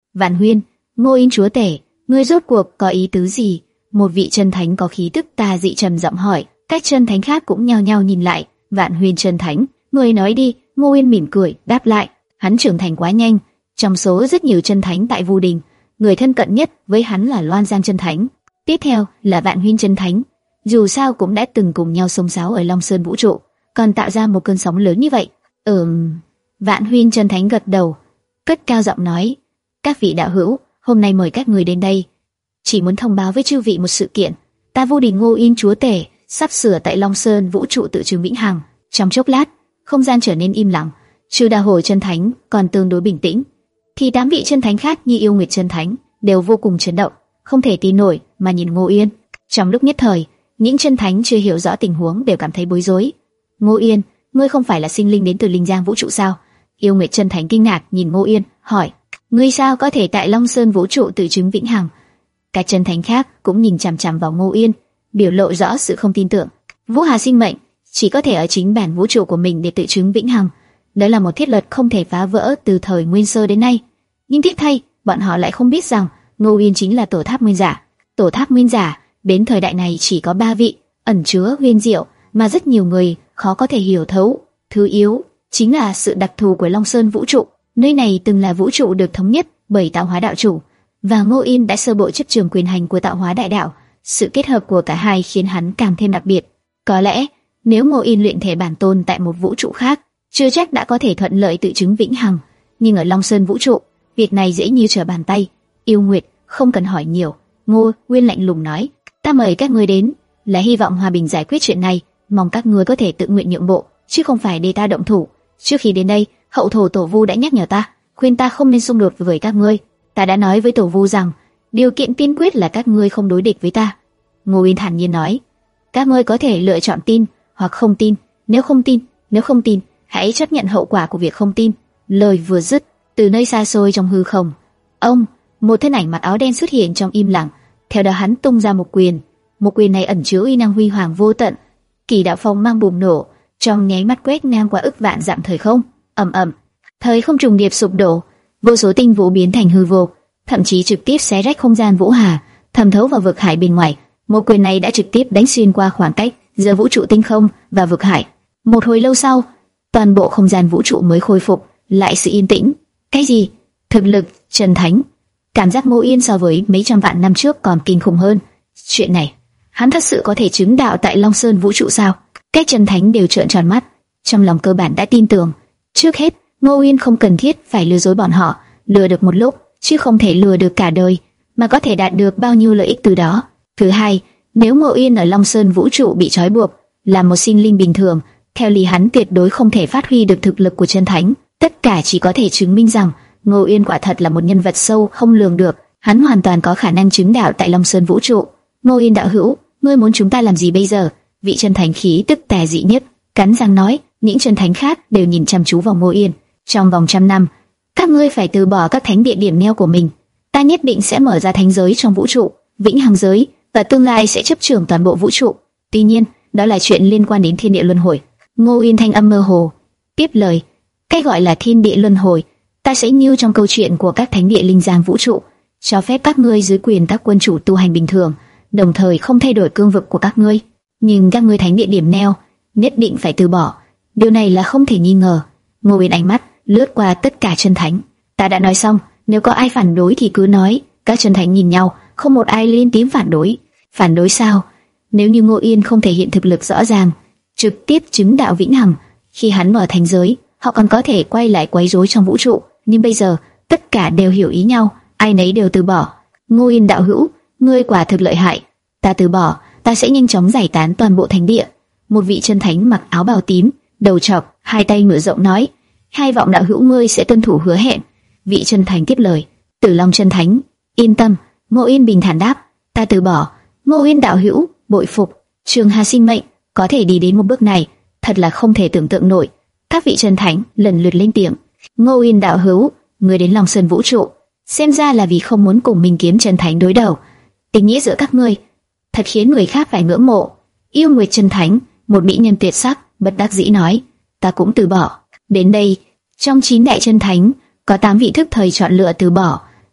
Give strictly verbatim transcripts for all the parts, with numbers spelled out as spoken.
Vạn Huyên, Ngô Yên chúa tể, ngươi rốt cuộc có ý tứ gì? Một vị chân thánh có khí tức tà dị trầm giọng hỏi. Các chân thánh khác cũng nhao nhao nhìn lại. Vạn Huyên chân thánh, ngươi nói đi. Ngô Yên mỉm cười đáp lại. Hắn trưởng thành quá nhanh, trong số rất nhiều chân thánh tại Vu Đình, người thân cận nhất với hắn là Loan Giang chân thánh, tiếp theo là Vạn Huyên chân thánh. Dù sao cũng đã từng cùng nhau xông xáo ở Long Sơn vũ trụ, còn tạo ra một cơn sóng lớn như vậy. Ừm. Vạn Huyên chân thánh gật đầu, cất cao giọng nói: các vị đạo hữu, hôm nay mời các người đến đây, chỉ muốn thông báo với chư vị một sự kiện. Ta Vu Đình Ngô Yên chúa tể sắp sửa tại Long Sơn vũ trụ tự chứng vĩnh hằng. Trong chốc lát, không gian trở nên im lặng, trừ Đa Hồi chân thánh còn tương đối bình tĩnh, thì tám vị chân thánh khác như Yêu Nguyệt chân thánh đều vô cùng chấn động, không thể tin nổi mà nhìn Ngô Yên. Trong lúc nhất thời, những chân thánh chưa hiểu rõ tình huống đều cảm thấy bối rối. Ngô Yên, ngươi không phải là sinh linh đến từ Linh Giang vũ trụ sao? Yêu Nguyệt chân thánh kinh ngạc nhìn Ngô Yên, hỏi: ngươi sao có thể tại Long Sơn vũ trụ tự chứng vĩnh hằng? Các chân thánh khác cũng nhìn chằm chằm vào Ngô Yên, biểu lộ rõ sự không tin tưởng. Vũ Hà sinh mệnh chỉ có thể ở chính bản vũ trụ của mình để tự chứng vĩnh hằng, đó là một thiết luật không thể phá vỡ từ thời Nguyên Sơ đến nay. Nhưng tiếc thay, bọn họ lại không biết rằng Ngô Yên chính là tổ tháp nguyên giả. Tổ tháp nguyên giả đến thời đại này chỉ có ba vị, ẩn chứa huyền diệu mà rất nhiều người khó có thể hiểu thấu. Thứ yếu chính là sự đặc thù của Long Sơn vũ trụ. Nơi này từng là vũ trụ được thống nhất bởi tạo hóa đạo chủ, và Ngô Yên đã sơ bộ chấp trường quyền hành của tạo hóa đại đạo. Sự kết hợp của cả hai khiến hắn càng thêm đặc biệt. Có lẽ nếu Ngô Yên luyện thể bản tôn tại một vũ trụ khác, chưa chắc đã có thể thuận lợi tự chứng vĩnh hằng, nhưng ở Long Sơn vũ trụ, việc này dễ như trở bàn tay. Yêu Nguyệt, không cần hỏi nhiều. Ngô Nguyên lạnh lùng nói: ta mời các ngươi đến là hy vọng hòa bình giải quyết chuyện này, mong các ngươi có thể tự nguyện nhượng bộ, chứ không phải để ta động thủ. Trước khi đến đây, hậu thổ tổ vu đã nhắc nhở ta, khuyên ta không nên xung đột với các ngươi. Ta đã nói với tổ vu rằng điều kiện tiên quyết là các ngươi không đối địch với ta. Ngô Yên thản nhiên nói: các ngươi có thể lựa chọn tin hoặc không tin. Nếu không tin, nếu không tin, hãy chấp nhận hậu quả của việc không tin. Lời vừa dứt, từ nơi xa xôi trong hư không, ông, một thân ảnh mặc áo đen xuất hiện trong im lặng. Theo đó hắn tung ra một quyền, một quyền này ẩn chứa uy năng huy hoàng vô tận. Kỳ đạo phong mang bùng nổ, trong nháy mắt quét ngang qua ức vạn dặm thời không. Ầm ầm, thời không trùng điệp sụp đổ, vô số tinh vũ biến thành hư vô, thậm chí trực tiếp xé rách không gian vũ hà, thẩm thấu vào vực hải bên ngoài. Một quyền này đã trực tiếp đánh xuyên qua khoảng cách giữa vũ trụ tinh không và vực hải. Một hồi lâu sau, toàn bộ không gian vũ trụ mới khôi phục lại sự yên tĩnh. Cái gì? Thực lực chân thánh? Cảm giác Ngô Yên so với mấy trăm vạn năm trước còn kinh khủng hơn. Chuyện này, hắn thật sự có thể chứng đạo tại Long Sơn vũ trụ sao? Các chân thánh đều trợn tròn mắt, trong lòng cơ bản đã tin tưởng. Trước hết, Ngô Yên không cần thiết phải lừa dối bọn họ, lừa được một lúc, chứ không thể lừa được cả đời, mà có thể đạt được bao nhiêu lợi ích từ đó. Thứ hai, nếu Ngô Yên ở Long Sơn vũ trụ bị trói buộc, là một sinh linh bình thường, theo lý hắn tuyệt đối không thể phát huy được thực lực của chân thánh. Tất cả chỉ có thể chứng minh rằng Ngô Yên quả thật là một nhân vật sâu không lường được. Hắn hoàn toàn có khả năng chứng đạo tại Long Sơn vũ trụ. Ngô Yên đạo hữu, ngươi muốn chúng ta làm gì bây giờ? Vị chân thánh khí tức tà dị nhất cắn răng nói. Những chân thánh khác đều nhìn chăm chú vào Ngô Yên. Trong vòng trăm năm, các ngươi phải từ bỏ các thánh địa điểm neo của mình. Ta nhất định sẽ mở ra thánh giới trong vũ trụ, vĩnh hằng giới, và tương lai sẽ chấp trưởng toàn bộ vũ trụ. Tuy nhiên, đó là chuyện liên quan đến thiên địa luân hồi. Ngô Yên thanh âm mơ hồ tiếp lời: cái gọi là thiên địa luân hồi, ta sẽ như trong câu chuyện của các thánh địa linh giang vũ trụ, cho phép các ngươi dưới quyền các quân chủ tu hành bình thường, đồng thời không thay đổi cương vực của các ngươi. Nhưng các ngươi thánh địa điểm neo nhất định phải từ bỏ, điều này là không thể nghi ngờ. Ngô Yên ánh mắt lướt qua tất cả chân thánh. Ta đã nói xong, nếu có ai phản đối thì cứ nói. Các chân thánh nhìn nhau, không một ai lên tiếng phản đối. Phản đối sao? Nếu như Ngô Yên không thể hiện thực lực rõ ràng, trực tiếp chứng đạo vĩnh hằng, khi hắn mở thành giới, họ còn có thể quay lại quấy rối trong vũ trụ. Nhưng bây giờ, tất cả đều hiểu ý nhau, ai nấy đều từ bỏ. Ngô Yên đạo hữu, ngươi quả thực lợi hại. Ta từ bỏ, ta sẽ nhanh chóng giải tán toàn bộ thánh địa. Một vị chân thánh mặc áo bào tím, đầu trọc, hai tay mở rộng nói. Hai vọng đạo hữu ngươi sẽ tuân thủ hứa hẹn. Vị chân thánh tiếp lời. Tử Long chân thánh, yên tâm. Ngô Yên bình thản đáp. Ta từ bỏ. Ngô Yên đạo hữu, bội phục. Trường Hà sinh mệnh có thể đi đến một bước này, thật là không thể tưởng tượng nổi. Các vị chân thánh lần lượt lên tiếng. Ngô Yên đạo hữu, ngươi đến Long Sơn vũ trụ, xem ra là vì không muốn cùng mình kiếm chân thánh đối đầu. Tình nghĩa giữa các ngươi thật khiến người khác phải ngưỡng mộ. Yêu Nguyệt chân thánh, một mỹ nhân tuyệt sắc, bất đắc dĩ nói. Ta cũng từ bỏ. Đến đây, trong chín đại chân thánh, có tám vị thức thời chọn lựa từ bỏ,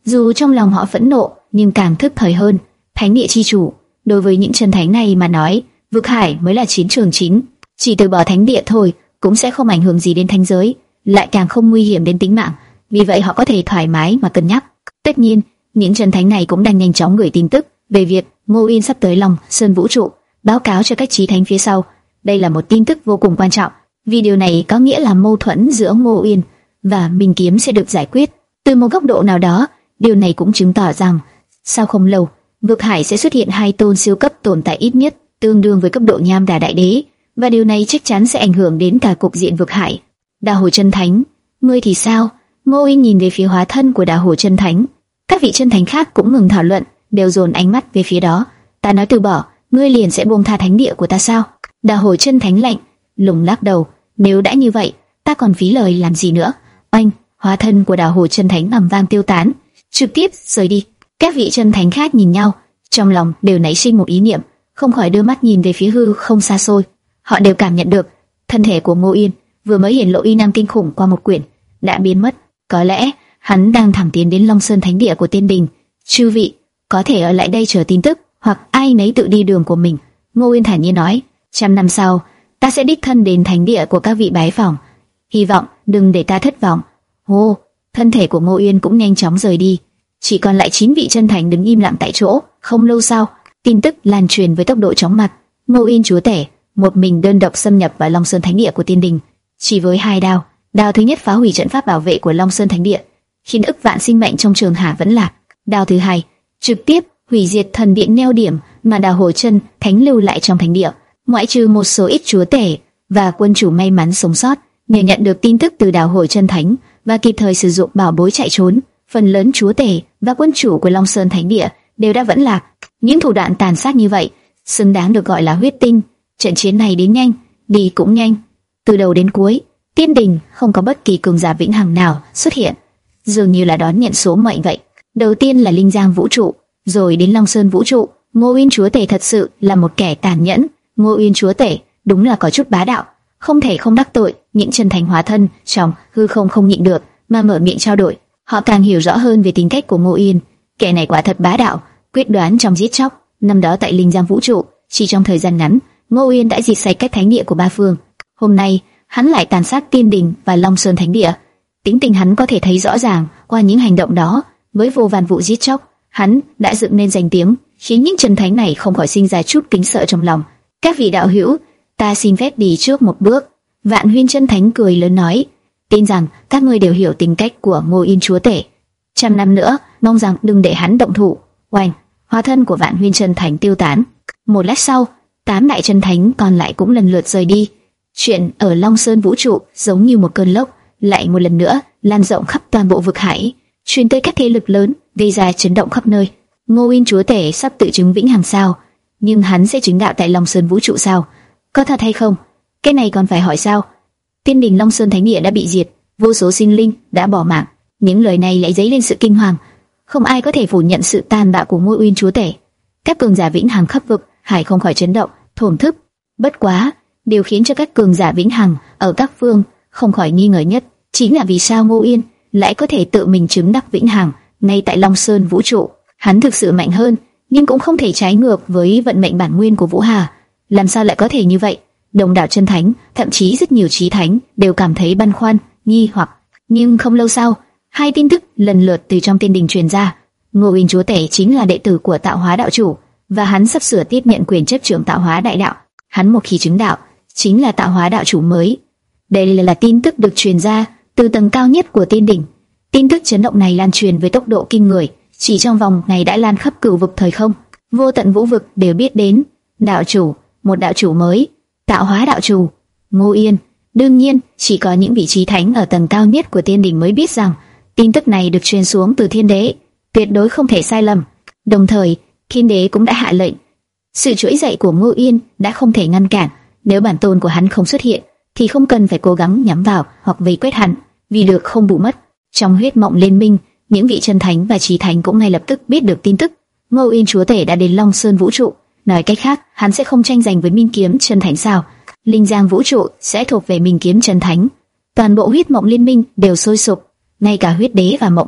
Dù trong lòng họ phẫn nộ, nhưng càng thức thời hơn. Thánh địa chi chủ, đối với những chân thánh này mà nói, vực hải mới là chiến trường chính. Chỉ từ bỏ thánh địa thôi, cũng sẽ không ảnh hưởng gì đến thánh giới, lại càng không nguy hiểm đến tính mạng. Vì vậy họ có thể thoải mái mà cân nhắc. Tất nhiên, những chân thánh này cũng đang nhanh chóng gửi tin tức về việc Ngô Uyên sắp tới Long Sơn Vũ Trụ, báo cáo cho các chí thánh phía sau. Đây là một tin tức vô cùng quan trọng, vì điều này có nghĩa là mâu thuẫn giữa Ngô Uyên và Minh Kiếm sẽ được giải quyết. Từ một góc độ nào đó, điều này cũng chứng tỏ rằng sau không lâu, vực hải sẽ xuất hiện hai tôn siêu cấp tồn tại ít nhất tương đương với cấp độ Nham Đà Đại Đế, và điều này chắc chắn sẽ ảnh hưởng đến cả cục diện vực hải. Đào Hồ Chân Thánh, ngươi thì sao? Ngô Uyên nhìn về phía hóa thân của Đào Hồ Chân Thánh. Các vị chân thánh khác cũng ngừng thảo luận, đều dồn ánh mắt về phía đó. Ta nói từ bỏ, ngươi liền sẽ buông tha thánh địa của ta sao? Đào Hồ Chân Thánh lạnh lùng lắc đầu. Nếu đã như vậy, ta còn phí lời làm gì nữa? Oanh, hóa thân của Đào Hồ Chân Thánh ầm vang tiêu tán, trực tiếp rời đi. Các vị chân thánh khác nhìn nhau, trong lòng đều nảy sinh một ý niệm, không khỏi đưa mắt nhìn về phía hư không xa xôi. Họ đều cảm nhận được thân thể của Ngô Uyên vừa mới hiển lộ uy năng kinh khủng qua một quyển đã biến mất. Có lẽ hắn đang thẳng tiến đến Long Sơn Thánh Địa của Tiên Đình. Chư vị có thể ở lại đây chờ tin tức, hoặc ai nấy tự đi đường của mình. Ngô Uyên thản nhiên nói, trăm năm sau ta sẽ đích thân đến Thánh Địa của các vị bái phỏng, hy vọng đừng để ta thất vọng. Hô, thân thể của Ngô Uyên cũng nhanh chóng rời đi, chỉ còn lại chín vị chân thành đứng im lặng tại chỗ. Không lâu sau, tin tức lan truyền với tốc độ chóng mặt. Ngô Uyên chúa tể một mình đơn độc xâm nhập vào Long Sơn Thánh Địa của Tiên Đình, chỉ với hai đao. Đao thứ nhất phá hủy trận pháp bảo vệ của Long Sơn Thánh Địa, khiến ức vạn sinh mệnh trong trường hạ vẫn lạc. Đao thứ hai trực tiếp hủy diệt thần điện neo điểm mà Đào Hồ Chân Thánh lưu lại trong thánh địa. Ngoại trừ một số ít chúa tể và quân chủ may mắn sống sót, nhờ nhận được tin tức từ Đào Hồ Chân Thánh và kịp thời sử dụng bảo bối chạy trốn, phần lớn chúa tể và quân chủ của Long Sơn Thánh Địa đều đã vẫn lạc. Những thủ đoạn tàn sát như vậy xứng đáng được gọi là huyết tinh. Trận chiến này đến nhanh, đi cũng nhanh. Từ đầu đến cuối, Tiên Đình không có bất kỳ cường giả vĩnh hằng nào xuất hiện, dường như là đón nhận số mệnh vậy. Đầu tiên là Linh Giang Vũ Trụ, rồi đến Long Sơn Vũ Trụ. Ngô Uyên chúa tể thật sự là một kẻ tàn nhẫn. Ngô Uyên chúa tể đúng là có chút bá đạo, không thể không đắc tội. Những chân thành hóa thân trong hư không không nhịn được mà mở miệng trao đổi. Họ càng hiểu rõ hơn về tính cách của Ngô Uyên. Kẻ này quả thật bá đạo, quyết đoán trong giết chóc. Năm đó tại Linh Giang Vũ Trụ, chỉ trong thời gian ngắn, Ngô Uyên đã diệt sạch các thánh địa của ba phương. Hôm nay hắn lại tàn sát Tiên Đình và Long Sơn Thánh Địa. Tính tình hắn có thể thấy rõ ràng qua những hành động đó. Với vô vàn vụ giết chóc, hắn đã dựng nên danh tiếng, khiến những chân thánh này không khỏi sinh ra chút kính sợ trong lòng. Các vị đạo hữu, ta xin phép đi trước một bước. Vạn Huyên chân thánh cười lớn nói, tin rằng các ngươi đều hiểu tính cách của Ngô Uyên chúa tể. Trăm năm nữa, mong rằng đừng để hắn động thủ. Oanh, hóa thân của Vạn Huyên chân thánh tiêu tán. Một lát sau, tám đại chân thánh còn lại cũng lần lượt rời đi. Chuyện ở Long Sơn Vũ Trụ giống như một cơn lốc, lại một lần nữa lan rộng khắp toàn bộ vực hải, truyền tới các thế lực lớn, gây ra chấn động khắp nơi. Ngô Uyên chúa tể sắp tự chứng vĩnh hằng sao? Nhưng hắn sẽ chứng đạo tại Long Sơn Vũ Trụ sao? Có thật hay không? Cái này còn phải hỏi sao? Tiên Đình Long Sơn Thánh Địa đã bị diệt, vô số sinh linh đã bỏ mạng. Những lời này lại dấy lên sự kinh hoàng. Không ai có thể phủ nhận sự tàn bạo của Ngô Uyên chúa tể. Các cường giả vĩnh hằng khắp vực hải không khỏi chấn động, thổn thức. Bất quá, điều khiến cho các cường giả vĩnh hằng ở các phương không khỏi nghi ngờ nhất chính là vì sao Ngô Uyên lại có thể tự mình chứng đắc vĩnh hằng ngay tại Long Sơn Vũ Trụ. Hắn thực sự mạnh hơn, nhưng cũng không thể trái ngược với vận mệnh bản nguyên của Vũ Hà. Làm sao lại có thể như vậy? Đồng đảo chân thánh, thậm chí rất nhiều chí thánh đều cảm thấy băn khoăn, nghi hoặc. Nhưng không lâu sau, hai tin tức lần lượt từ trong Tiên Đình truyền ra. Ngô Uyên chúa tể chính là đệ tử của Tạo Hóa đạo chủ, và hắn sắp sửa tiếp nhận quyền chấp trưởng Tạo Hóa đại đạo. Hắn một khi chứng đạo, chính là Tạo Hóa đạo chủ mới. Đây là, là tin tức được truyền ra từ tầng cao nhất của Tiên Đình. Tin tức chấn động này lan truyền với tốc độ kinh người, chỉ trong vòng này đã lan khắp cửu vực thời không. Vô tận vũ vực đều biết đến đạo chủ, một đạo chủ mới, Tạo Hóa đạo chủ Ngô Uyên. Đương nhiên, chỉ có những vị trí thánh ở tầng cao nhất của Tiên Đình mới biết rằng tin tức này được truyền xuống từ Thiên Đế, tuyệt đối không thể sai lầm. Đồng thời, Thiên Đế cũng đã hạ lệnh, sự trỗi dậy của Ngô Uyên đã không thể ngăn cản. Nếu bản tôn của hắn không xuất hiện, thì không cần phải cố gắng nhắm vào hoặc vây quét hắn, vì được không bù mất. Trong huyết mộng liên minh, những vị chân thánh và chí thánh cũng ngay lập tức biết được tin tức. Ngô Uyên chúa tể đã đến Long Sơn Vũ Trụ. Nói cách khác, hắn sẽ không tranh giành với Minh Kiếm chân thánh sao? Linh Giang Vũ Trụ sẽ thuộc về Minh Kiếm chân thánh. Toàn bộ huyết mộng liên minh đều sôi sục, ngay cả huyết đế và mộng đế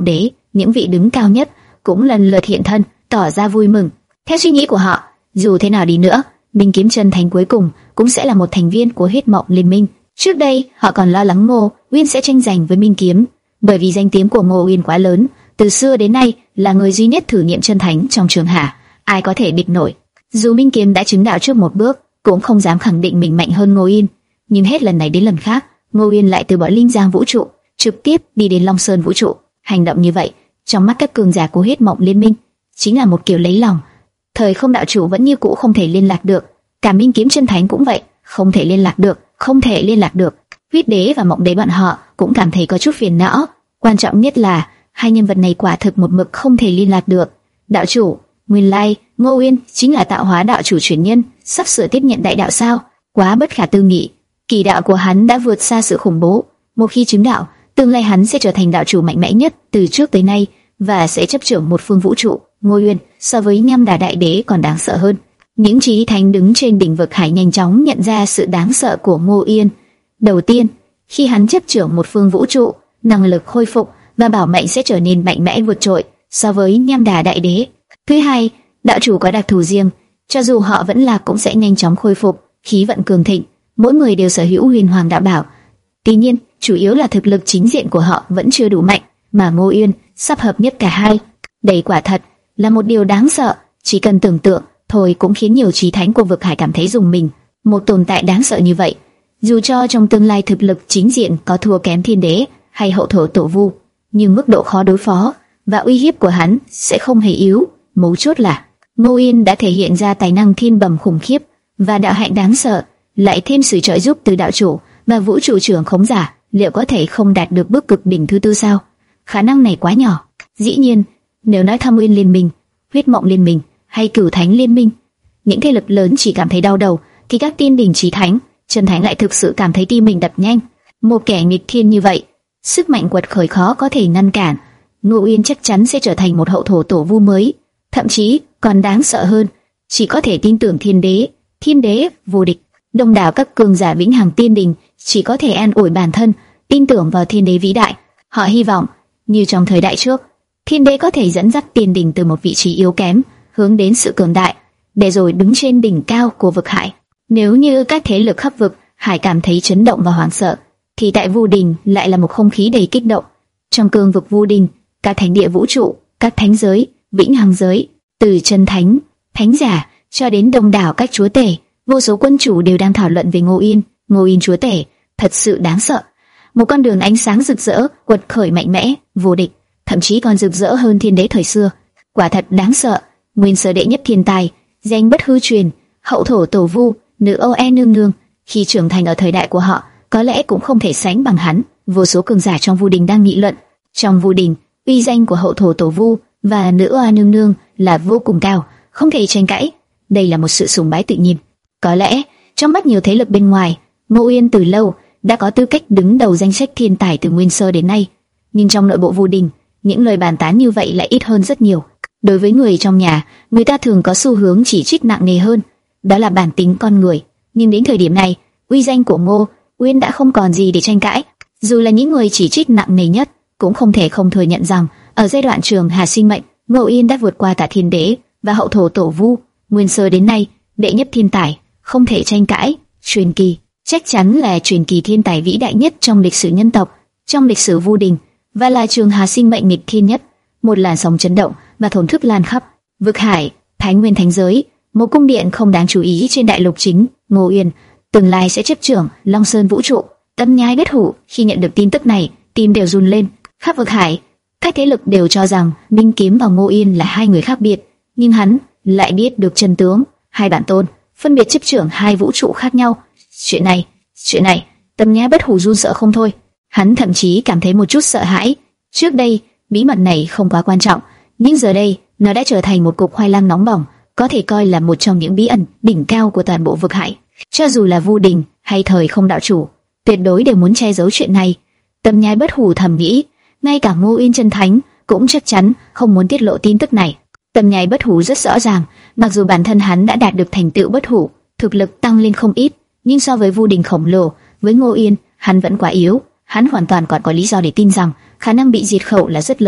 những vị đứng cao nhất cũng lần lượt hiện thân, tỏ ra vui mừng. Theo suy nghĩ của họ, dù thế nào đi nữa, Minh Kiếm Chân Thánh cuối cùng cũng sẽ là một thành viên của Huyết Mộng Liên Minh. Trước đây, họ còn lo lắng Ngô Uyên sẽ tranh giành với Minh Kiếm, bởi vì danh tiếng của Ngô Uyên quá lớn, từ xưa đến nay là người duy nhất thử nghiệm chân thánh trong Trường Hà, ai có thể địch nổi. Dù Minh Kiếm đã chứng đạo trước một bước, cũng không dám khẳng định mình mạnh hơn Ngô Uyên, nhưng hết lần này đến lần khác, Ngô Uyên lại từ bỏ Linh Giang vũ trụ, trực tiếp đi đến Long Sơn vũ trụ. Hành động như vậy, trong mắt các cường giả của Huyết Mộng Liên Minh, chính là một kiểu lấy lòng. Thời Không đạo chủ vẫn như cũ không thể liên lạc được, cả Minh Kiếm Chân Thánh cũng vậy, không thể liên lạc được, không thể liên lạc được. Huyết Đế và Mộng Đế bọn họ cũng cảm thấy có chút phiền não. Quan trọng nhất là hai nhân vật này quả thực một mực không thể liên lạc được. Đạo chủ, nguyên lai Ngô Uyên chính là tạo hóa đạo chủ truyền nhân, sắp sửa tiếp nhận đại đạo sao? Quá bất khả tư nghị. Kỳ đạo của hắn đã vượt xa sự khủng bố. Một khi chứng đạo, tương lai hắn sẽ trở thành đạo chủ mạnh mẽ nhất từ trước tới nay và sẽ chấp trưởng một phương vũ trụ. Ngô Uyên so với Nham Đà Đại Đế còn đáng sợ hơn. Những chí thánh đứng trên đỉnh vực hải nhanh chóng nhận ra sự đáng sợ của Ngô Uyên. Đầu tiên, khi hắn chấp trưởng một phương vũ trụ, năng lực khôi phục và bảo mệnh sẽ trở nên mạnh mẽ vượt trội so với Nham Đà Đại Đế. Thứ hai, đạo chủ có đặc thù riêng, cho dù họ vẫn lạc cũng sẽ nhanh chóng khôi phục, khí vận cường thịnh, mỗi người đều sở hữu huyền hoàng đạo bảo. Tuy nhiên, chủ yếu là thực lực chính diện của họ vẫn chưa đủ mạnh, mà Ngô Uyên sắp hợp nhất cả hai. Đây quả thật là một điều đáng sợ, chỉ cần tưởng tượng thôi cũng khiến nhiều chí thánh của vực hải cảm thấy rùng mình. Một tồn tại đáng sợ như vậy, dù cho trong tương lai thực lực chính diện có thua kém Thiên Đế hay Hậu Thổ Tổ Vu, nhưng mức độ khó đối phó và uy hiếp của hắn sẽ không hề yếu. Mấu chốt là Ngô Uyên đã thể hiện ra tài năng thiên bẩm khủng khiếp và đạo hạnh đáng sợ, lại thêm sự trợ giúp từ đạo chủ và vũ trụ trưởng khống giả, liệu có thể không đạt được bước cực đỉnh thứ tư sao? Khả năng này quá nhỏ. Dĩ nhiên, nếu nói Thâm Uyên Liên Minh, Huyết Mộng Liên Minh hay Cửu Thánh Liên Minh, những thế lực lớn chỉ cảm thấy đau đầu, thì các tiên đỉnh chí thánh, chân thánh lại thực sự cảm thấy tim mình đập nhanh. Một kẻ nghịch thiên như vậy, sức mạnh quật khởi khó có thể ngăn cản. Ngô Uyên chắc chắn sẽ trở thành một Hậu Thổ Tổ Vu mới, thậm chí còn đáng sợ hơn. Chỉ có thể tin tưởng Thiên Đế, Thiên Đế vô địch. Đông đảo các cường giả vĩnh hằng tiên đình chỉ có thể an ủi bản thân, tin tưởng vào Thiên Đế vĩ đại. Họ hy vọng, như trong thời đại trước, Thiên Đế có thể dẫn dắt tiên đình từ một vị trí yếu kém hướng đến sự cường đại, để rồi đứng trên đỉnh cao của vực hải. Nếu như các thế lực khắp vực hải cảm thấy chấn động và hoảng sợ, thì tại Vu Đình lại là một không khí đầy kích động. Trong cương vực Vu Đình, các thánh địa vũ trụ, các thánh giới, vĩnh hằng giới, từ chân thánh, thánh giả cho đến đông đảo các chúa tể, vô số quân chủ đều đang thảo luận về Ngô Uyên. Ngô Uyên chúa tể thật sự đáng sợ, một con đường ánh sáng rực rỡ, quật khởi mạnh mẽ, vô địch, thậm chí còn rực rỡ hơn Thiên Đế thời xưa. Quả thật đáng sợ. Nguyên sơ đệ nhất thiên tài, danh bất hư truyền, Hậu Thổ Tổ Vu, nữ Âu E nương nương, khi trưởng thành ở thời đại của họ, có lẽ cũng không thể sánh bằng hắn. Vô số cường giả trong Vu Đình đang nghị luận. Trong Vu Đình, uy danh của Hậu Thổ Tổ Vu và nữ Âu E nương nương là vô cùng cao, không thể tranh cãi. Đây là một sự sùng bái tự nhiên. Có lẽ trong mắt nhiều thế lực bên ngoài, Ngô Uyên từ lâu đã có tư cách đứng đầu danh sách thiên tài từ nguyên sơ đến nay, nhưng trong nội bộ Vu Đình, những lời bàn tán như vậy lại ít hơn rất nhiều. Đối với người trong nhà, người ta thường có xu hướng chỉ trích nặng nề hơn, đó là bản tính con người. Nhưng đến thời điểm này, uy danh của Ngô Uyên đã không còn gì để tranh cãi. Dù là những người chỉ trích nặng nề nhất, cũng không thể không thừa nhận rằng ở giai đoạn Trường Hà sinh mệnh, Ngô Uyên đã vượt qua cả Thiên Đế và Hậu Thổ Tổ Vu, nguyên sơ đến nay đệ nhất thiên tài, không thể tranh cãi. Truyền kỳ, chắc chắn là truyền kỳ thiên tài vĩ đại nhất trong lịch sử nhân tộc, trong lịch sử Vu Đình, và là Trường Hà sinh mệnh nghịch thiên nhất. Một làn sóng chấn động và thổn thức lan khắp vực hải, Thái Nguyên thánh giới, một cung điện không đáng chú ý trên đại lục chính. Ngô Uyên tương lai sẽ chấp trưởng Long Sơn vũ trụ. Tâm Nhai Bất Hủ khi nhận được tin tức này, tim đều run lên. Khắp vực hải, các thế lực đều cho rằng Minh Kiếm và Ngô Uyên là hai người khác biệt, nhưng hắn lại biết được chân tướng. Hai bản tôn phân biệt chấp trưởng hai vũ trụ khác nhau. Chuyện này, chuyện này, Tâm Nhai Bất Hủ run sợ không thôi. Hắn thậm chí cảm thấy một chút sợ hãi. Trước đây, bí mật này không quá quan trọng, nhưng giờ đây, nó đã trở thành một cục khoai lang nóng bỏng, có thể coi là một trong những bí ẩn đỉnh cao của toàn bộ vực hải. Cho dù là Vu Đình hay Thời Không đạo chủ, tuyệt đối đều muốn che giấu chuyện này. Tâm Nhai Bất Hủ thầm nghĩ, ngay cả Ngô Uyên chân thánh cũng chắc chắn không muốn tiết lộ tin tức này. Tâm Nhai Bất Hủ rất rõ ràng, mặc dù bản thân hắn đã đạt được thành tựu bất hủ, thực lực tăng lên không ít, nhưng so với Vu Đình khổng lồ, với Ngô Uyên, hắn vẫn quá yếu. Hắn hoàn toàn còn có lý do để tin rằng khả năng bị diệt khẩu là rất lớn.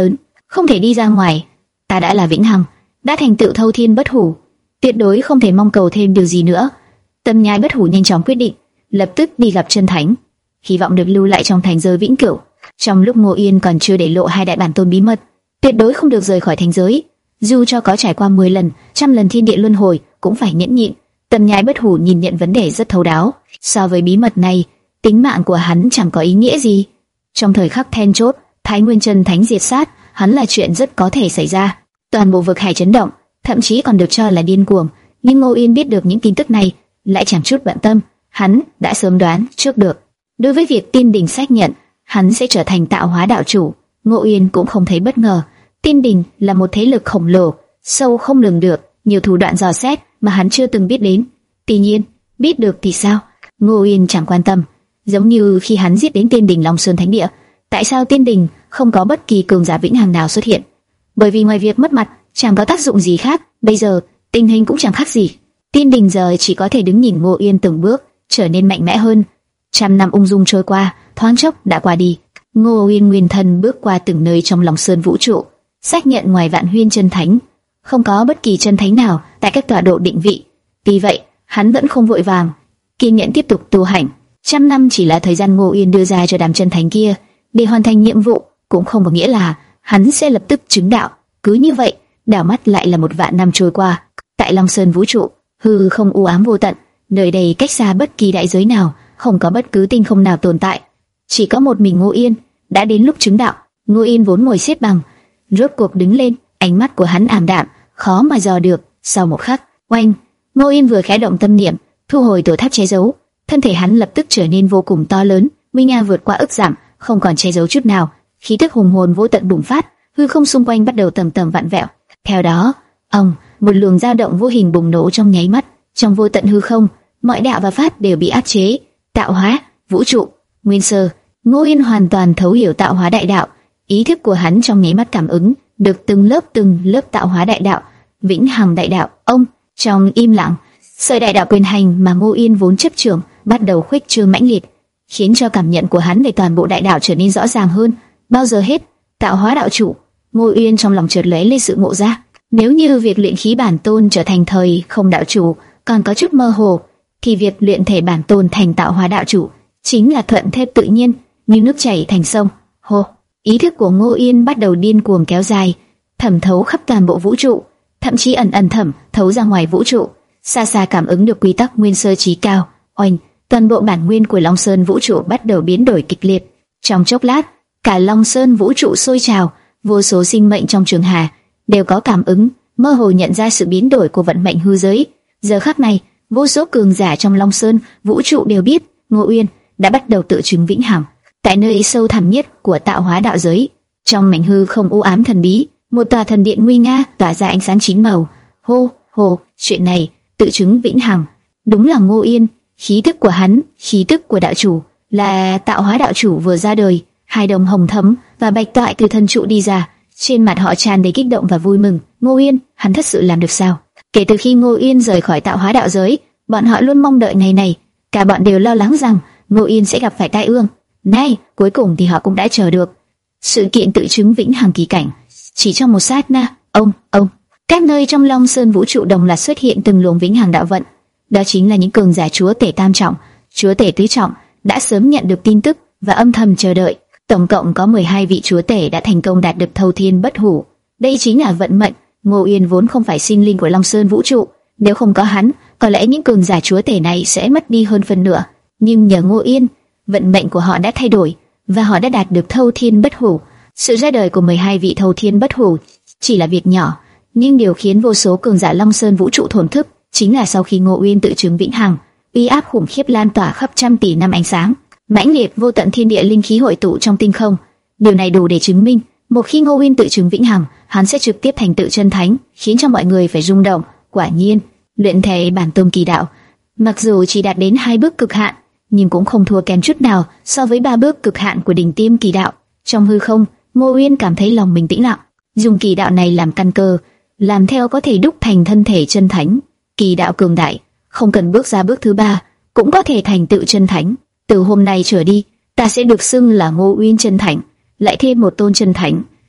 không thể đi ra ngoài. Ta đã là vĩnh hằng, đã thành tựu thâu thiên bất hủ, tuyệt đối không thể mong cầu thêm điều gì nữa. Tâm nhai bất hủ nhanh chóng quyết định, lập tức đi gặp chân thánh, hy vọng được lưu lại trong thành giới vĩnh cửu. Trong lúc Ngô Yên còn chưa để lộ hai đại bản tôn bí mật, tuyệt đối không được rời khỏi thành giới, dù cho có trải qua mười lần, trăm lần thiên địa luân hồi cũng phải nhẫn nhịn. Tâm nhai bất hủ nhìn nhận vấn đề rất thấu đáo. So với bí mật này, tính mạng của hắn chẳng có ý nghĩa gì. Trong thời khắc then chốt, Thái Nguyên chân thánh diệt sát, hắn là chuyện rất có thể xảy ra. Toàn bộ vực hải chấn động, thậm chí còn được cho là điên cuồng. Nhưng Ngô Yên biết được những tin tức này, lại chẳng chút bận tâm. Hắn đã sớm đoán trước được. Đối với việc Tiên Đình xác nhận hắn sẽ trở thành tạo hóa đạo chủ, Ngô Yên cũng không thấy bất ngờ. Tiên Đình là một thế lực khổng lồ, sâu không lường được, nhiều thủ đoạn dò xét mà hắn chưa từng biết đến. Tuy nhiên, biết được thì sao? Ngô Yên chẳng quan tâm. Giống như khi hắn giết đến Tiên Đình Long Sơn Thánh Địa, tại sao Tiên Đình không có bất kỳ cường giả vĩnh hằng nào xuất hiện? Bởi vì ngoài việc mất mặt, chẳng có tác dụng gì khác. Bây giờ tình hình cũng chẳng khác gì. Tiên Đình giờ chỉ có thể đứng nhìn Ngô Yên từng bước trở nên mạnh mẽ hơn. Trăm năm ung dung trôi qua, thoáng chốc đã qua đi. Ngô Yên nguyên thần bước qua từng nơi trong lòng sơn vũ trụ, xác nhận ngoài Vạn Huyên chân thánh, không có bất kỳ chân thánh nào tại các tọa độ định vị. Vì vậy, hắn vẫn không vội vàng, kiên nhẫn tiếp tục tu hành. Trăm năm chỉ là thời gian Ngô Yên đưa ra cho đám chân thánh kia để hoàn thành nhiệm vụ, cũng không có nghĩa là hắn sẽ lập tức chứng đạo. Cứ như vậy, đảo mắt lại là một vạn năm trôi qua. Tại Long Sơn vũ trụ, hư không u ám vô tận, nơi đây cách xa bất kỳ đại giới nào, không có bất cứ tinh không nào tồn tại, chỉ có một mình Ngô Yên. Đã đến lúc chứng đạo. Ngô Yên vốn ngồi xếp bằng, rốt cuộc đứng lên, ánh mắt của hắn ảm đạm, khó mà dò được. Sau một khắc, oanh, Ngô Yên vừa khẽ động tâm niệm, thu hồi tổ tháp che giấu, thân thể hắn lập tức trở nên vô cùng to lớn, nguy nga vượt qua ức giảm, không còn che giấu chút nào. Khí tức hùng hồn vô tận bùng phát, hư không xung quanh bắt đầu tầm tầm vặn vẹo. Theo đó, ông, một luồng dao động vô hình bùng nổ trong nháy mắt. Trong vô tận hư không, mọi đạo và pháp đều bị áp chế. Tạo hóa, vũ trụ, nguyên sơ. Ngô Yên hoàn toàn thấu hiểu tạo hóa đại đạo, ý thức của hắn trong nháy mắt cảm ứng được từng lớp từng lớp tạo hóa đại đạo, vĩnh hằng đại đạo. Ông, trong im lặng, sợi đại đạo quyền hành mà Ngô Yên vốn chấp trưởng bắt đầu khuếch trương mãnh liệt, khiến cho cảm nhận của hắn về toàn bộ đại đạo trở nên rõ ràng hơn. Bao giờ hết, tạo hóa đạo chủ. Ngô Yên trong lòng chợt lóe lên sự ngộ ra. Nếu như việc luyện khí bản tôn trở thành thời không đạo chủ còn có chút mơ hồ, thì việc luyện thể bản tôn thành tạo hóa đạo chủ chính là thuận theo tự nhiên, như nước chảy thành sông. Hô, ý thức của Ngô Yên bắt đầu điên cuồng kéo dài, thẩm thấu khắp toàn bộ vũ trụ, thậm chí ẩn ẩn thẩm thấu ra ngoài vũ trụ, xa xa cảm ứng được quy tắc nguyên sơ trí cao. Oanh, toàn bộ bản nguyên của Long Sơn vũ trụ bắt đầu biến đổi kịch liệt. Trong chốc lát, cả Long Sơn vũ trụ sôi trào, vô số sinh mệnh trong trường hà đều có cảm ứng, mơ hồ nhận ra sự biến đổi của vận mệnh hư giới. Giờ khắc này, vô số cường giả trong Long Sơn vũ trụ đều biết Ngô Yên đã bắt đầu tự chứng vĩnh hằng. Tại nơi sâu thẳm nhất của tạo hóa đạo giới, trong mảnh hư không u ám thần bí, một tòa thần điện nguy nga tỏa ra ánh sáng chín màu. Hô, hô, chuyện này tự chứng vĩnh hằng, đúng là Ngô Yên. Khí tức của hắn, khí tức của đạo chủ, là tạo hóa đạo chủ vừa ra đời. Hai đồng hồng thấm và bạch toại từ thân trụ đi ra, trên mặt họ tràn đầy kích động và vui mừng. Ngô Yên, hắn thật sự làm được sao? Kể từ khi Ngô Yên rời khỏi tạo hóa đạo giới, bọn họ luôn mong đợi ngày này. Cả bọn đều lo lắng rằng Ngô Yên sẽ gặp phải tai ương. Nay, cuối cùng thì họ cũng đã chờ được. Sự kiện tự chứng vĩnh hằng kỳ cảnh. Chỉ trong một sát na, ông, ông, các nơi trong Long Sơn vũ trụ đồng loạt xuất hiện từng luồng vĩnh hằng đạo vận. Đó chính là những cường giả chúa tể tam trọng, chúa tể tứ trọng đã sớm nhận được tin tức và âm thầm chờ đợi. Tổng cộng có mười hai vị chúa tể đã thành công đạt được thâu thiên bất hủ. Đây chính là vận mệnh. Ngô Yên vốn không phải sinh linh của Long Sơn vũ trụ, nếu không có hắn, có lẽ những cường giả chúa tể này sẽ mất đi hơn phần nửa. Nhưng nhờ Ngô Yên, vận mệnh của họ đã thay đổi và họ đã đạt được thâu thiên bất hủ. Sự ra đời của mười hai vị thâu thiên bất hủ chỉ là việc nhỏ, nhưng điều khiến vô số cường giả Long Sơn vũ trụ thổn thức chính là sau khi Ngô Yên tự chứng vĩnh hằng, uy áp khủng khiếp lan tỏa khắp trăm tỷ năm ánh sáng, mãnh liệt vô tận thiên địa linh khí hội tụ trong tinh không. Điều này đủ để chứng minh, một khi Ngô Yên tự chứng vĩnh hằng, hắn sẽ trực tiếp thành tựu chân thánh, khiến cho mọi người phải rung động. Quả nhiên, luyện thể bản tôn kỳ đạo, mặc dù chỉ đạt đến hai bước cực hạn, nhưng cũng không thua kém chút nào so với ba bước cực hạn của đỉnh tiêm kỳ đạo. Trong hư không, Ngô Yên cảm thấy lòng mình tĩnh lặng, dùng kỳ đạo này làm căn cơ, làm theo có thể đúc thành thân thể chân thánh. Kỳ đạo cường đại, không cần bước ra bước thứ ba cũng có thể thành tựu chân thánh. Từ hôm nay trở đi, ta sẽ được xưng là Ngô Uyên chân thánh, lại thêm một tôn chân thánh,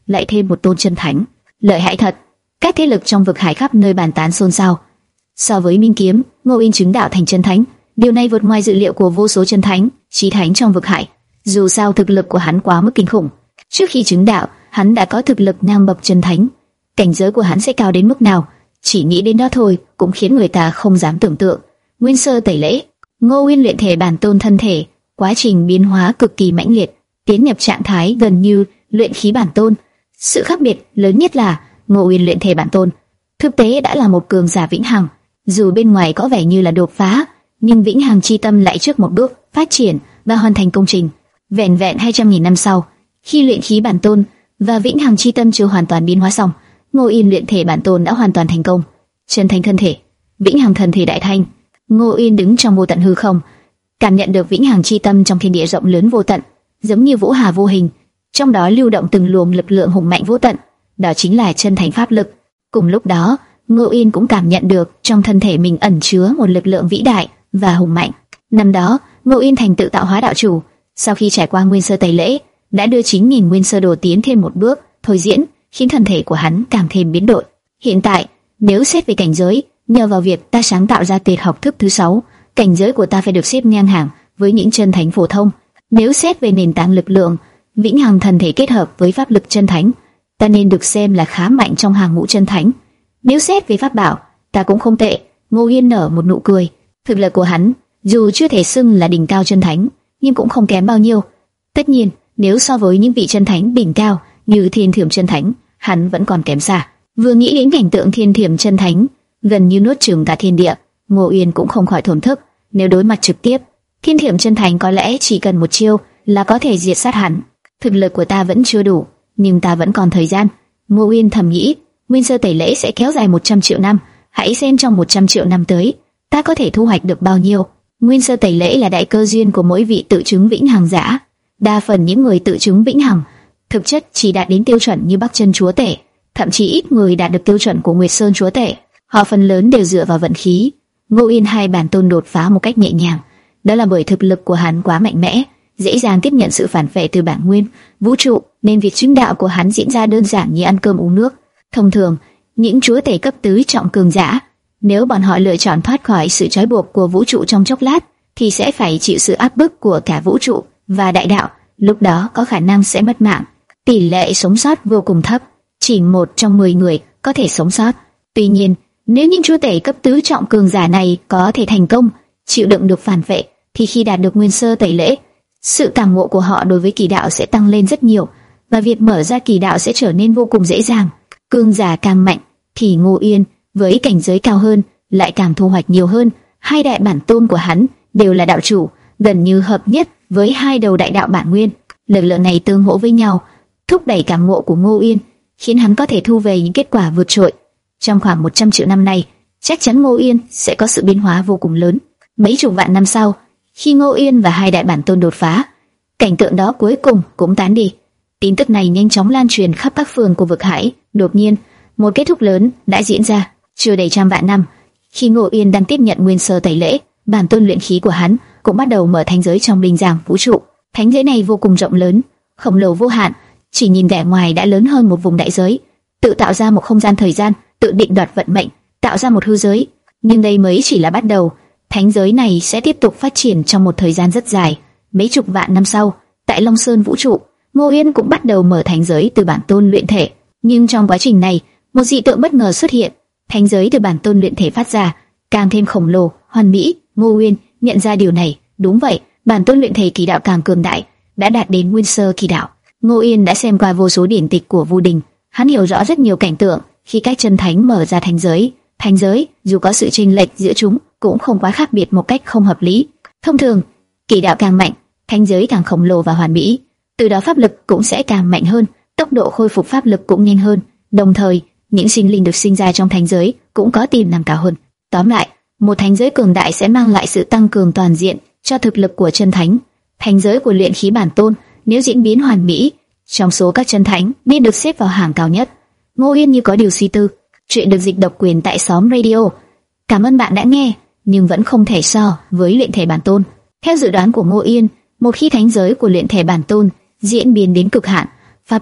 lại thêm một tôn chân thánh, lợi hại thật. Các thế lực trong vực hải khắp nơi bàn tán xôn xao. So với Minh Kiếm, Ngô Yên chứng đạo thành chân thánh, điều này vượt ngoài dự liệu của vô số chân thánh, chí thánh trong vực hải. Dù sao thực lực của hắn quá mức kinh khủng. Trước khi chứng đạo, hắn đã có thực lực ngang bậc chân thánh. Cảnh giới của hắn sẽ cao đến mức nào, chỉ nghĩ đến đó thôi cũng khiến người ta không dám tưởng tượng. Nguyên sơ tẩy lễ, Ngô Yên luyện thể bản tôn thân thể, quá trình biến hóa cực kỳ mãnh liệt, tiến nhập trạng thái gần như luyện khí bản tôn. Sự khác biệt lớn nhất là Ngô Yên luyện thể bản tôn thực tế đã là một cường giả vĩnh hằng. Dù bên ngoài có vẻ như là đột phá, nhưng vĩnh hằng chi tâm lại trước một bước phát triển và hoàn thành công trình. Vẹn vẹn hai trăm nghìn năm sau, khi luyện khí bản tôn và vĩnh hằng chi tâm chưa hoàn toàn biến hóa xong, Ngô Yên luyện thể bản tôn đã hoàn toàn thành công. Chân thành thân thể, vĩnh hằng thân thể đại thành. Ngô Yên đứng trong vô tận hư không, cảm nhận được vĩnh hằng chi tâm trong thiên địa rộng lớn vô tận, giống như vũ hà vô hình, trong đó lưu động từng luồng lực lượng hùng mạnh vô tận, đó chính là chân thành pháp lực. Cùng lúc đó, Ngô Yên cũng cảm nhận được trong thân thể mình ẩn chứa một lực lượng vĩ đại và hùng mạnh. Năm đó, Ngô Yên thành tự tạo hóa đạo chủ, sau khi trải qua nguyên sơ tẩy lễ, đã đưa chín nghìn nguyên sơ đồ tiến thêm một bước, thôi diễn, khiến thân thể của hắn càng thêm biến đổi. Hiện tại, nếu xét về cảnh giới, nhờ vào việc ta sáng tạo ra tuyệt học thức thứ sáu, cảnh giới của ta phải được xếp ngang hàng với những chân thánh phổ thông. Nếu xét về nền tảng lực lượng, vĩnh hằng thần thể kết hợp với pháp lực chân thánh, ta nên được xem là khá mạnh trong hàng ngũ chân thánh. Nếu xét về pháp bảo, ta cũng không tệ. Ngô Yên nở một nụ cười. Thực lực của hắn, dù chưa thể xưng là đỉnh cao chân thánh, nhưng cũng không kém bao nhiêu. Tất nhiên, nếu so với những vị chân thánh đỉnh cao như Thiên Thiểm chân thánh, hắn vẫn còn kém xa. Vừa nghĩ đến cảnh tượng Thiên Thiểm chân thánh gần như nuốt chửng cả thiên địa, Ngô Yên cũng không khỏi thổn thức. Nếu đối mặt trực tiếp, Thiên Thiểm chân thánh có lẽ chỉ cần một chiêu là có thể diệt sát hắn. Thực lực của ta vẫn chưa đủ, nhưng ta vẫn còn thời gian. Ngô Yên thầm nghĩ, nguyên sơ tẩy lễ sẽ kéo dài một trăm triệu năm, hãy xem trong một trăm triệu năm tới, ta có thể thu hoạch được bao nhiêu. Nguyên sơ tẩy lễ là đại cơ duyên của mỗi vị tự chứng vĩnh hằng giả. Đa phần những người tự chứng vĩnh hằng thực chất chỉ đạt đến tiêu chuẩn như Bắc Chân chúa tể, thậm chí ít người đạt được tiêu chuẩn của Nguyệt Sơn chúa tể. Họ phần lớn đều dựa vào vận khí. Ngô Yên hai bản tôn đột phá một cách nhẹ nhàng, đó là bởi thực lực của hắn quá mạnh mẽ, dễ dàng tiếp nhận sự phản vệ từ bản nguyên vũ trụ, nên việc chứng đạo của hắn diễn ra đơn giản như ăn cơm uống nước. Thông thường, những chúa tể cấp tứ trọng cường giả, nếu bọn họ lựa chọn thoát khỏi sự trói buộc của vũ trụ trong chốc lát, thì sẽ phải chịu sự áp bức của cả vũ trụ và đại đạo, lúc đó có khả năng sẽ mất mạng. Tỷ lệ sống sót vô cùng thấp, chỉ một trong mười người có thể sống sót. Tuy nhiên, nếu những chúa tể cấp tứ trọng cường giả này có thể thành công, chịu đựng được phản vệ, thì khi đạt được nguyên sơ tẩy lễ, sự cảm ngộ của họ đối với kỳ đạo sẽ tăng lên rất nhiều, và việc mở ra kỳ đạo sẽ trở nên vô cùng dễ dàng. Cường giả càng mạnh, thì Ngô Yên với cảnh giới cao hơn lại càng thu hoạch nhiều hơn. Hai đại bản tôn của hắn đều là đạo chủ, gần như hợp nhất với hai đầu đại đạo bản nguyên. Lực lượng này tương hỗ với nhau, thúc đẩy cảm ngộ của Ngô Yên, khiến hắn có thể thu về những kết quả vượt trội. Trong khoảng một trăm triệu năm này, chắc chắn Ngô Yên sẽ có sự biến hóa vô cùng lớn. Mấy chục vạn năm sau, khi Ngô Yên và hai đại bản tôn đột phá, cảnh tượng đó cuối cùng cũng tán đi. Tin tức này nhanh chóng lan truyền khắp các phường của vực hải. Đột nhiên, một kết thúc lớn đã diễn ra. Chưa đầy trăm vạn năm, khi Ngô Yên đang tiếp nhận nguyên sơ tẩy lễ, bản tôn luyện khí của hắn cũng bắt đầu mở thánh giới trong linh giảng vũ trụ. Thánh giới này vô cùng rộng lớn, khổng lồ vô hạn, chỉ nhìn vẻ ngoài đã lớn hơn một vùng đại giới, tự tạo ra một không gian thời gian, tự định đoạt vận mệnh, tạo ra một hư giới. Nhưng đây mới chỉ là bắt đầu. Thánh giới này sẽ tiếp tục phát triển trong một thời gian rất dài. Mấy chục vạn năm sau, tại Long Sơn vũ trụ, Ngô Yên cũng bắt đầu mở thánh giới từ bản tôn luyện thể. Nhưng trong quá trình này, một dị tượng bất ngờ xuất hiện. Thánh giới từ bản tôn luyện thể phát ra càng thêm khổng lồ, hoàn mỹ. Ngô Yên nhận ra điều này. Đúng vậy, bản tôn luyện thể kỳ đạo càng cường đại, đã đạt đến nguyên sơ kỳ đạo. Ngô Yên đã xem qua vô số điển tịch của Vu Đình, hắn hiểu rõ rất nhiều cảnh tượng khi các chân thánh mở ra thánh giới. Thánh giới, dù có sự chênh lệch giữa chúng, cũng không quá khác biệt một cách không hợp lý. Thông thường, kỳ đạo càng mạnh, thánh giới càng khổng lồ và hoàn mỹ, từ đó pháp lực cũng sẽ càng mạnh hơn, tốc độ khôi phục pháp lực cũng nhanh hơn. Đồng thời, những sinh linh được sinh ra trong thánh giới cũng có tiềm năng cao hơn. Tóm lại, một thánh giới cường đại sẽ mang lại sự tăng cường toàn diện cho thực lực của chân thánh. Thánh giới của luyện khí bản tôn nếu diễn biến hoàn mỹ, trong số các chân thánh nên được xếp vào hàng cao nhất. Ngô Yên như có điều suy tư. Chuyện được dịch độc quyền tại xóm radio. Cảm ơn bạn đã nghe, nhưng vẫn không thể so với luyện thể bản tôn. Theo dự đoán của Ngô Yên, một khi thánh giới của luyện thể bản tôn diễn biến đến cực hạn, pháp lực,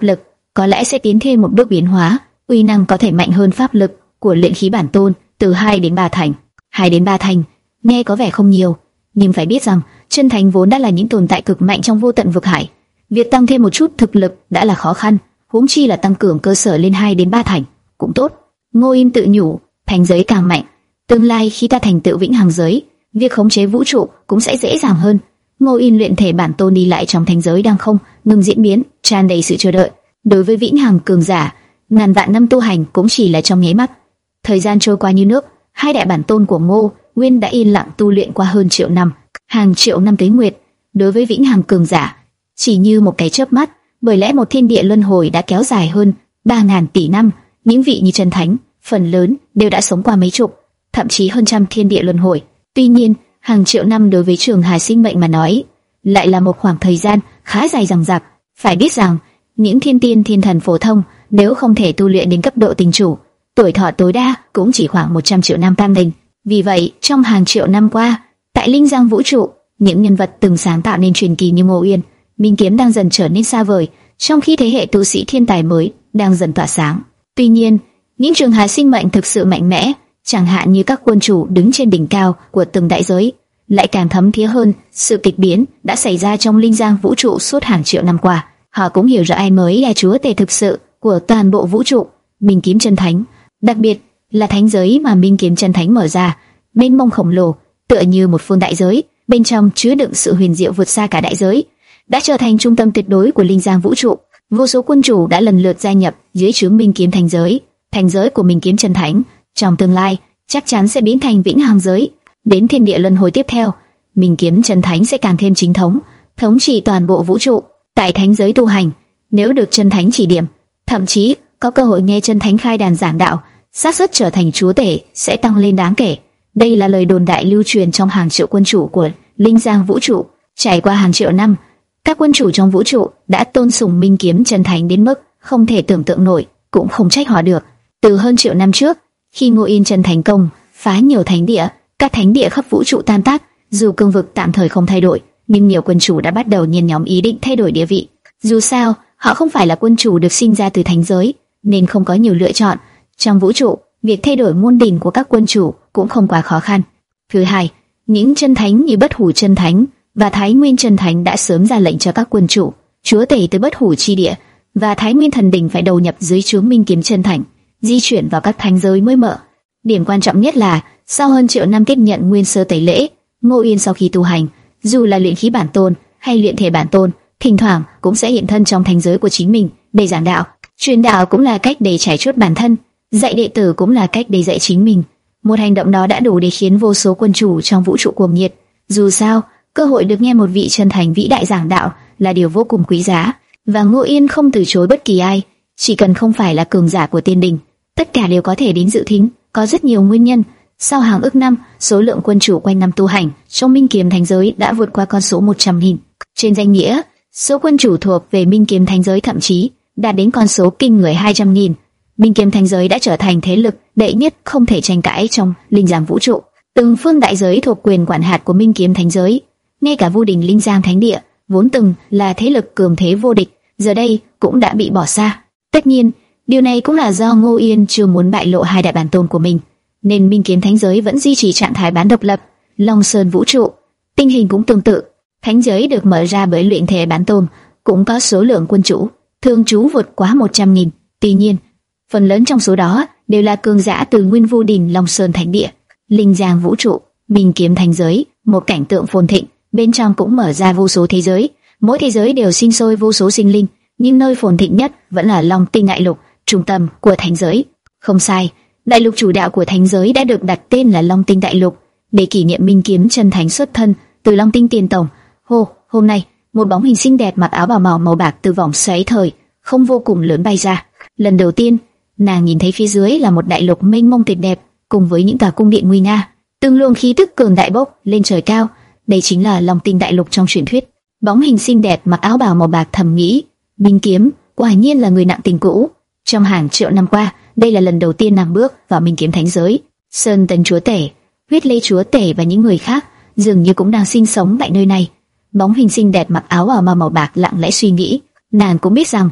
có lẽ sẽ tiến thêm một bước biến hóa, uy năng có thể mạnh hơn pháp lực của luyện khí bản tôn từ hai đến ba thành. hai đến ba thành, nghe có vẻ không nhiều, nhưng phải biết rằng chân thánh vốn đã là những tồn tại cực mạnh trong vô tận vực hải. Việc tăng thêm một chút thực lực đã là khó khăn, huống chi là tăng cường cơ sở lên hai đến ba thành, cũng tốt. Ngô Yên tự nhủ, thành giới càng mạnh, tương lai khi ta thành tựu vĩnh hằng giới, việc khống chế vũ trụ cũng sẽ dễ dàng hơn. Ngô Yên luyện thể bản tôn đi lại trong thành giới đang không ngừng diễn biến, tràn đầy sự chờ đợi. Đối với vĩnh hằng cường giả, ngàn vạn năm tu hành cũng chỉ là trong nháy mắt. Thời gian trôi qua như nước, hai đại bản tôn của Ngô Nguyên đã yên lặng tu luyện qua hơn triệu năm, hàng triệu năm tuế nguyệt. Đối với vĩnh hằng cường giả, chỉ như một cái chớp mắt, bởi lẽ một thiên địa luân hồi đã kéo dài hơn ba ngàn tỷ năm. Những vị như chân thánh, phần lớn đều đã sống qua mấy chục, thậm chí hơn trăm thiên địa luân hồi. Tuy nhiên, hàng triệu năm đối với trường hà sinh mệnh mà nói, lại là một khoảng thời gian khá dài dằng dặc. Phải biết rằng, những thiên tiên thiên thần phổ thông nếu không thể tu luyện đến cấp độ tinh chủ, tuổi thọ tối đa cũng chỉ khoảng một trăm triệu năm tam đình. Vì vậy, trong hàng triệu năm qua, tại Linh Giang vũ trụ, những nhân vật từng sáng tạo nên truyền kỳ như Ngô Uyên, Minh Kiếm đang dần trở nên xa vời, trong khi thế hệ tu sĩ thiên tài mới đang dần tỏa sáng. Tuy nhiên, những trường hà sinh mệnh thực sự mạnh mẽ, chẳng hạn như các quân chủ đứng trên đỉnh cao của từng đại giới, lại càng thấm thía hơn sự kịch biến đã xảy ra trong Linh Giang vũ trụ suốt hàng triệu năm qua. Họ cũng hiểu rõ ai mới là chúa tể thực sự của toàn bộ vũ trụ, Minh Kiếm Chân Thánh, đặc biệt là thánh giới mà Minh Kiếm Chân Thánh mở ra, mênh mông khổng lồ, tựa như một phương đại giới, bên trong chứa đựng sự huyền diệu vượt xa cả đại giới, đã trở thành trung tâm tuyệt đối của Linh Giang vũ trụ. Vô số quân chủ đã lần lượt gia nhập dưới trướng Minh Kiếm Thánh giới. Thành giới của Minh Kiếm Chân Thánh trong tương lai chắc chắn sẽ biến thành vĩnh hằng giới. Đến thiên địa luân hồi tiếp theo, Minh Kiếm Chân Thánh sẽ càng thêm chính thống, thống trị toàn bộ vũ trụ. Tại thánh giới tu hành, nếu được chân thánh chỉ điểm, thậm chí có cơ hội nghe chân thánh khai đàn giảng đạo, xác suất trở thành chúa tể sẽ tăng lên đáng kể. Đây là lời đồn đại lưu truyền trong hàng triệu quân chủ của Linh Giang vũ trụ. Trải qua hàng triệu năm, các quân chủ trong vũ trụ đã tôn sùng Minh Kiếm Chân Thánh đến mức không thể tưởng tượng nổi, cũng không trách họ được. Từ hơn triệu năm trước, khi Ngô Yên Chân thành công phá nhiều thánh địa, các thánh địa khắp vũ trụ tan tác, dù cương vực tạm thời không thay đổi, nhưng nhiều quân chủ đã bắt đầu nhen nhóm ý định thay đổi địa vị. Dù sao, họ không phải là quân chủ được sinh ra từ thánh giới, nên không có nhiều lựa chọn. Trong vũ trụ, việc thay đổi môn đỉnh của các quân chủ cũng không quá khó khăn. Thứ hai, những chân thánh như Bất Hủ Chân Thánh và Thái Nguyên Chân Thánh đã sớm ra lệnh cho các quân chủ, chúa tể từ Bất Hủ chi địa và Thái Nguyên thần đỉnh phải đầu nhập dưới trướng Minh Kiếm Chân Thánh, di chuyển vào các thánh giới mới mở. Điểm quan trọng nhất là, sau hơn triệu năm tiếp nhận nguyên sơ tẩy lễ, Ngô Yên sau khi tu hành, dù là luyện khí bản tôn hay luyện thể bản tôn, thỉnh thoảng cũng sẽ hiện thân trong thánh giới của chính mình để giảng đạo. Truyền đạo cũng là cách để trải chuốt bản thân, dạy đệ tử cũng là cách để dạy chính mình. Một hành động đó đã đủ để khiến vô số quân chủ trong vũ trụ cuồng nhiệt. Dù sao, cơ hội được nghe một vị chân thành vĩ đại giảng đạo là điều vô cùng quý giá, và Ngô Yên không từ chối bất kỳ ai, chỉ cần không phải là cường giả của tiên đình, tất cả đều có thể đến dự thính. Có rất nhiều nguyên nhân. Sau hàng ức năm, số lượng quân chủ quanh năm tu hành trong Minh Kiếm Thánh giới đã vượt qua con số một trăm nghìn. Trên danh nghĩa, số quân chủ thuộc về Minh Kiếm Thánh giới thậm chí đạt đến con số kinh người hai trăm nghìn. Minh Kiếm Thánh giới đã trở thành thế lực đệ nhất không thể tranh cãi trong Linh Giang vũ trụ. Từng phương đại giới thuộc quyền quản hạt của Minh Kiếm Thánh giới, ngay cả Vu Đình Linh Giang Thánh địa vốn từng là thế lực cường thế vô địch, giờ đây cũng đã bị bỏ xa. Tất nhiên, điều này cũng là do Ngô Yên chưa muốn bại lộ hai đại bản tôn của mình, nên Minh Kiếm Thánh giới vẫn duy trì trạng thái bán độc lập. Long Sơn vũ trụ, tình hình cũng tương tự. Thánh giới được mở ra bởi luyện thể bản tôn, cũng có số lượng quân chủ thường trú vượt quá một trăm nghìn. Tuy nhiên, phần lớn trong số đó đều là cường giả từ Nguyên Vu Đình Long Sơn Thánh địa. Linh Giang vũ trụ, Minh Kiếm Thánh giới, một cảnh tượng phồn thịnh, bên trong cũng mở ra vô số thế giới. Mỗi thế giới đều sinh sôi vô số sinh linh, nhưng nơi phồn thịnh nhất vẫn là Long Tinh đại lục, trung tâm của thánh giới. Không sai, đại lục chủ đạo của thánh giới đã được đặt tên là Long Tinh đại lục để kỷ niệm Minh Kiếm Chân Thánh xuất thân từ Long Tinh tiền tổng. Hô, hôm nay, một bóng hình xinh đẹp mặc áo bào màu màu bạc từ vòng xoáy thời không vô cùng lớn bay ra. Lần đầu tiên, nàng nhìn thấy phía dưới là một đại lục mênh mông tuyệt đẹp, cùng với những tòa cung điện nguy nga, từng luồng khí tức cường đại bốc lên trời cao. Đây chính là Long Tinh đại lục trong truyền thuyết. Bóng hình xinh đẹp mặc áo bào màu bạc thầm nghĩ, Minh Kiếm quả nhiên là người nặng tình cũ. Trong hàng triệu năm qua, đây là lần đầu tiên nàng bước vào Minh Kiếm Thánh giới. Sơn Tấn chúa tể, Huyết Lê chúa tể và những người khác dường như cũng đang sinh sống tại nơi này. Bóng hình xinh đẹp mặc áo bào màu bạc lặng lẽ suy nghĩ. Nàng cũng biết rằng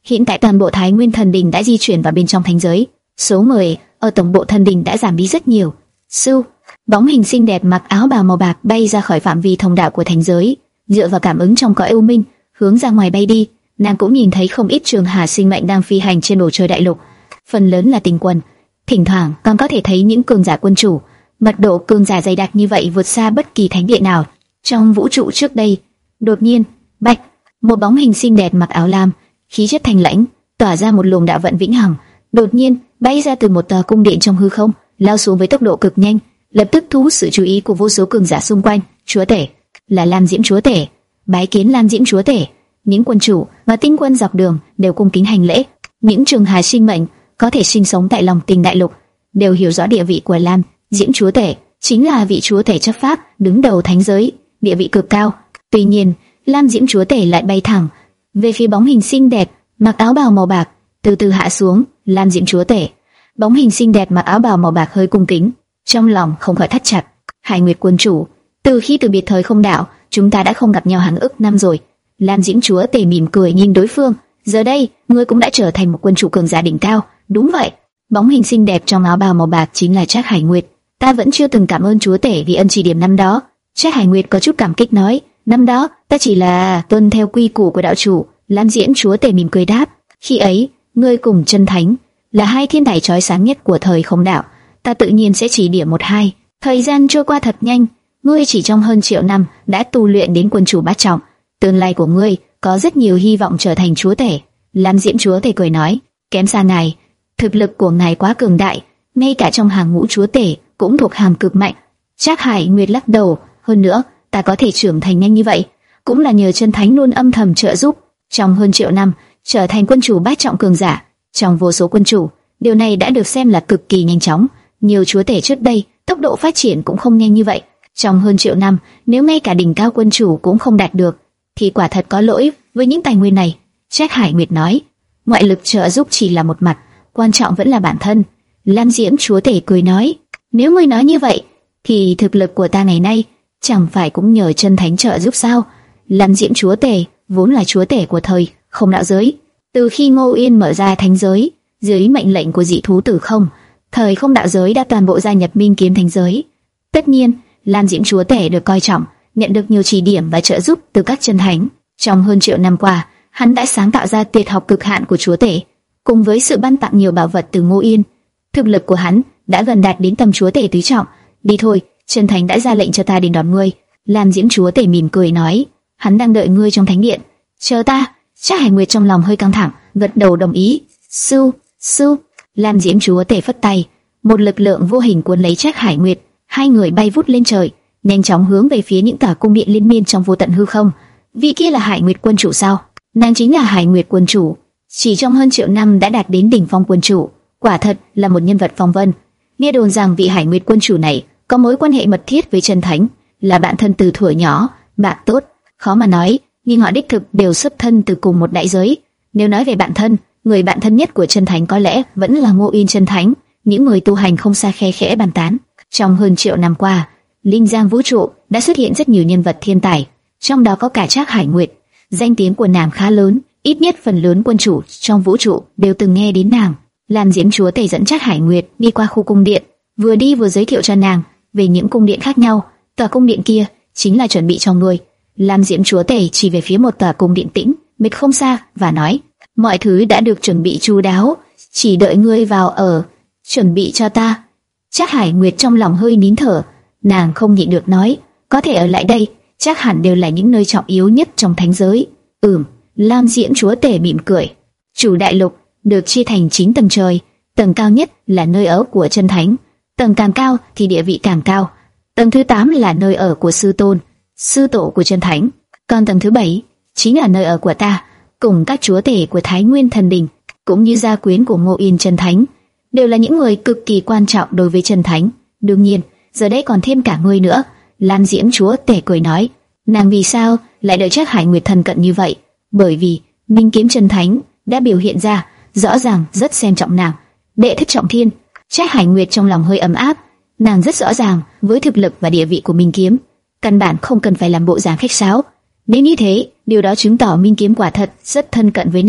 Hiện tại toàn bộ Thái Nguyên Thần Đình đã di chuyển vào bên trong thánh giới, số người ở tổng bộ thần đình đã giảm đi rất nhiều. Sư, bóng hình xinh đẹp mặc áo bào màu bạc bay ra khỏi phạm vi thông đạo của thánh giới, dựa vào cảm ứng trong cõi u minh, hướng ra ngoài bay đi. Nàng cũng nhìn thấy không ít trường hà sinh mệnh đang phi hành trên bầu trời đại lục, phần lớn là tinh quân, thỉnh thoảng còn có thể thấy những cường giả quân chủ. Mật độ cường giả dày đặc như vậy vượt xa bất kỳ thánh địa nào trong vũ trụ trước đây. Đột nhiên, bạch, một bóng hình xinh đẹp mặc áo lam, khí chất thanh lãnh, tỏa ra một luồng đạo vận vĩnh hằng, đột nhiên bay ra từ một tòa cung điện trong hư không, lao xuống với tốc độ cực nhanh, lập tức thu hút sự chú ý của vô số cường giả xung quanh. Chúa tể, là Lam Diễm chúa tể. Bái kiến Lam Diễm chúa tể. Những quân chủ và tinh quân dọc đường đều cung kính hành lễ. Những trường hài sinh mệnh có thể sinh sống tại lòng Tình đại lục đều hiểu rõ địa vị của Lam Diễm chúa tể, chính là vị chúa tể chấp pháp đứng đầu thánh giới, địa vị cực cao. Tuy nhiên, Lam Diễm chúa tể lại bay thẳng về phía bóng hình xinh đẹp mặc áo bào màu bạc, từ từ hạ xuống. Lam Diễm chúa tể. Bóng hình xinh đẹp mặc áo bào màu bạc hơi cung kính, trong lòng không khỏi thắt chặt. Hải Nguyệt quân chủ, từ khi từ biệt thời không đạo, chúng ta đã không gặp nhau hàng ức năm rồi. Lam Diễm chúa tể mỉm cười nhìn đối phương. Giờ đây, ngươi cũng đã trở thành một quân chủ cường giả đỉnh cao. Đúng vậy. Bóng hình xinh đẹp trong áo bào màu bạc chính là Trác Hải Nguyệt. Ta vẫn chưa từng cảm ơn chúa tể vì ân chỉ điểm năm đó. Trác Hải Nguyệt có chút cảm kích nói. Năm đó, ta chỉ là tuân theo quy củ của đạo chủ. Lam Diễm chúa tể mỉm cười đáp. Khi ấy, ngươi cùng Chân Thánh là hai thiên tài chói sáng nhất của thời không đạo, ta tự nhiên sẽ chỉ điểm một hai. Thời gian trôi qua thật nhanh, ngươi chỉ trong hơn triệu năm đã tu luyện đến quân chủ bát trọng, tương lai của ngươi có rất nhiều hy vọng trở thành chúa tể. Lam Diễm chúa tể cười nói, kém xa ngài, thực lực của ngài quá cường đại, ngay cả trong hàng ngũ chúa tể cũng thuộc hàng cực mạnh. Trác Hải Nguyệt lắc đầu, hơn nữa, ta có thể trưởng thành nhanh như vậy, cũng là nhờ Chân Thánh luôn âm thầm trợ giúp. Trong hơn triệu năm, trở thành quân chủ bát trọng cường giả, trong vô số quân chủ, điều này đã được xem là cực kỳ nhanh chóng. Nhiều chúa tể trước đây, tốc độ phát triển cũng không nhanh như vậy. Trong hơn triệu năm, nếu ngay cả đỉnh cao quân chủ cũng không đạt được, thì quả thật có lỗi với những tài nguyên này. Trác Hải Nguyệt nói, ngoại lực trợ giúp chỉ là một mặt, quan trọng vẫn là bản thân. Lam Diễm chúa tể cười nói, nếu ngươi nói như vậy, thì thực lực của ta ngày nay chẳng phải cũng nhờ Chân Thánh trợ giúp sao? Lam Diễm chúa tể vốn là chúa tể của thời không đạo giới. Từ khi Ngô Yên mở ra thánh giới, dưới mệnh lệnh của dị thú Tử Không, thời không đạo giới đã toàn bộ gia nhập Minh Kiếm thánh giới. Tất nhiên, Lam Diễm chúa tể được coi trọng, nhận được nhiều chỉ điểm và trợ giúp từ các chân thánh. Trong hơn triệu năm qua, hắn đã sáng tạo ra tuyệt học cực hạn của chúa tể, cùng với sự ban tặng nhiều bảo vật từ Ngô Yên, thực lực của hắn đã gần đạt đến tầm chúa tể tứ trọng. Đi thôi, Chân Thánh đã ra lệnh cho ta đến đón ngươi. Lam Diễm chúa tể mỉm cười nói, hắn đang đợi ngươi trong thánh điện. Chờ ta. Trác Hải Nguyệt trong lòng hơi căng thẳng, gật đầu đồng ý. Sư, sư. Lam Diễm chúa tể phất tay, một lực lượng vô hình cuốn lấy Trác Hải Nguyệt, hai người bay vút lên trời, nhanh chóng hướng về phía những tòa cung điện liên miên trong vô tận hư không. Vị kia là Hải Nguyệt quân chủ sao? Nàng chính là Hải Nguyệt quân chủ, chỉ trong hơn triệu năm đã đạt đến đỉnh phong quân chủ, quả thật là một nhân vật phong vân. Nghe đồn rằng vị Hải Nguyệt quân chủ này có mối quan hệ mật thiết với Chân Thánh, là bạn thân từ thuở nhỏ, bạn tốt, khó mà nói, nhưng họ đích thực đều xuất thân từ cùng một đại giới. Nếu nói về bạn thân, người bạn thân nhất của Chân Thánh có lẽ vẫn là Ngô Yên Chân Thánh. Những người tu hành không xa khe khẽ bàn tán. Trong hơn triệu năm qua, linh giang vũ trụ đã xuất hiện rất nhiều nhân vật thiên tài, trong đó có cả Trác Hải Nguyệt. Danh tiếng của nàng khá lớn, ít nhất phần lớn quân chủ trong vũ trụ đều từng nghe đến nàng. Lam Diễm chúa tể dẫn Trác Hải Nguyệt đi qua khu cung điện, vừa đi vừa giới thiệu cho nàng về những cung điện khác nhau. Tòa cung điện kia chính là chuẩn bị cho ngươi. Lam Diễm chúa tể chỉ về phía một tòa cung điện tĩnh mịch không xa và nói, mọi thứ đã được chuẩn bị chu đáo, chỉ đợi ngươi vào ở, chuẩn bị cho ta. Trác Hải Nguyệt trong lòng hơi nín thở, nàng không nhịn được nói, có thể ở lại đây, chắc hẳn đều là những nơi trọng yếu nhất trong thánh giới. Ừm. Lam Diễm chúa tể mỉm cười. Chủ đại lục được chia thành chín tầng trời, tầng cao nhất là nơi ở của Chân Thánh, tầng càng cao thì địa vị càng cao. Tầng thứ tám là nơi ở của sư tôn, sư tổ của Chân Thánh, còn tầng thứ bảy chính là nơi ở của ta, cùng các chúa tể của Thái Nguyên Thần Đình, cũng như gia quyến của Ngô Yên Chân Thánh, đều là những người cực kỳ quan trọng đối với Chân Thánh. Đương nhiên, giờ đây còn thêm cả ngươi nữa. Lam Diễm chúa tể cười nói, nàng vì sao lại đợi Trác Hải Nguyệt thân cận như vậy? Bởi vì Minh Kiếm Chân Thánh đã biểu hiện ra, rõ ràng rất xem trọng nàng. Đệ thất trọng thiên. Trác Hải Nguyệt trong lòng hơi ấm áp, nàng rất rõ ràng với thực lực và địa vị của Minh Kiếm, căn bản không cần phải làm bộ dáng khách sáo. Nếu như thế, điều đó chứng tỏ Minh Kiếm quả thật rất thân cận với nàng.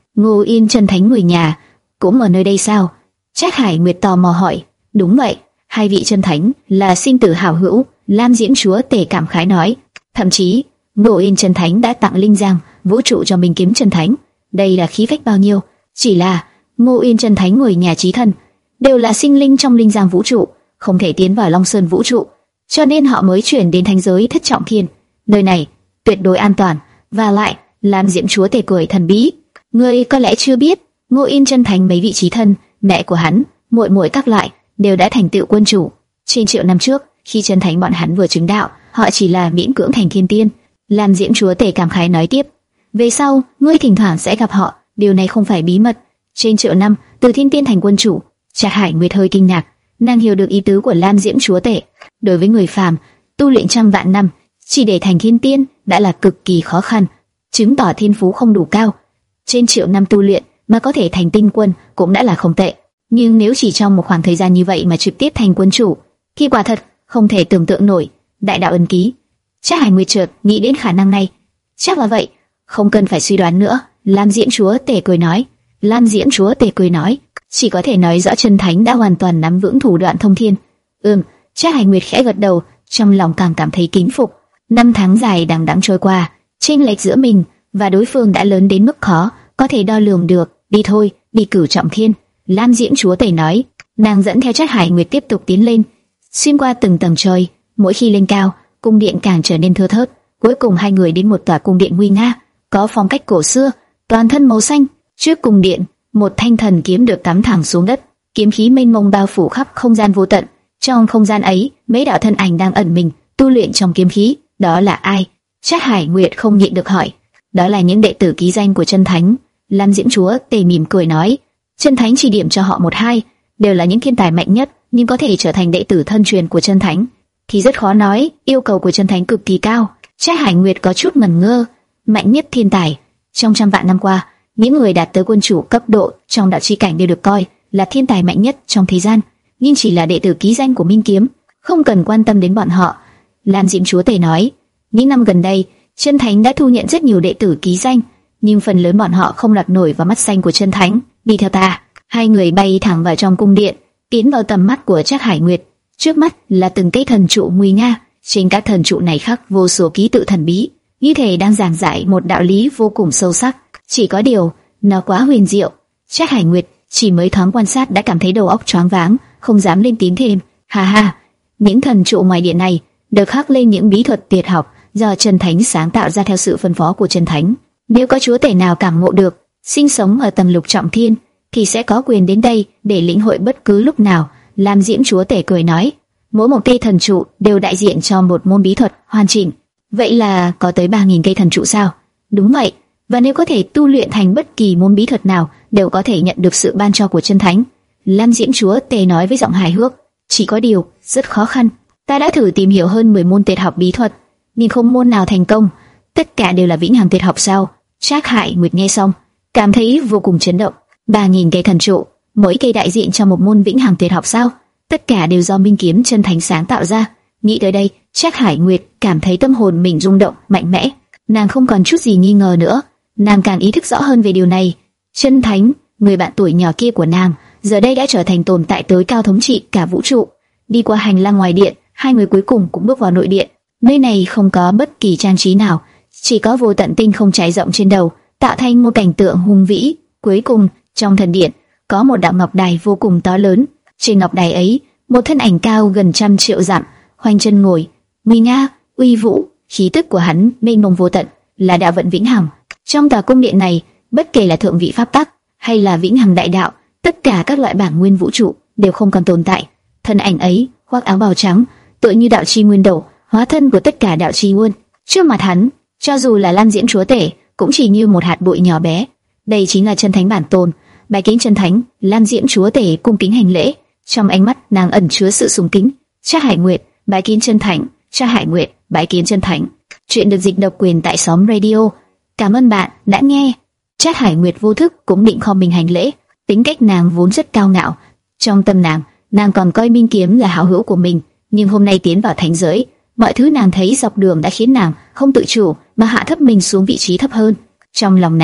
Ngô Yên chân thánh người nhà cũng ở nơi đây sao? Trác Hải Nguyệt tò mò hỏi. Đúng vậy, hai vị chân thánh là sinh tử hảo hữu. Lam Diễm Chúa Tể cảm khái nói. Thậm chí Ngô Yên chân thánh đã tặng linh giang vũ trụ cho Minh Kiếm chân thánh. Đây là khí phách bao nhiêu. Chỉ là Ngô Yên chân thánh người nhà chí thân đều là sinh linh trong linh giang vũ trụ, không thể tiến vào Long Sơn vũ trụ, cho nên họ mới chuyển đến thánh giới Thất Trọng Thiên. Nơi này tuyệt đối an toàn. Và lại, Lam Diễm Chúa Tể cười thần bí. Ngươi có lẽ chưa biết, Ngô Yên chân thánh mấy vị chí thân, mẹ của hắn, muội muội các loại đều đã thành tựu quân chủ. Trên triệu năm trước, khi chân thánh bọn hắn vừa chứng đạo, họ chỉ là miễn cưỡng thành thiên tiên. Lam Diễm Chúa Tể cảm khái nói tiếp. Về sau, ngươi thỉnh thoảng sẽ gặp họ, điều này không phải bí mật. Trên triệu năm, từ thiên tiên thành quân chủ. Trác Hải Nguyệt hơi kinh ngạc, nàng hiểu được ý tứ của Lam Diễm Chúa Tể. Đối với người phàm, tu luyện trăm vạn năm chỉ để thành thiên tiên đã là cực kỳ khó khăn, chứng tỏ thiên phú không đủ cao. Trên triệu năm tu luyện mà có thể thành tinh quân cũng đã là không tệ, nhưng nếu chỉ trong một khoảng thời gian như vậy mà trực tiếp thành quân chủ, thì quả thật không thể tưởng tượng nổi. Đại đạo ân ký. Trác Hải Nguyệt chợt nghĩ đến khả năng này. Chắc là vậy, không cần phải suy đoán nữa. Lam Diễm Chúa Tể cười nói. Lam Diễm Chúa Tể cười nói, chỉ có thể nói rõ chân thánh đã hoàn toàn nắm vững thủ đoạn thông thiên. Ừm, Trác Hải Nguyệt khẽ gật đầu, trong lòng càng cảm thấy kính phục. Năm tháng dài đằng đẵng trôi qua, chênh lệch giữa mình và đối phương đã lớn đến mức khó có thể đo lường được. Đi thôi, đi cửu trọng thiên. Lam Diễm Chúa Tể nói. Nàng dẫn theo Trác Hải Nguyệt tiếp tục tiến lên, xuyên qua từng tầng trời. Mỗi khi lên cao, cung điện càng trở nên thưa thớt. Cuối cùng hai người đến một tòa cung điện nguy nga, có phong cách cổ xưa, toàn thân màu xanh. Trước cung điện, một thanh thần kiếm được cắm thẳng xuống đất, kiếm khí mênh mông bao phủ khắp không gian vô tận. Trong không gian ấy, mấy đạo thân ảnh đang ẩn mình, tu luyện trong kiếm khí. Đó là ai? Trác Hải Nguyệt không nhịn được hỏi. Đó là những đệ tử ký danh của chân thánh. Lam Diễm Chúa Tể mỉm cười nói. Chân thánh chỉ điểm cho họ một hai, đều là những thiên tài mạnh nhất, nhưng có thể trở thành đệ tử thân truyền của chân thánh thì rất khó nói. Yêu cầu của chân thánh cực kỳ cao. Trác Hải Nguyệt có chút ngẩn ngơ. Mạnh nhất thiên tài. Trong trăm vạn năm qua, những người đạt tới quân chủ cấp độ trong đạo chi cảnh đều được coi là thiên tài mạnh nhất trong thế gian, nhưng chỉ là đệ tử ký danh của Minh Kiếm, không cần quan tâm đến bọn họ. Lam Diễm Chúa Tể nói. Những năm gần đây, chân thánh đã thu nhận rất nhiều đệ tử ký danh, nhưng phần lớn bọn họ không lọt nổi vào mắt xanh của chân thánh. Đi theo ta. Hai người bay thẳng vào trong cung điện, tiến vào tầm mắt của Trác Hải Nguyệt. Trước mắt là từng cây thần trụ nguy nga, trên các thần trụ này khắc vô số ký tự thần bí, như thể đang giảng giải một đạo lý vô cùng sâu sắc. Chỉ có điều, nó quá huyền diệu. Trác Hải Nguyệt chỉ mới thoáng quan sát đã cảm thấy đầu óc choáng váng, không dám lên tiếng thêm. Ha ha, những thần trụ ngoài điện này được khắc lên những bí thuật tuyệt học do chân thánh sáng tạo ra theo sự phân phó của chân thánh. Nếu có chúa tể nào cảm ngộ được, sinh sống ở tầng lục trọng thiên, thì sẽ có quyền đến đây để lĩnh hội bất cứ lúc nào. Lam Diễm Chúa Tể cười nói. Mỗi một cây thần trụ đều đại diện cho một môn bí thuật hoàn chỉnh. Vậy là có tới ba nghìn cây thần trụ sao? Đúng vậy. Và nếu có thể tu luyện thành bất kỳ môn bí thuật nào, đều có thể nhận được sự ban cho của chân thánh. Lam Diễm Chúa Tể nói với giọng hài hước. Chỉ có điều rất khó khăn. Ta đã thử tìm hiểu hơn mười môn tuyệt học bí thuật, nhưng không môn nào thành công. Tất cả đều là vĩnh hằng tuyệt học sao? Trác Hải Nguyệt nghe xong, cảm thấy vô cùng chấn động. Ba nghìn cây thần trụ, mỗi cây đại diện cho một môn vĩnh hằng tuyệt học sao? Tất cả đều do Minh Kiếm chân thánh sáng tạo ra. Nghĩ tới đây, Trác Hải Nguyệt cảm thấy tâm hồn mình rung động mạnh mẽ. Nàng không còn chút gì nghi ngờ nữa. Nàng càng ý thức rõ hơn về điều này. Chân thánh, người bạn tuổi nhỏ kia của nàng, giờ đây đã trở thành tồn tại tối cao thống trị cả vũ trụ. Đi qua hành lang ngoài điện, hai người cuối cùng cũng bước vào nội điện. Nơi này không có bất kỳ trang trí nào, chỉ có vô tận tinh không trải rộng trên đầu, tạo thành một cảnh tượng hùng vĩ. Cuối cùng, trong thần điện có một đạo ngọc đài vô cùng to lớn. Trên ngọc đài ấy, một thân ảnh cao gần trăm triệu dặm, khoanh chân ngồi, nguy nga, uy vũ, khí tức của hắn mênh mông vô tận, là đạo vận vĩnh hằng. Trong tòa cung điện này, bất kể là thượng vị pháp tắc hay là vĩnh hằng đại đạo, tất cả các loại bản nguyên vũ trụ đều không còn tồn tại. Thân ảnh ấy khoác áo bào trắng, tựa như đạo chi nguyên đầu, hóa thân của tất cả đạo chi nguyên. Trước mặt hắn, cho dù là Lam Diễm Chúa Tể, cũng chỉ như một hạt bụi nhỏ bé. Đây chính là chân thánh bản tôn. Bái kiến chân thánh. Lam Diễm Chúa Tể cung kính hành lễ, trong ánh mắt nàng ẩn chứa sự sùng kính. Trác Hải Nguyệt, bái kiến chân thánh. Trác Hải Nguyệt, bái kiến chân thánh. Chuyện được dịch độc quyền tại xóm radio. Cảm ơn bạn đã nghe. Trác Hải Nguyệt vô thức cũng định khom mình hành lễ. Tính cách nàng vốn rất cao ngạo, trong tâm nàng, nàng còn coi Minh Kiếm là hảo hữu của mình, nhưng hôm nay tiến vào thánh giới, mọi thứ nàng thấy dọc đường đã khiến nàng không tự chủ mà hạ thấp mình xuống vị trí thấp hơn. Trong lòng nàng,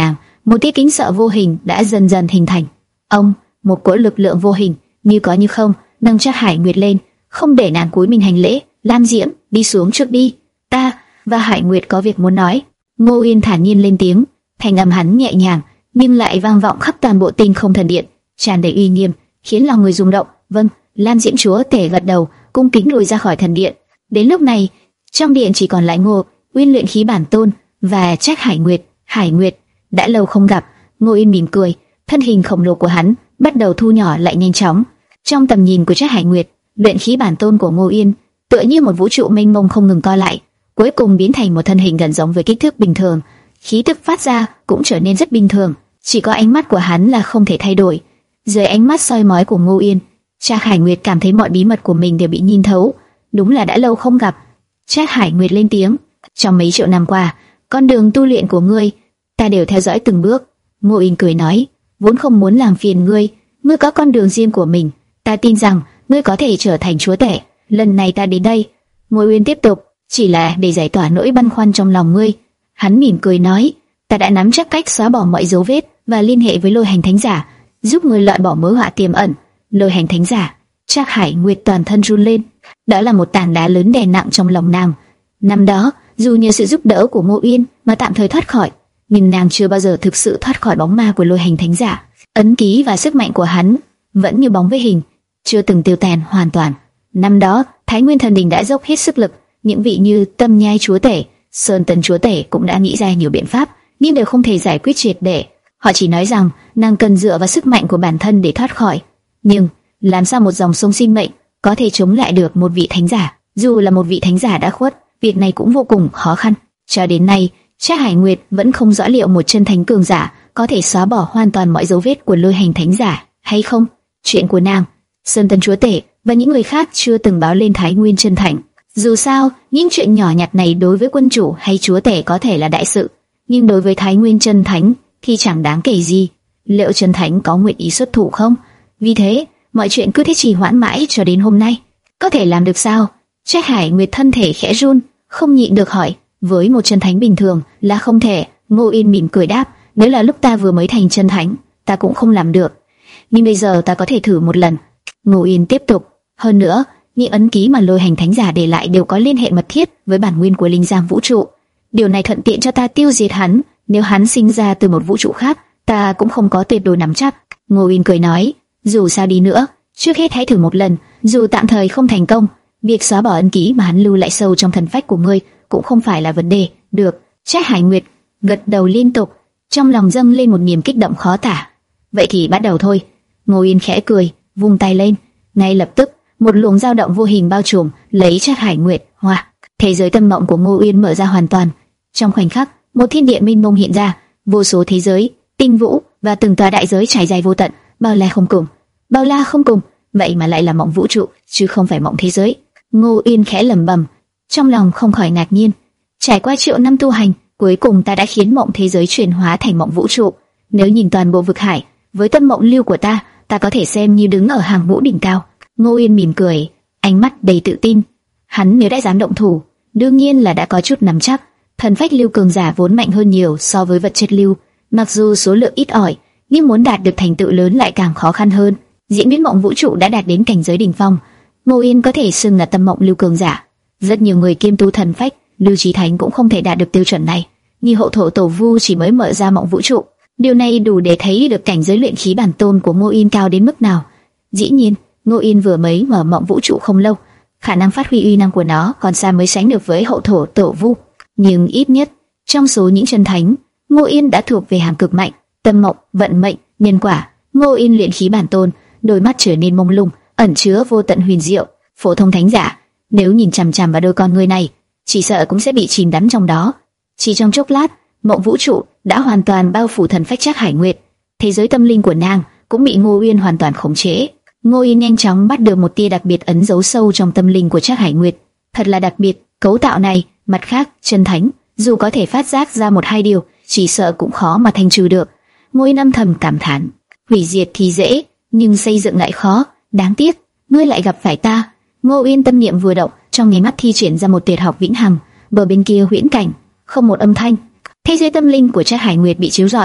một tia kính sợ vô hình đã dần dần hình thành. Ông, một cỗ lực lượng vô hình như có như không nâng Trác Hải Nguyệt lên, không để nàng cúi mình hành lễ. Lam Diễm, đi xuống trước đi, ta và Hải Nguyệt có việc muốn nói. Ngô Yên thản nhiên lên tiếng, thanh âm hắn nhẹ nhàng nhưng lại vang vọng khắp toàn bộ Tinh Không Thần Điện, tràn đầy uy nghiêm, khiến lòng người rung động. Vâng. Lam Diễm chúa tể gật đầu, cung kính lùi ra khỏi thần điện. Đến lúc này, trong điện chỉ còn lại Ngô Uyên luyện khí bản tôn và Trác Hải Nguyệt. Hải Nguyệt, đã lâu không gặp. Ngô Uyên mỉm cười, thân hình khổng lồ của hắn bắt đầu thu nhỏ lại nhanh chóng. Trong tầm nhìn của Trác Hải Nguyệt, luyện khí bản tôn của Ngô Uyên tựa như một vũ trụ mênh mông không ngừng co lại, cuối cùng biến thành một thân hình gần giống với kích thước bình thường. Khí tức phát ra cũng trở nên rất bình thường, chỉ có ánh mắt của hắn là không thể thay đổi. Dưới ánh mắt soi mói của Ngô Uyên, Trác Hải Nguyệt cảm thấy mọi bí mật của mình đều bị nhìn thấu. Đúng là đã lâu không gặp. Trác Hải Nguyệt lên tiếng, trong mấy triệu năm qua, con đường tu luyện của ngươi, ta đều theo dõi từng bước. Ngô Uyên cười nói, vốn không muốn làm phiền ngươi, ngươi có con đường riêng của mình, ta tin rằng ngươi có thể trở thành chúa tể. Lần này ta đến đây, Ngô Uyên tiếp tục, chỉ là để giải tỏa nỗi băn khoăn trong lòng ngươi. Hắn mỉm cười nói, ta đã nắm chắc cách xóa bỏ mọi dấu vết và liên hệ với Lôi Hành Thánh Giả, giúp ngươi loại bỏ mối họa tiềm ẩn. Lôi Hành Thánh Giả. Trác Hải Nguyệt toàn thân run lên, đó là một tảng đá lớn đè nặng trong lòng nàng. Năm đó, dù nhờ sự giúp đỡ của Ngô Uyên mà tạm thời thoát khỏi, nhưng nàng chưa bao giờ thực sự thoát khỏi bóng ma của Lôi Hành Thánh Giả. Ấn ký và sức mạnh của hắn vẫn như bóng với hình, chưa từng tiêu tan hoàn toàn. Năm đó, Thái Nguyên Thần Đình đã dốc hết sức lực, những vị như Tâm Nhai chúa tể, Sơn Tần chúa tể cũng đã nghĩ ra nhiều biện pháp, nhưng đều không thể giải quyết triệt để. Họ chỉ nói rằng nàng cần dựa vào sức mạnh của bản thân để thoát khỏi. Nhưng làm sao một dòng sông sinh mệnh có thể chống lại được một vị thánh giả? Dù là một vị thánh giả đã khuất, việc này cũng vô cùng khó khăn. Cho đến nay, Trác Hải Nguyệt vẫn không rõ liệu một chân thánh cường giả có thể xóa bỏ hoàn toàn mọi dấu vết của Lôi Hành Thánh Giả hay không. Chuyện của nàng, Sơn Tần chúa tể và những người khác chưa từng báo lên Thái Nguyên chân thành. Dù sao, những chuyện nhỏ nhặt này đối với quân chủ hay chúa tể có thể là đại sự, nhưng đối với Thái Nguyên chân thánh thì chẳng đáng kể gì. Liệu chân thánh có nguyện ý xuất thủ không? Vì thế, mọi chuyện cứ thế trì hoãn mãi cho đến hôm nay. Có thể làm được sao? Trác Hải Nguyệt thân thể khẽ run, không nhịn được hỏi. Với một chân thánh bình thường là không thể. Ngô Yên mỉm cười đáp, nếu là lúc ta vừa mới thành chân thánh, ta cũng không làm được. Nhưng bây giờ ta có thể thử một lần. Ngô Yên tiếp tục, hơn nữa, những ấn ký mà Lôi Hành Thánh Giả để lại đều có liên hệ mật thiết với bản nguyên của linh giang vũ trụ. Điều này thuận tiện cho ta tiêu diệt hắn. Nếu hắn sinh ra từ một vũ trụ khác, ta cũng không có tuyệt đối nắm chắc. Ngô Yên cười nói, dù sao đi nữa, trước hết hãy thử một lần, dù tạm thời không thành công, việc xóa bỏ ấn ký mà hắn lưu lại sâu trong thần phách của ngươi cũng không phải là vấn đề. Được. Trác Hải Nguyệt gật đầu liên tục, trong lòng dâng lên một niềm kích động khó tả. Vậy thì bắt đầu thôi. Ngô Yên khẽ cười, vung tay lên, ngay lập tức một luồng dao động vô hình bao trùm lấy Trác Hải Nguyệt. Hoa, thế giới tâm mộng của Ngô Yên mở ra hoàn toàn. Trong khoảnh khắc, một thiên địa mênh mông hiện ra, vô số thế giới, tinh vũ và từng tòa đại giới trải dài vô tận, bao la không cùng, bao la không cùng. Vậy mà lại là mộng vũ trụ, chứ không phải mộng thế giới. Ngô Yên khẽ lẩm bẩm, trong lòng không khỏi ngạc nhiên. Trải qua triệu năm tu hành, cuối cùng ta đã khiến mộng thế giới chuyển hóa thành mộng vũ trụ. Nếu nhìn toàn bộ vực hải, với tâm mộng lưu của ta, ta có thể xem như đứng ở hàng ngũ đỉnh cao. Ngô Yên mỉm cười, ánh mắt đầy tự tin. Hắn nếu đã dám động thủ, đương nhiên là đã có chút nắm chắc. Thần phách lưu cường giả vốn mạnh hơn nhiều so với vật chất lưu, mặc dù số lượng ít ỏi, nhưng muốn đạt được thành tựu lớn lại càng khó khăn hơn. Diễn biến mộng vũ trụ đã đạt đến cảnh giới đỉnh phong, Ngô Yên có thể xưng là tâm mộng lưu cường giả. Rất nhiều người kiêm tu thần phách, lưu trí thánh cũng không thể đạt được tiêu chuẩn này. Như hậu thổ tổ vu chỉ mới mở ra mộng vũ trụ, điều này đủ để thấy được cảnh giới luyện khí bản tôn của Ngô Yên cao đến mức nào. Dĩ nhiên, Ngô Yên vừa mới mở mộng vũ trụ không lâu, khả năng phát huy uy năng của nó còn xa mới sánh được với hậu thổ tổ vu. Nhưng ít nhất trong số những chân thánh, Ngô Yên đã thuộc về hàng cực mạnh. Tâm mộng, vận mệnh, nhân quả. Ngô Yên luyện khí bản tôn, đôi mắt trở nên mông lung, ẩn chứa vô tận huyền diệu. Phổ thông thánh giả, nếu nhìn chằm chằm vào đôi con ngươi này, chỉ sợ cũng sẽ bị chìm đắm trong đó. Chỉ trong chốc lát, mộng vũ trụ đã hoàn toàn bao phủ thần phách Trác Hải Nguyệt. Thế giới tâm linh của nàng cũng bị Ngô Yên hoàn toàn khống chế. Ngô Yên nhanh chóng bắt được một tia đặc biệt ấn dấu sâu trong tâm linh của Trác Hải Nguyệt. Thật là đặc biệt, cấu tạo này. Mặt khác, chân thánh dù có thể phát giác ra một hai điều, chỉ sợ cũng khó mà thanh trừ được. Ngô Yên âm thầm cảm thán, hủy diệt thì dễ, nhưng xây dựng lại khó. Đáng tiếc, ngươi lại gặp phải ta. Ngô Yên tâm niệm vừa động, trong nháy mắt thi triển ra một tuyệt học vĩnh hằng. Bờ bên kia huyễn cảnh, không một âm thanh. Thế giới tâm linh của Trác Hải Nguyệt bị chiếu rọi,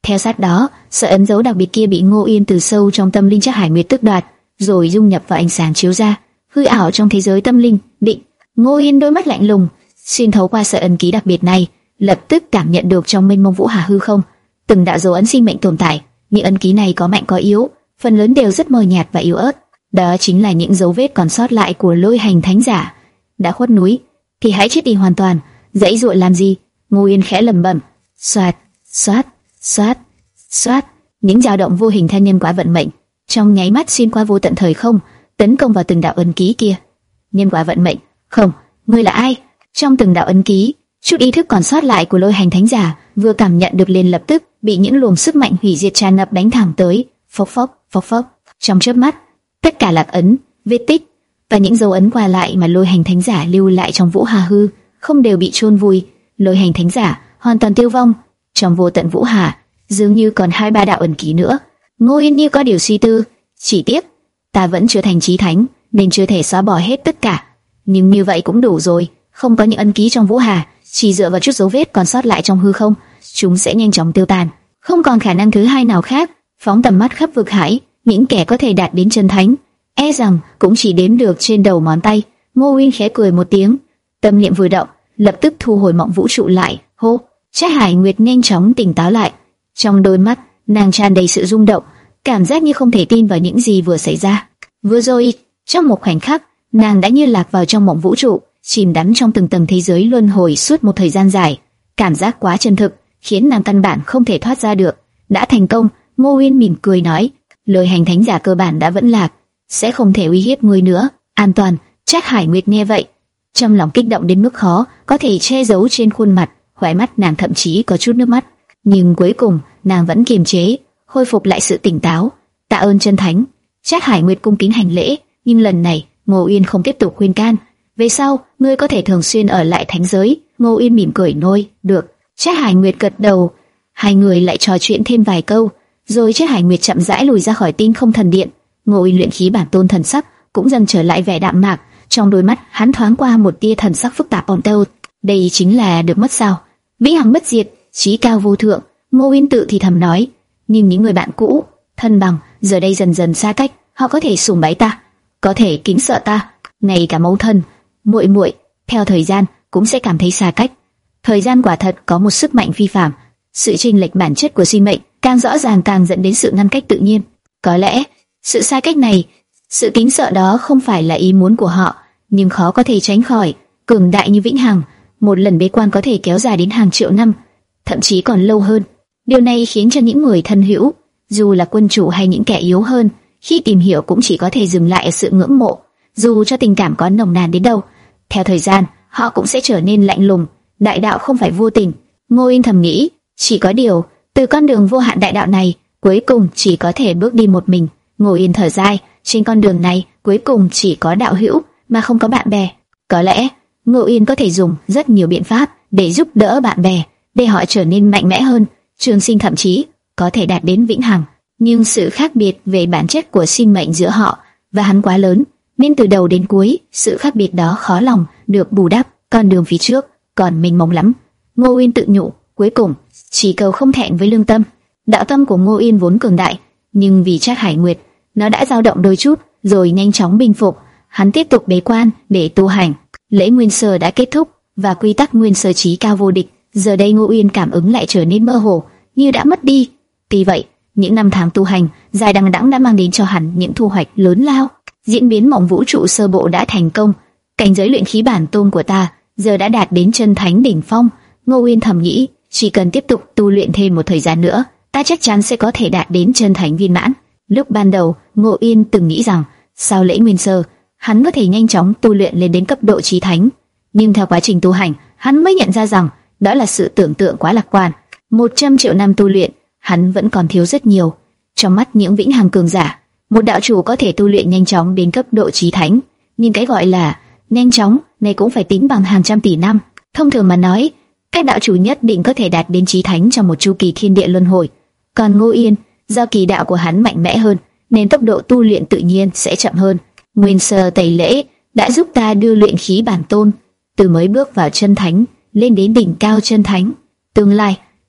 Theo sát đó, sợi ấn dấu đặc biệt kia bị Ngô Yên từ sâu trong tâm linh Trác Hải Nguyệt tức đoạt, rồi dung nhập vào ánh sáng chiếu ra, hư ảo trong thế giới tâm linh. Định, Ngô Yên đôi mắt lạnh lùng, xuyên thấu qua sợi ấn ký đặc biệt này, lập tức cảm nhận được trong mênh mông vũ hà hư không, từng đạo dấu ấn sinh mệnh tồn tại. Những ấn ký này có mạnh có yếu, phần lớn đều rất mờ nhạt và yếu ớt. Đó chính là những dấu vết còn sót lại của Lôi Hành Thánh Giả. Đã khuất núi, thì hãy chết đi hoàn toàn, dãy dụa làm gì? Ngô Yên khẽ lẩm bẩm. Xoạt, xoát, xoát, xoát, những dao động vô hình theo nhân quả vận mệnh, trong nháy mắt xuyên qua vô tận thời không, tấn công vào từng đạo ấn ký kia. Nhân quả vận mệnh, không, ngươi là ai? Trong từng đạo ấn ký, chút ý thức còn sót lại của Lôi Hành Thánh Giả vừa cảm nhận được liền lập tức bị những luồng sức mạnh hủy diệt tràn ngập đánh thẳng tới. Phốc phốc, phốc phốc, trong chớp mắt, tất cả lạc ấn, vết tích và những dấu ấn qua lại mà Lôi Hành Thánh Giả lưu lại trong vũ hà hư không đều bị chôn vùi. Lôi Hành Thánh Giả hoàn toàn tiêu vong. Trong vô tận vũ hà, dường như còn hai ba đạo ấn ký nữa. Ngô Yên như có điều suy tư, chỉ tiếc, ta vẫn chưa thành chí thánh, nên chưa thể xóa bỏ hết tất cả. Nhưng như vậy cũng đủ rồi, không có những ấn ký trong vũ hà, chỉ dựa vào chút dấu vết còn sót lại trong hư không, chúng sẽ nhanh chóng tiêu tan, không còn khả năng thứ hai nào khác. Phóng tầm mắt khắp vực hải, những kẻ có thể đạt đến chân thánh, e rằng cũng chỉ đếm được trên đầu ngón tay. Ngô Yên khẽ cười một tiếng, tâm niệm vừa động, lập tức thu hồi mộng vũ trụ lại. Hô! Trác Hải Nguyệt nhanh chóng tỉnh táo lại, trong đôi mắt nàng tràn đầy sự rung động, cảm giác như không thể tin vào những gì vừa xảy ra. Vừa rồi, trong một khoảnh khắc, nàng đã như lạc vào trong mộng vũ trụ, chìm đắm trong từng tầng thế giới luân hồi suốt một thời gian dài. Cảm giác quá chân thực, khiến nàng căn bản không thể thoát ra được. Đã thành công, Ngô Yên mỉm cười nói, Lôi Hành Thánh Giả cơ bản đã vẫn lạc, sẽ không thể uy hiếp ngươi nữa, an toàn. Trác Hải Nguyệt nghe vậy, trong lòng kích động đến mức khó có thể che giấu trên khuôn mặt, khóe mắt nàng thậm chí có chút nước mắt, nhưng cuối cùng nàng vẫn kiềm chế, khôi phục lại sự tỉnh táo. Tạ ơn chân thánh. Trác Hải Nguyệt cung kính hành lễ, nhưng lần này Ngô Yên không tiếp tục khuyên can. Về sau, ngươi có thể thường xuyên ở lại thánh giới. Ngô Yên mỉm cười nôi, được. Trác Hải Nguyệt gật đầu. Hai người lại trò chuyện thêm vài câu, rồi Trác Hải Nguyệt chậm rãi lùi ra khỏi Tinh Không Thần Điện. Ngô Yên luyện khí bản tôn thần sắc cũng dần trở lại vẻ đạm mạc, trong đôi mắt hắn thoáng qua một tia thần sắc phức tạp. Còn đâu, đây chính là được mất sao? Vĩnh hằng bất diệt, chí cao vô thượng. Ngô Yên tự thì thầm nói, nhưng những người bạn cũ, thân bằng, giờ đây dần dần xa cách. Họ có thể sùng bái ta, có thể kính sợ ta, ngay cả mẫu thân, muội muội, theo thời gian cũng sẽ cảm thấy xa cách. Thời gian quả thật có một sức mạnh phi phàm, sự chênh lệch bản chất của sinh mệnh càng rõ ràng càng dẫn đến sự ngăn cách tự nhiên. Có lẽ sự xa cách này, sự kính sợ đó không phải là ý muốn của họ, nhưng khó có thể tránh khỏi. Cường đại như vĩnh hằng, một lần bế quan có thể kéo dài đến hàng triệu năm, thậm chí còn lâu hơn. Điều này khiến cho những người thân hữu, dù là quân chủ hay những kẻ yếu hơn, khi tìm hiểu cũng chỉ có thể dừng lại ở sự ngưỡng mộ, dù cho tình cảm có nồng nàn đến đâu. Theo thời gian, họ cũng sẽ trở nên lạnh lùng. Đại đạo không phải vô tình. Ngô Yên thầm nghĩ, chỉ có điều, từ con đường vô hạn đại đạo này, cuối cùng chỉ có thể bước đi một mình. Ngô Yên thở dài, trên con đường này, cuối cùng chỉ có đạo hữu, mà không có bạn bè. Có lẽ, Ngô Yên có thể dùng rất nhiều biện pháp để giúp đỡ bạn bè, để họ trở nên mạnh mẽ hơn, trường sinh thậm chí có thể đạt đến vĩnh hằng. Nhưng sự khác biệt về bản chất của sinh mệnh giữa họ và hắn quá lớn, nên từ đầu đến cuối, sự khác biệt đó khó lòng được bù đắp. Con đường phía trước còn mênh mông lắm. Ngô Yên tự nhủ, cuối cùng chỉ cầu không thẹn với lương tâm. Đạo tâm của Ngô Yên vốn cường đại, nhưng vì Trác Hải Nguyệt, nó đã dao động đôi chút, rồi nhanh chóng bình phục. Hắn tiếp tục bế quan để tu hành. Lễ Nguyên Sơ đã kết thúc và quy tắc Nguyên Sơ chí cao vô địch. Giờ đây Ngô Yên cảm ứng lại trở nên mơ hồ, như đã mất đi. Tuy vậy, những năm tháng tu hành dài đằng đẵng đã mang đến cho hắn những thu hoạch lớn lao. Diễn biến mộng vũ trụ sơ bộ đã thành công. Cảnh giới luyện khí bản tôn của ta giờ đã đạt đến chân thánh đỉnh phong. Ngô Yên thầm nghĩ, chỉ cần tiếp tục tu luyện thêm một thời gian nữa, ta chắc chắn sẽ có thể đạt đến chân thánh viên mãn. Lúc ban đầu, Ngô Yên từng nghĩ rằng sau lễ Nguyên Sơ, hắn có thể nhanh chóng tu luyện lên đến cấp độ chí thánh. Nhưng theo quá trình tu hành, hắn mới nhận ra rằng đó là sự tưởng tượng quá lạc quan. Một trăm triệu năm tu luyện, hắn vẫn còn thiếu rất nhiều. Trong mắt những vĩnh hằng cường giả, một đạo chủ có thể tu luyện nhanh chóng đến cấp độ chí thánh, nhưng cái gọi là nhanh chóng này cũng phải tính bằng hàng trăm tỷ năm. Thông thường mà nói, các đạo chủ nhất định có thể đạt đến chí thánh trong một chu kỳ thiên địa luân hồi. Còn Ngô Yên, do kỳ đạo của hắn mạnh mẽ hơn, nên tốc độ tu luyện tự nhiên sẽ chậm hơn. Nguyên Sơ tẩy lễ đã giúp ta đưa luyện khí bản tôn từ mới bước vào chân thánh lên đến đỉnh cao chân thánh. Tương lai,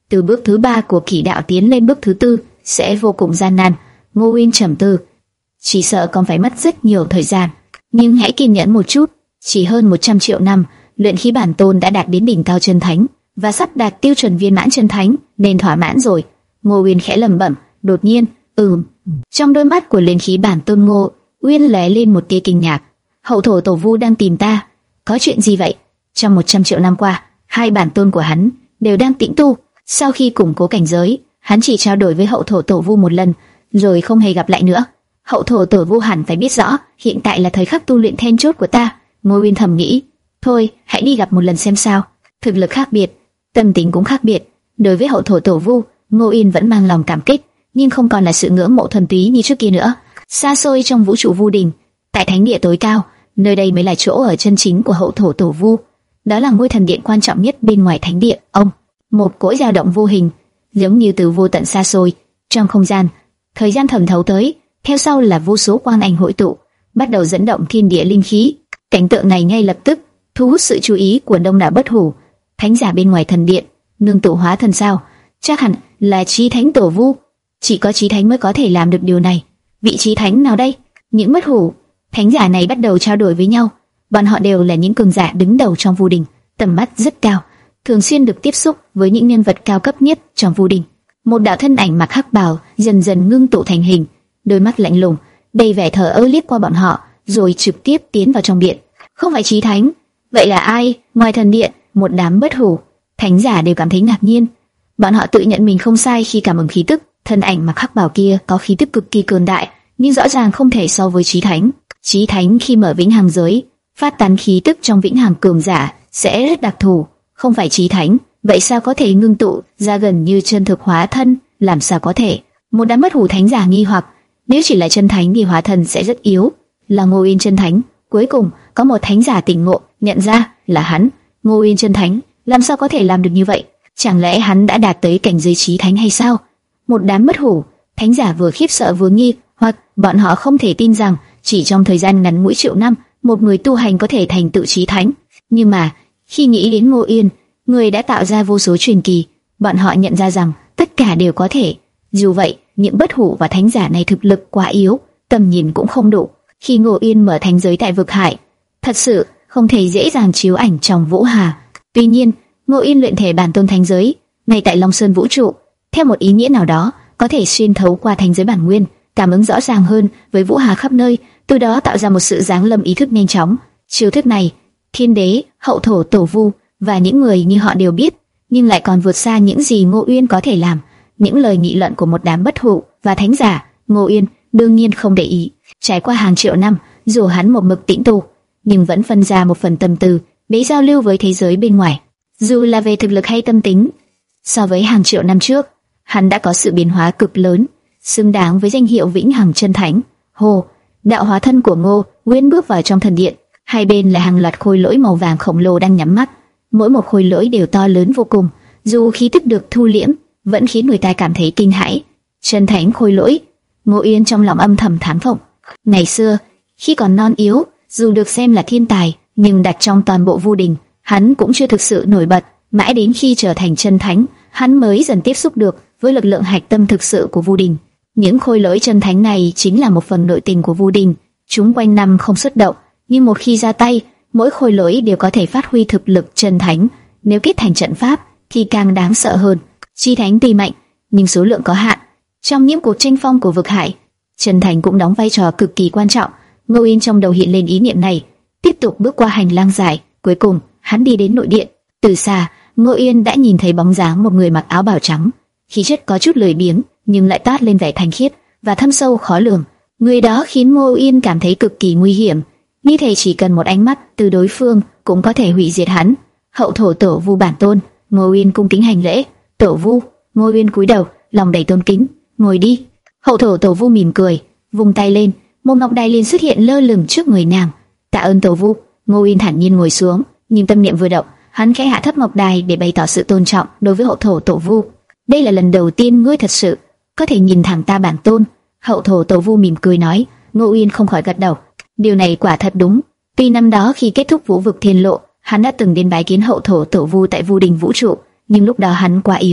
Từ bước thứ ba của kỷ đạo tiến lên bước thứ tư sẽ vô cùng gian nan. Ngô Uyên trầm tư, chỉ sợ còn phải mất rất nhiều thời gian, nhưng hãy kiên nhẫn một chút. Chỉ hơn một trăm triệu năm, luyện khí bản tôn đã đạt đến đỉnh cao chân thánh và sắp đạt tiêu chuẩn viên mãn chân thánh, nên thỏa mãn rồi. Ngô Uyên khẽ lẩm bẩm. Đột nhiên, ừm, trong đôi mắt của luyện khí bản tôn Ngô Uyên lóe lên một tia kinh ngạc. Hậu thổ tổ vu đang tìm ta, có chuyện gì vậy? Trong một trăm triệu năm qua, hai bản tôn của hắn đều đang tĩnh tu. Sau khi củng cố cảnh giới, hắn chỉ trao đổi với hậu thổ tổ vu một lần, rồi không hề gặp lại nữa. Hậu thổ tổ vu hẳn phải biết rõ hiện tại là thời khắc tu luyện then chốt của ta. Ngô Uyên thầm nghĩ. Thôi, hãy đi gặp một lần xem sao. Thực lực khác biệt, tâm tính cũng khác biệt. Đối với hậu thổ tổ vu, Ngô Uyên vẫn mang lòng cảm kích, nhưng không còn là sự ngưỡng mộ thuần túy như trước kia nữa. Xa xôi trong vũ trụ vu đình, tại thánh địa tối cao, nơi đây mới là chỗ ở chân chính của hậu thổ tổ vu. Đó là ngôi thần điện quan trọng nhất bên ngoài thánh địa. Ông, một cỗ dao động vô hình, giống như từ vô tận xa xôi trong không gian, thời gian thẩm thấu tới, theo sau là vô số quang ảnh hội tụ, bắt đầu dẫn động thiên địa linh khí. Cảnh tượng này ngay lập tức thu hút sự chú ý của đông đảo bất hủ thánh giả bên ngoài thần điện. Nương tụ hóa thần sao? Chắc hẳn là chí thánh tổ vu. Chỉ có chí thánh mới có thể làm được điều này. Vị chí thánh nào đây? Những bất hủ thánh giả này bắt đầu trao đổi với nhau. Bọn họ đều là những cường giả đứng đầu trong vu đình, tầm mắt rất cao, thường xuyên được tiếp xúc với những nhân vật cao cấp nhất trong vu đình. Một đạo thân ảnh mặc hắc bào dần dần ngưng tụ thành hình, đôi mắt lạnh lùng, đầy vẻ thờ ơ liếc qua bọn họ, rồi trực tiếp tiến vào trong điện. Không phải chí thánh, vậy là ai? Ngoài thần điện, một đám bất hủ thánh giả đều cảm thấy ngạc nhiên. Bọn họ tự nhận mình không sai khi cảm ứng khí tức. Thân ảnh mặc hắc bào kia có khí tức cực kỳ cường đại, nhưng rõ ràng không thể so với chí thánh. Chí thánh khi mở vĩnh hằng giới, phát tán khí tức trong vĩnh hằng cường giả sẽ rất đặc thù. Không phải chí thánh, vậy sao có thể ngưng tụ ra gần như chân thực hóa thân? Làm sao có thể? Một đám bất hủ thánh giả nghi hoặc. Nếu chỉ là chân thánh thì hóa thân sẽ rất yếu. Là Ngô Uyên chân thánh. Cuối cùng có một thánh giả tỉnh ngộ, nhận ra là hắn. Ngô Uyên chân thánh, làm sao có thể làm được như vậy? Chẳng lẽ hắn đã đạt tới cảnh giới chí thánh hay sao? Một đám bất hủ thánh giả vừa khiếp sợ vừa nghi hoặc, bọn họ không thể tin rằng chỉ trong thời gian ngắn ngủi triệu năm, một người tu hành có thể thành tựu chí thánh. Nhưng mà khi nghĩ đến Ngô Uyên, người đã tạo ra vô số truyền kỳ, bọn họ nhận ra rằng tất cả đều có thể. Dù vậy, những bất hủ và thánh giả này thực lực quá yếu, tầm nhìn cũng không đủ. Khi Ngô Uyên mở thánh giới tại vực hải, thật sự không thể dễ dàng chiếu ảnh trong vũ hà. Tuy nhiên, Ngô Uyên luyện thể bản tôn thánh giới ngay tại Long Sơn vũ trụ, theo một ý nghĩa nào đó, có thể xuyên thấu qua thánh giới bản nguyên, cảm ứng rõ ràng hơn với vũ hà khắp nơi, từ đó tạo ra một sự giáng lâm ý thức nhanh chóng. Chiêu thức này, thiên đế, hậu thổ tổ vu và những người như họ đều biết, nhưng lại còn vượt xa những gì Ngô Uyên có thể làm. Những lời nghị luận của một đám bất hủ và thánh giả, Ngô Uyên đương nhiên không để ý. Trải qua hàng triệu năm, dù hắn một mực tĩnh tu, nhưng vẫn phân ra một phần tâm tư để giao lưu với thế giới bên ngoài. Dù là về thực lực hay tâm tính, so với hàng triệu năm trước, hắn đã có sự biến hóa cực lớn, xứng đáng với danh hiệu vĩnh hằng chân thánh. Hồ, đạo hóa thân của Ngô Uyên bước vào trong thần điện. Hai bên là hàng loạt khôi lỗi màu vàng khổng lồ đang nhắm mắt, mỗi một khôi lỗi đều to lớn vô cùng, dù khí tức được thu liễm, vẫn khiến người ta cảm thấy kinh hãi. Chân thánh khôi lỗi, Ngô Uyên trong lòng âm thầm thán phục. Ngày xưa, khi còn non yếu, dù được xem là thiên tài, nhưng đặt trong toàn bộ vu đình, hắn cũng chưa thực sự nổi bật. Mãi đến khi trở thành chân thánh, hắn mới dần tiếp xúc được với lực lượng hạch tâm thực sự của vu đình. Những khôi lỗi chân thánh này chính là một phần nội tình của vu đình. Chúng quanh năm không xuất động, nhưng một khi ra tay, mỗi khôi lỗi đều có thể phát huy thực lực chân thánh. Nếu kết thành trận pháp, thì càng đáng sợ hơn. Chi thánh tuy mạnh, nhưng số lượng có hạn. Trong những cuộc tranh phong của vực hải, chân thánh cũng đóng vai trò cực kỳ quan trọng. Ngô Uyên trong đầu hiện lên ý niệm này, tiếp tục bước qua hành lang dài. Cuối cùng, hắn đi đến nội điện. Từ xa, Ngô Uyên đã nhìn thấy bóng dáng một người mặc áo bào trắng, khí chất có chút lười biếng, nhưng lại toát lên vẻ thanh khiết và thâm sâu khó lường. Người đó khiến Ngô Uyên cảm thấy cực kỳ nguy hiểm, như thể chỉ cần một ánh mắt từ đối phương cũng có thể hủy diệt hắn. Hậu thổ tổ vu bản tôn. Ngô Uyên cung kính hành lễ. Tổ vu. Ngô Uyên cúi đầu, lòng đầy tôn kính. Ngồi đi. Hậu thổ tổ vu mỉm cười, vung tay lên, một ngọc đài liền xuất hiện lơ lửng trước người nàng. Tạ ơn tổ vu. Ngô Uyên thản nhiên ngồi xuống, nhưng tâm niệm vừa động, hắn khẽ hạ thấp ngọc đài để bày tỏ sự tôn trọng đối với hậu thổ tổ vu. Đây là lần đầu tiên ngươi thật sự có thể nhìn thẳng ta bản tôn. Hậu thổ tổ vu mỉm cười nói. Ngô Uyên không khỏi gật đầu. Điều này quả thật đúng. Tuy năm đó khi kết thúc vũ vực thiên lộ, hắn đã từng đến bái kiến hậu thổ tổ vu tại vu đình vũ trụ, nhưng lúc đó hắn quá yếu,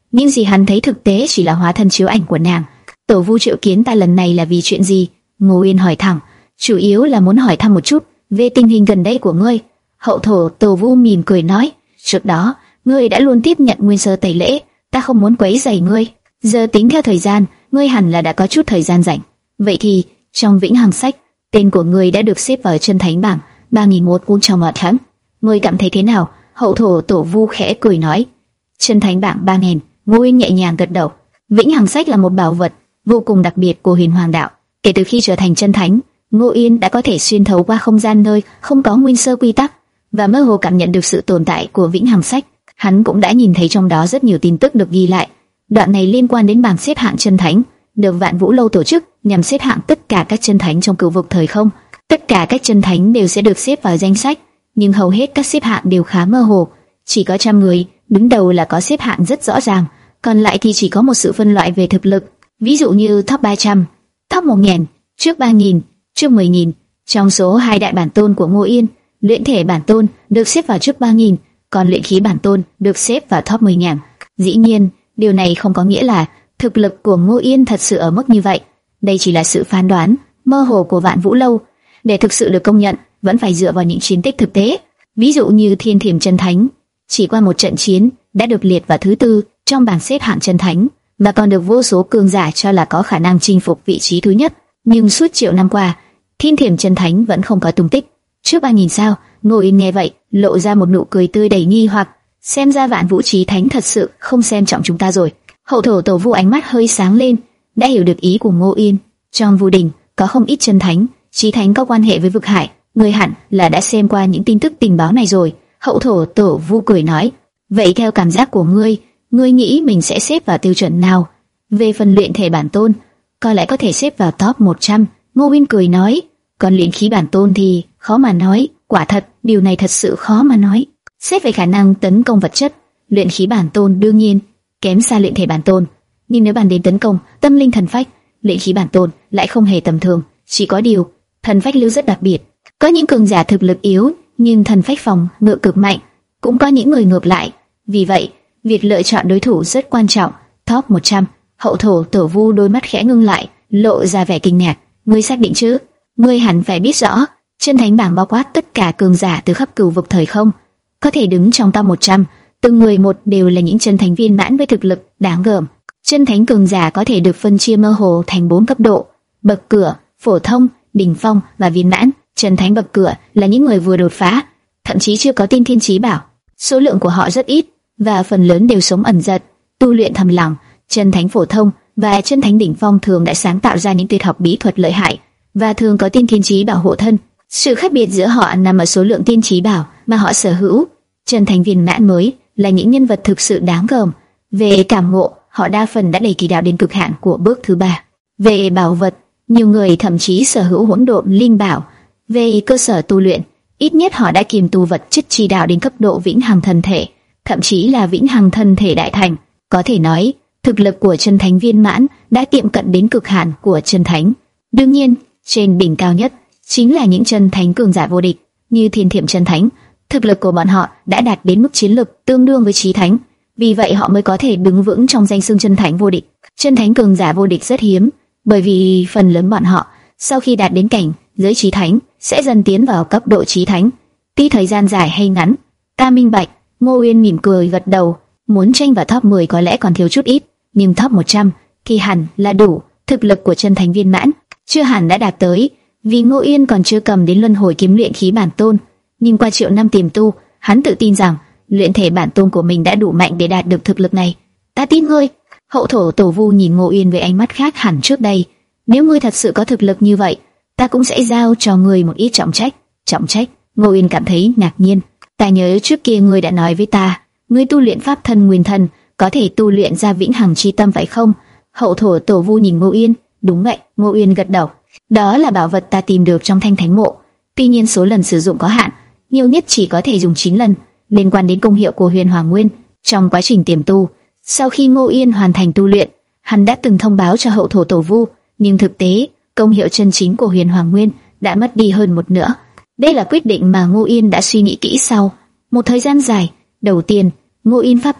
những gì hắn thấy thực tế chỉ là hóa thân chiếu ảnh của nàng. Tổ Vu triệu kiến ta lần này là vì chuyện gì? Ngô Uyên hỏi thẳng. Chủ yếu là muốn hỏi thăm một chút về tình hình gần đây của ngươi. Hậu thổ Tổ Vu mỉm cười nói, trước đó ngươi đã luôn tiếp nhận nguyên sơ tẩy lễ, ta không muốn quấy rầy ngươi. Giờ tính theo thời gian, ngươi hẳn là đã có chút thời gian rảnh. Vậy thì trong Vĩnh Hằng Sách, tên của ngươi đã được xếp vào chân thánh bảng ba nghìn một trăm trong một tháng. Ngươi cảm thấy thế nào? Hậu thổ Tổ Vu khẽ cười nói. Chân thánh bảng ba nghìn. Ngô Uyên nhẹ nhàng gật đầu. Vĩnh Hằng Sách là một bảo vật vô cùng đặc biệt của Huyền Hoàng đạo. Kể từ khi trở thành chân thánh, Ngô Uyên đã có thể xuyên thấu qua không gian nơi không có nguyên sơ quy tắc và mơ hồ cảm nhận được sự tồn tại của Vĩnh Hằng Sách. Hắn cũng đã nhìn thấy trong đó rất nhiều tin tức được ghi lại. Đoạn này liên quan đến bảng xếp hạng chân thánh, được Vạn Vũ Lâu tổ chức nhằm xếp hạng tất cả các chân thánh trong cửu vực thời không. Tất cả các chân thánh đều sẽ được xếp vào danh sách, nhưng hầu hết các xếp hạng đều khá mơ hồ. Chỉ có trăm người đứng đầu là có xếp hạng rất rõ ràng, còn lại thì chỉ có một sự phân loại về thực lực. Ví dụ như top ba trăm, top một nghìn, trước ba nghìn, trước mười nghìn. Trong số hai đại bản tôn của Ngô Yên, luyện thể bản tôn được xếp vào trước ba nghìn, còn luyện khí bản tôn được xếp vào top mười nghìn. Dĩ nhiên, điều này không có nghĩa là thực lực của Ngô Yên thật sự ở mức như vậy. Đây chỉ là sự phán đoán mơ hồ của Vạn Vũ Lâu. Để thực sự được công nhận, vẫn phải dựa vào những chiến tích thực tế. Ví dụ như Thiên Thiểm chân thánh, chỉ qua một trận chiến đã được liệt vào thứ tư trong bảng xếp hạng chân thánh, và còn được vô số cường giả cho là có khả năng chinh phục vị trí thứ nhất. Nhưng suốt triệu năm qua, Thiên Thiểm chân thánh vẫn không có tung tích. Trước ba nghìn sao? Ngô Yên nghe vậy, lộ ra một nụ cười tươi đầy nghi hoặc. Xem ra Vạn Vũ Chí Thánh thật sự không xem trọng chúng ta rồi. Hậu thổ Tổ Vu ánh mắt hơi sáng lên, đã hiểu được ý của Ngô Yên. Trong Vu Đình có không ít chân thánh, Chí Thánh có quan hệ với vực hải, người hẳn là đã xem qua những tin tức tình báo này rồi. Hậu thổ Tổ Vu cười nói, vậy theo cảm giác của ngươi, ngươi nghĩ mình sẽ xếp vào tiêu chuẩn nào? Về phần luyện thể bản tôn, có lẽ có thể xếp vào top một trăm. Ngô Uyên cười nói, còn luyện khí bản tôn thì khó mà nói. Quả thật, điều này thật sự khó mà nói. Xét về khả năng tấn công vật chất, luyện khí bản tôn đương nhiên kém xa luyện thể bản tôn, nhưng nếu bàn đến tấn công tâm linh thần phách, luyện khí bản tôn lại không hề tầm thường. Chỉ có điều thần phách lưu rất đặc biệt, có những cường giả thực lực yếu nhưng thần phách phòng ngự cực mạnh, cũng có những người ngược lại. Vì vậy, việc lựa chọn đối thủ rất quan trọng. Top một trăm. Hậu thổ Tổ Vu đôi mắt khẽ ngưng lại, lộ ra vẻ kinh ngạc. Ngươi xác định chứ? Ngươi hẳn phải biết rõ, chân thánh bảng bao quát tất cả cường giả từ khắp cửu vực thời không, có thể đứng trong top một trăm. Từng người một đều là những chân thánh viên mãn với thực lực đáng gờm. Chân thánh cường giả có thể được phân chia mơ hồ thành bốn cấp độ: bậc cửa, phổ thông, đỉnh phong và viên mãn. Chân thánh bậc cửa là những người vừa đột phá, thậm chí chưa có tiên thiên chí bảo. Số lượng của họ rất ít và phần lớn đều sống ẩn dật, tu luyện thầm lặng. Chân thánh phổ thông và chân thánh đỉnh phong thường đã sáng tạo ra những tuyệt học bí thuật lợi hại và thường có tiên thiên chí bảo hộ thân. Sự khác biệt giữa họ nằm ở số lượng tiên chí bảo mà họ sở hữu. Chân thánh viên mãn mới là những nhân vật thực sự đáng gờm. Về cảm ngộ, họ đa phần đã đẩy kỳ đạo đến cực hạn của bước thứ ba. Về bảo vật, nhiều người thậm chí sở hữu hỗn độn linh bảo. Về cơ sở tu luyện, ít nhất họ đã kiềm tu vật chất chi đạo đến cấp độ vĩnh hằng thần thể, thậm chí là vĩnh hằng thần thể đại thành. Có thể nói, thực lực của chân thánh viên mãn đã tiệm cận đến cực hạn của chân thánh. Đương nhiên, trên đỉnh cao nhất chính là những chân thánh cường giả vô địch như Thiên Thiểm chân thánh. Thực lực của bọn họ đã đạt đến mức chiến lực tương đương với Chí Thánh, vì vậy họ mới có thể đứng vững trong danh xưng chân thánh vô địch. Chân thánh cường giả vô địch rất hiếm, bởi vì phần lớn bọn họ sau khi đạt đến cảnh giới Chí Thánh sẽ dần tiến vào cấp độ Chí Thánh. Tuy thời gian dài hay ngắn, ta minh bạch. Ngô Uyên mỉm cười gật đầu. Muốn tranh vào top mười có lẽ còn thiếu chút ít, nhưng top một trăm thì hẳn là đủ. Thực lực của chân thánh viên mãn chưa hẳn đã đạt tới, vì Ngô Uyên còn chưa cầm đến luân hồi kiếm luyện khí bản tôn. Nhưng qua triệu năm tiềm tu, hắn tự tin rằng luyện thể bản tôn của mình đã đủ mạnh để đạt được thực lực này. Ta tin ngươi. Hậu thổ Tổ Vu nhìn Ngô Uyên với ánh mắt khác hẳn trước đây. Nếu ngươi thật sự có thực lực như vậy, ta cũng sẽ giao cho ngươi một ít trọng trách. Trọng trách? Ngô Uyên cảm thấy ngạc nhiên. Ta nhớ trước kia ngươi đã nói với ta, ngươi tu luyện pháp thân nguyên thần, có thể tu luyện ra vĩnh hằng chi tâm phải không? Hậu thổ Tổ Vu nhìn Ngô Uyên. Đúng vậy. Ngô Uyên gật đầu. Đó là bảo vật ta tìm được trong Thanh Thánh Mộ. Tuy nhiên số lần sử dụng có hạn, nhiều nhất chỉ có thể dùng chín lần. Liên quan đến công hiệu của Huyền Hoàng Nguyên, trong quá trình tiềm tu, sau khi Ngô Uyên hoàn thành tu luyện, hắn đã từng thông báo cho hậu thổ Tổ Vu, nhưng thực tế, công hiệu chân chính của Huyền Hoàng Nguyên đã mất đi hơn một nửa. Đây là quyết định mà Ngô Uyên đã suy nghĩ kỹ sau một thời gian dài. Đầu tiên, Ngô Uyên pháp thân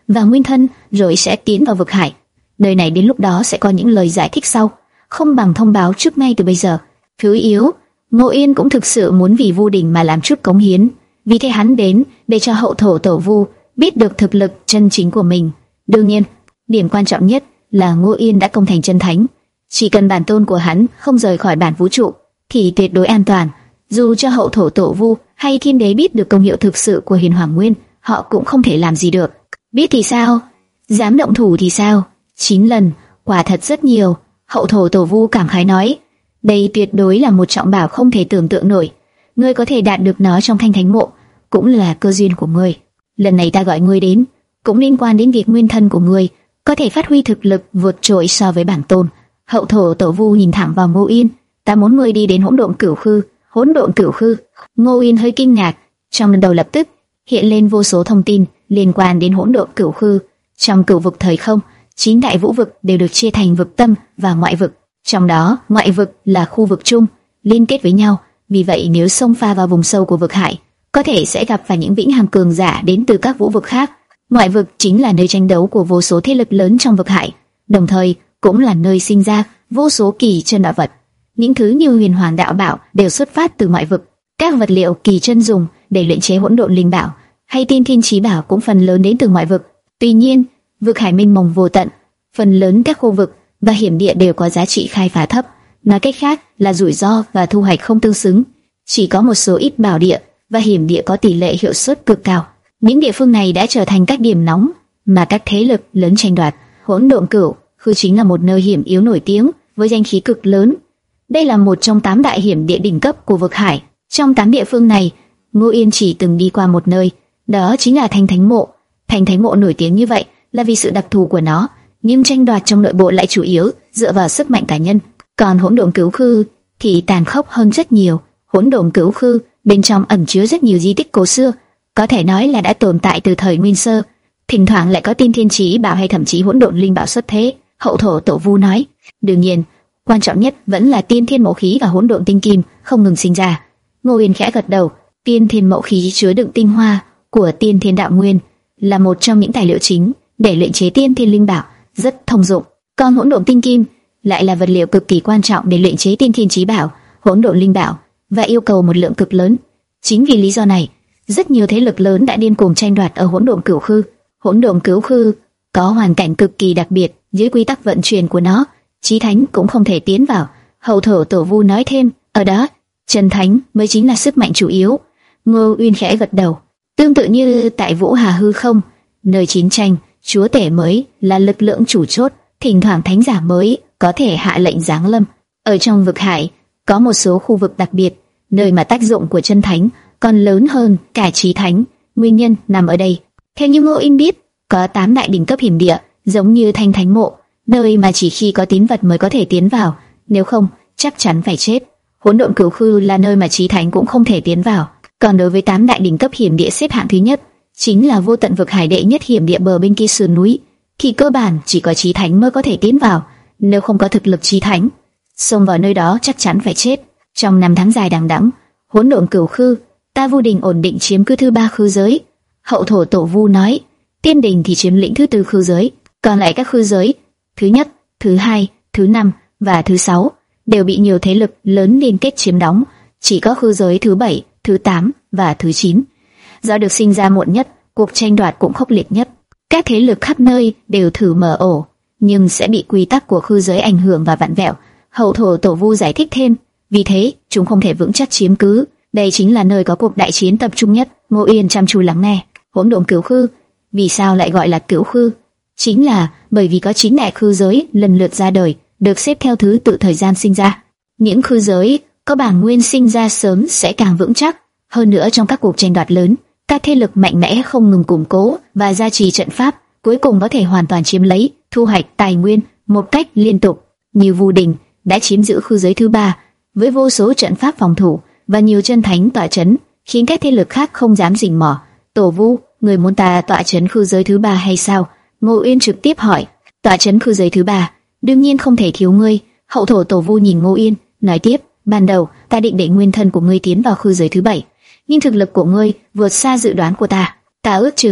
và nguyên thân, rồi sẽ tiến vào vực hải. Nơi này đến lúc đó sẽ có những lời giải thích sau, không bằng thông báo trước ngay từ bây giờ. Thứ yếu, Ngô Yên cũng thực sự muốn vì Vu Đình mà làm chút cống hiến, vì thế hắn đến để cho hậu thổ tổ Vu biết được thực lực chân chính của mình. Đương nhiên, điểm quan trọng nhất là Ngô Yên đã công thành chân thánh, chỉ cần bản tôn của hắn không rời khỏi bản vũ trụ thì tuyệt đối an toàn. Dù cho hậu thổ tổ Vu hay thiên đế biết được công hiệu thực sự của Huyền Hoàng Nguyên, họ cũng không thể làm gì được. Biết thì sao, dám động thủ thì sao? Chín lần, quả thật rất nhiều. Hậu thổ tổ Vu cảm khái nói, đây tuyệt đối là một trọng bảo không thể tưởng tượng nổi. Ngươi có thể đạt được nó trong Thanh Thánh Mộ cũng là cơ duyên của ngươi. Lần này ta gọi ngươi đến cũng liên quan đến việc nguyên thân của ngươi có thể phát huy thực lực vượt trội so với bản tôn. Hậu thổ tổ Vu nhìn thẳng vào Ngô Yên, ta muốn ngươi đi đến hỗn độn cửu khư. Hỗn độn cửu khư? Ngô Yên hơi kinh ngạc, trong đầu lập tức hiện lên vô số thông tin liên quan đến hỗn độn cửu khư. Trong cửu vực thời không, chín đại vũ vực đều được chia thành vực tâm và ngoại vực. Trong đó, ngoại vực là khu vực chung liên kết với nhau, vì vậy nếu xông pha vào vùng sâu của vực hải, có thể sẽ gặp phải những vĩnh hằng cường giả đến từ các vũ vực khác. Ngoại vực chính là nơi tranh đấu của vô số thế lực lớn trong vực hải, đồng thời cũng là nơi sinh ra vô số kỳ chân đạo vật. Những thứ như huyền hoàng đạo bảo đều xuất phát từ ngoại vực. Các vật liệu kỳ chân dùng để luyện chế hỗn độn linh bảo hay tiên thiên chí bảo cũng phần lớn đến từ ngoại vực. Tuy nhiên, vực hải mênh mông vô tận, phần lớn các khu vực và hiểm địa đều có giá trị khai phá thấp. Nói cách khác là rủi ro và thu hoạch không tương xứng. Chỉ có một số ít bảo địa và hiểm địa có tỷ lệ hiệu suất cực cao. Những địa phương này đã trở thành các điểm nóng mà các thế lực lớn tranh đoạt. Hỗn độn cửu khư chính là một nơi hiểm yếu nổi tiếng với danh khí cực lớn. Đây là một trong tám đại hiểm địa đỉnh cấp của vực hải. Trong tám địa phương này, Ngô Yên chỉ từng đi qua một nơi, đó chính là Thanh Thánh Mộ. Thanh Thánh Mộ nổi tiếng như vậy là vì sự đặc thù của nó, nhưng tranh đoạt trong nội bộ lại chủ yếu dựa vào sức mạnh cá nhân. Còn hỗn độn cửu khư thì tàn khốc hơn rất nhiều. Hỗn độn cửu khư bên trong ẩn chứa rất nhiều di tích cổ xưa, có thể nói là đã tồn tại từ thời nguyên sơ. Thỉnh thoảng lại có tiên thiên chí bảo hay thậm chí hỗn độn linh bảo xuất thế. Hậu thổ tổ Vu nói, đương nhiên quan trọng nhất vẫn là tiên thiên mẫu khí và hỗn độn tinh kim không ngừng sinh ra. Ngô Yên khẽ gật đầu. Tiên thiên mẫu khí chứa đựng tinh hoa của tiên thiên đạo nguyên, là một trong những tài liệu chính để luyện chế tiên thiên linh bảo, rất thông dụng. Còn hỗn độn tinh kim lại là vật liệu cực kỳ quan trọng để luyện chế tiên thiên chí bảo, hỗn độn linh bảo và yêu cầu một lượng cực lớn. Chính vì lý do này, rất nhiều thế lực lớn đã điên cuồng tranh đoạt ở hỗn độn cửu khư. Hỗn độn cửu khư có hoàn cảnh cực kỳ đặc biệt, dưới quy tắc vận chuyển của nó, chí thánh cũng không thể tiến vào. Hậu thổ tổ Vu nói thêm, ở đó, chân thánh mới chính là sức mạnh chủ yếu. Ngô Uyên khẽ gật đầu. Tương tự như tại Vũ Hà hư không, nơi chiến tranh, chúa tể mới là lực lượng chủ chốt, thỉnh thoảng thánh giả mới có thể hạ lệnh giáng lâm. Ở trong vực hải, có một số khu vực đặc biệt, nơi mà tác dụng của chân thánh còn lớn hơn cả chí thánh. Nguyên nhân nằm ở đây. Theo như Ngô Uyên biết, có tám đại đỉnh cấp hiểm địa, giống như Thanh Thánh Mộ, nơi mà chỉ khi có tín vật mới có thể tiến vào, nếu không chắc chắn phải chết. Hỗn độn cửu khư là nơi mà chí thánh cũng không thể tiến vào. Còn đối với tám đại đỉnh cấp hiểm địa xếp hạng thứ nhất, chính là vô tận vực hải đệ nhất hiểm địa bờ bên kia sườn núi, thì cơ bản chỉ có chí thánh mới có thể tiến vào. Nếu không có thực lực chí thánh, xông vào nơi đó chắc chắn phải chết. Trong năm tháng dài đằng đẵng, hỗn độn cửu khư, ta Vu Đình ổn định chiếm cứ thứ ba khư giới. Hậu thổ tổ Vu nói, Tiên Đình thì chiếm lĩnh thứ tư khư giới, còn lại các khư giới thứ nhất, thứ hai, thứ năm và thứ sáu đều bị nhiều thế lực lớn liên kết chiếm đóng. Chỉ có khư giới thứ bảy, thứ tám và thứ chín do được sinh ra muộn nhất, cuộc tranh đoạt cũng khốc liệt nhất. Các thế lực khắp nơi đều thử mở ổ, nhưng sẽ bị quy tắc của khư giới ảnh hưởng và vặn vẹo. Hậu thổ tổ Vu giải thích thêm, vì thế chúng không thể vững chắc chiếm cứ. Đây chính là nơi có cuộc đại chiến tập trung nhất. Ngô Yên chăm chú lắng nghe. Hỗn độn cửu khư, vì sao lại gọi là cửu khư? Chính là bởi vì có chín đại khư giới lần lượt ra đời, được xếp theo thứ tự thời gian sinh ra. Những khư giới có bản nguyên sinh ra sớm sẽ càng vững chắc. Hơn nữa, trong các cuộc tranh đoạt lớn, các thế lực mạnh mẽ không ngừng củng cố và gia trì trận pháp, cuối cùng có thể hoàn toàn chiếm lấy, thu hoạch tài nguyên một cách liên tục. Như Vu Đình đã chiếm giữ khư giới thứ ba với vô số trận pháp phòng thủ và nhiều chân thánh tọa chấn, khiến các thế lực khác không dám rình mò. Tổ Vu, người muốn ta tọa chấn khư giới thứ ba hay sao? Ngô Uyên trực tiếp hỏi. Tọa chấn khư giới thứ ba, đương nhiên không thể thiếu ngươi. Hậu thổ tổ Vu nhìn Ngô Uyên, nói tiếp, ban đầu ta định để nguyên thân của ngươi tiến vào khư giới thứ bảy, nhưng thực lực của ngươi vượt xa dự đoán của ta. Ta ước chừng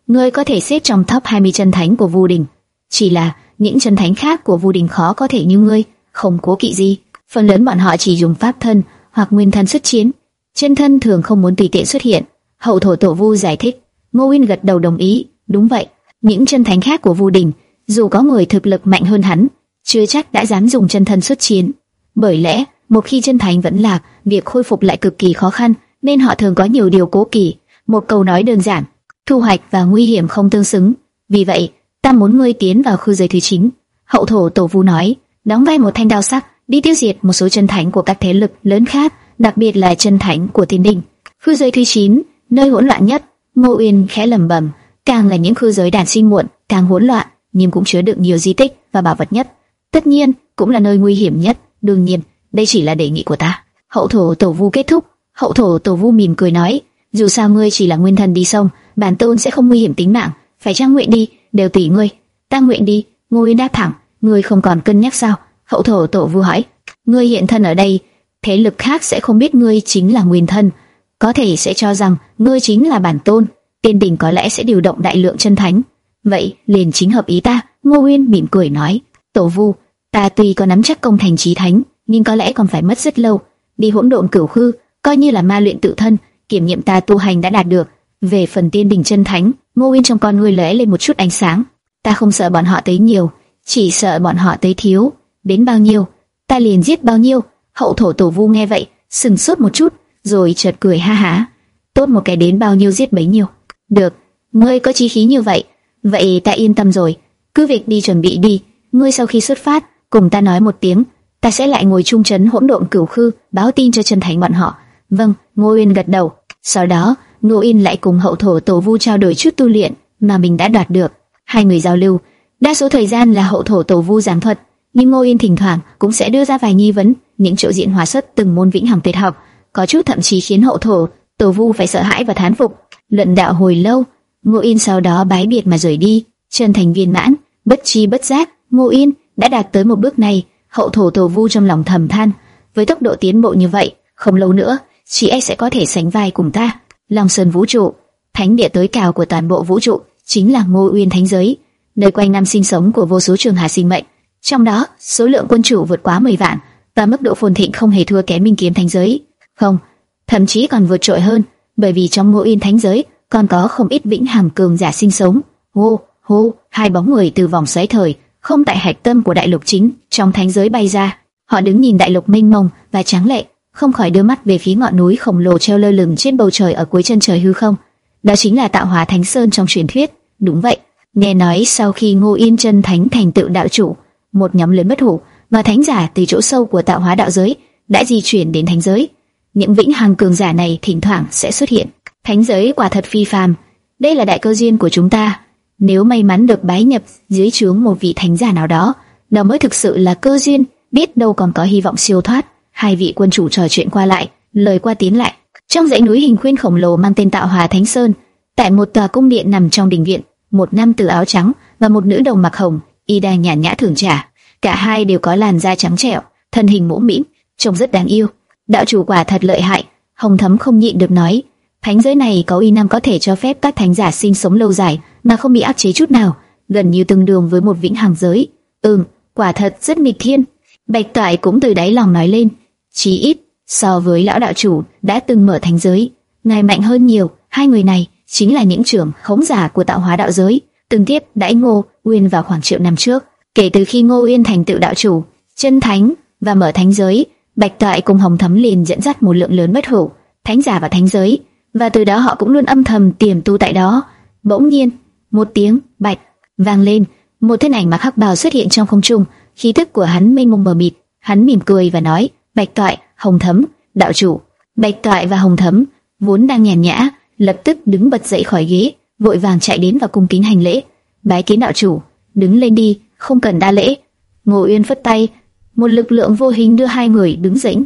ngươi có thể xếp trong top hai mươi chân thánh của Vu Đình. Chỉ là những chân thánh khác của Vu Đình khó có thể như ngươi, không cố kỵ gì. Phần lớn bọn họ chỉ dùng pháp thân hoặc nguyên thân xuất chiến, chân thân thường không muốn tùy tiện xuất hiện. Hậu thổ tổ Vu giải thích. Ngô Uyên gật đầu đồng ý. Đúng vậy, những chân thánh khác của Vu Đình, dù có người thực lực mạnh hơn hắn, chưa chắc đã dám dùng chân thân xuất chiến. Bởi lẽ, một khi chân thánh vẫn lạc, việc khôi phục lại cực kỳ khó khăn, nên họ thường có nhiều điều cố kỵ. Một câu nói đơn giản, thu hoạch và nguy hiểm không tương xứng. Vì vậy, ta muốn ngươi tiến vào khu giới thứ chín. Hậu thổ tổ Vu nói, đóng vai một thanh đao sắc, đi tiêu diệt một số chân thánh của các thế lực lớn khác, đặc biệt là chân thánh của Thiên Đình. Khu giới thứ chín, nơi hỗn loạn nhất. Ngô Uyên khẽ lẩm bẩm, càng là những khu giới đản sinh muộn, càng hỗn loạn, nhưng cũng chứa đựng nhiều di tích và bảo vật nhất. Tất nhiên, cũng là nơi nguy hiểm nhất. Đương nhiên, đây chỉ là đề nghị của ta. Hậu thổ tổ Vu kết thúc. Hậu thổ tổ Vu mỉm cười nói, dù sao ngươi chỉ là nguyên thần đi sông, bản tôn sẽ không nguy hiểm tính mạng. Phải chăng nguyện đi, đều tùy ngươi. Ta nguyện đi. Ngô Uyên đáp thẳng. Ngươi không còn cân nhắc sao? Hậu thổ tổ Vu hỏi. Ngươi hiện thân ở đây, thế lực khác sẽ không biết ngươi chính là nguyên thân, có thể sẽ cho rằng ngươi chính là bản tôn. Tiên Đình có lẽ sẽ điều động đại lượng chân thánh. Vậy liền chính hợp ý ta. Ngô Uyên mỉm cười nói. Tổ Vu, ta tuy có nắm chắc công thành chí thánh, nhưng có lẽ còn phải mất rất lâu. Đi hỗn độn cửu khư, coi như là ma luyện tự thân, kiểm nghiệm ta tu hành đã đạt được. Về phần Tiên Đình chân thánh, Ngô Uyên trong con ngươi lóe lên một chút ánh sáng. Ta không sợ bọn họ tới nhiều, chỉ sợ bọn họ tới thiếu. Đến bao nhiêu, ta liền giết bao nhiêu. Hậu thổ tổ Vu nghe vậy, sừng sốt một chút, rồi chợt cười ha há. Tốt một cái đến bao nhiêu giết bấy nhiêu. Được, ngươi có chí khí như vậy, vậy ta yên tâm rồi. Cứ việc đi chuẩn bị đi. Ngươi sau khi xuất phát, cùng ta nói một tiếng, ta sẽ lại ngồi chung trấn hỗn độn cửu khư, báo tin cho chân thánh bọn họ. Vâng. Ngô Uyên gật đầu. Sau đó, Ngô Uyên lại cùng hậu thổ tổ Vu trao đổi chút tu luyện mà mình đã đoạt được. Hai người giao lưu, đa số thời gian là hậu thổ tổ Vu giảng thuật, nhưng Ngô Uyên thỉnh thoảng cũng sẽ đưa ra vài nghi vấn, những chỗ diễn hóa xuất từng môn vĩnh hằng tuyệt học, có chút thậm chí khiến hậu thổ tổ Vu phải sợ hãi và thán phục. Luận đạo hồi lâu, Ngô Uyên sau đó bái biệt mà rời đi, chân thành viên mãn. Bất chi bất giác, Ngô Uyên đã đạt tới một bước này. Hậu thổ tổ Vu trong lòng thầm than, với tốc độ tiến bộ như vậy, không lâu nữa chị ấy sẽ có thể sánh vai cùng ta. Long Sơn vũ trụ, thánh địa tối cao của toàn bộ vũ trụ, chính là Ngô Uyên thánh giới, nơi quanh năm sinh sống của vô số trường hà sinh mệnh. Trong đó, số lượng quân chủ vượt quá mười vạn, và mức độ phồn thịnh không hề thua kém Minh Kiếm thánh giới. Không, thậm chí còn vượt trội hơn, bởi vì trong Ngô Uyên thánh giới còn có không ít vĩnh hằng cường giả sinh sống. Hô, hô, hai bóng người từ vòng xoáy thời không tại hạch tâm của đại lục chính trong thánh giới bay ra. Họ đứng nhìn đại lục mênh mông và tráng lệ, không khỏi đưa mắt về phía ngọn núi khổng lồ treo lơ lửng trên bầu trời ở cuối chân trời hư không. Đó chính là Tạo Hóa Thánh Sơn trong truyền thuyết. Đúng vậy, nghe nói sau khi Ngô Yên chân thánh thành tựu đạo chủ, một nhóm lớn bất hủ và thánh giả từ chỗ sâu của tạo hóa đạo giới đã di chuyển đến thánh giới. Những vĩnh hằng cường giả này thỉnh thoảng sẽ xuất hiện. Thánh giới quả thật phi phàm, đây là đại cơ duyên của chúng ta. Nếu may mắn được bái nhập dưới trướng một vị thánh giả nào đó, đó mới thực sự là cơ duyên, biết đâu còn có hy vọng siêu thoát. Hai vị quân chủ trò chuyện qua lại, lời qua tiếng lại. Trong dãy núi hình khuyên khổng lồ mang tên Tạo Hóa Thánh Sơn, tại một tòa cung điện nằm trong đình viện, một nam tử áo trắng và một nữ đồng mặc hồng, y đang nhàn nhã thưởng trà. Cả hai đều có làn da trắng trẻo, thân hình mũm mĩm, trông rất đáng yêu. Đạo chủ quả thật lợi hại. Hồng Thấm không nhịn được nói, thánh giới này có uy năng có thể cho phép các thánh giả sinh sống lâu dài mà không bị áp chế chút nào, gần như tương đương với một vĩnh hằng giới. Ừm, quả thật rất nghịch thiên. Bạch Toại cũng từ đáy lòng nói lên, chí ít so với lão đạo chủ đã từng mở thánh giới, ngài mạnh hơn nhiều. Hai người này chính là những trưởng khống giả của tạo hóa đạo giới, từng tiếp đãi Ngô Uyên vào khoảng triệu năm trước. Kể từ khi Ngô Uyên thành tựu đạo chủ, chân thánh và mở thánh giới, Bạch Toại cùng Hồng Thấm liền dẫn dắt một lượng lớn bất hủ thánh giả vào thánh giới, và từ đó họ cũng luôn âm thầm tiềm tu tại đó. Bỗng nhiên, một tiếng bạch vang lên, một thân ảnh mặc hắc bào xuất hiện trong không trung, khí tức của hắn mênh mông mờ mịt. Hắn mỉm cười và nói, Bạch Toại, Hồng Thấm, đạo chủ. Bạch Toại và Hồng Thấm vốn đang nhàn nhã, lập tức đứng bật dậy khỏi ghế, vội vàng chạy đến và cung kính hành lễ. Bái kiến đạo chủ. Đứng lên đi, không cần đa lễ. Ngô Uyên phất tay, một lực lượng vô hình đưa hai người đứng dĩnh.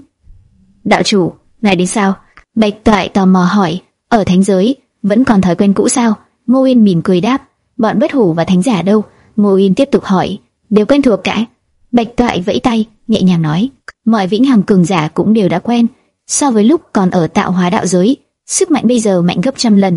Đạo chủ, ngài đến sao? Bạch Toại tò mò hỏi. Ở thánh giới vẫn còn thói quen cũ sao? Ngô Uyên mỉm cười đáp. Bọn bất hủ và thánh giả đâu? Ngô Uyên tiếp tục hỏi. Đều quen thuộc cả. Bạch Toại vẫy tay, nhẹ nhàng nói. Mọi vĩnh hằng cường giả cũng đều đã quen. So với lúc còn ở tạo hóa đạo giới, sức mạnh bây giờ mạnh gấp trăm lần.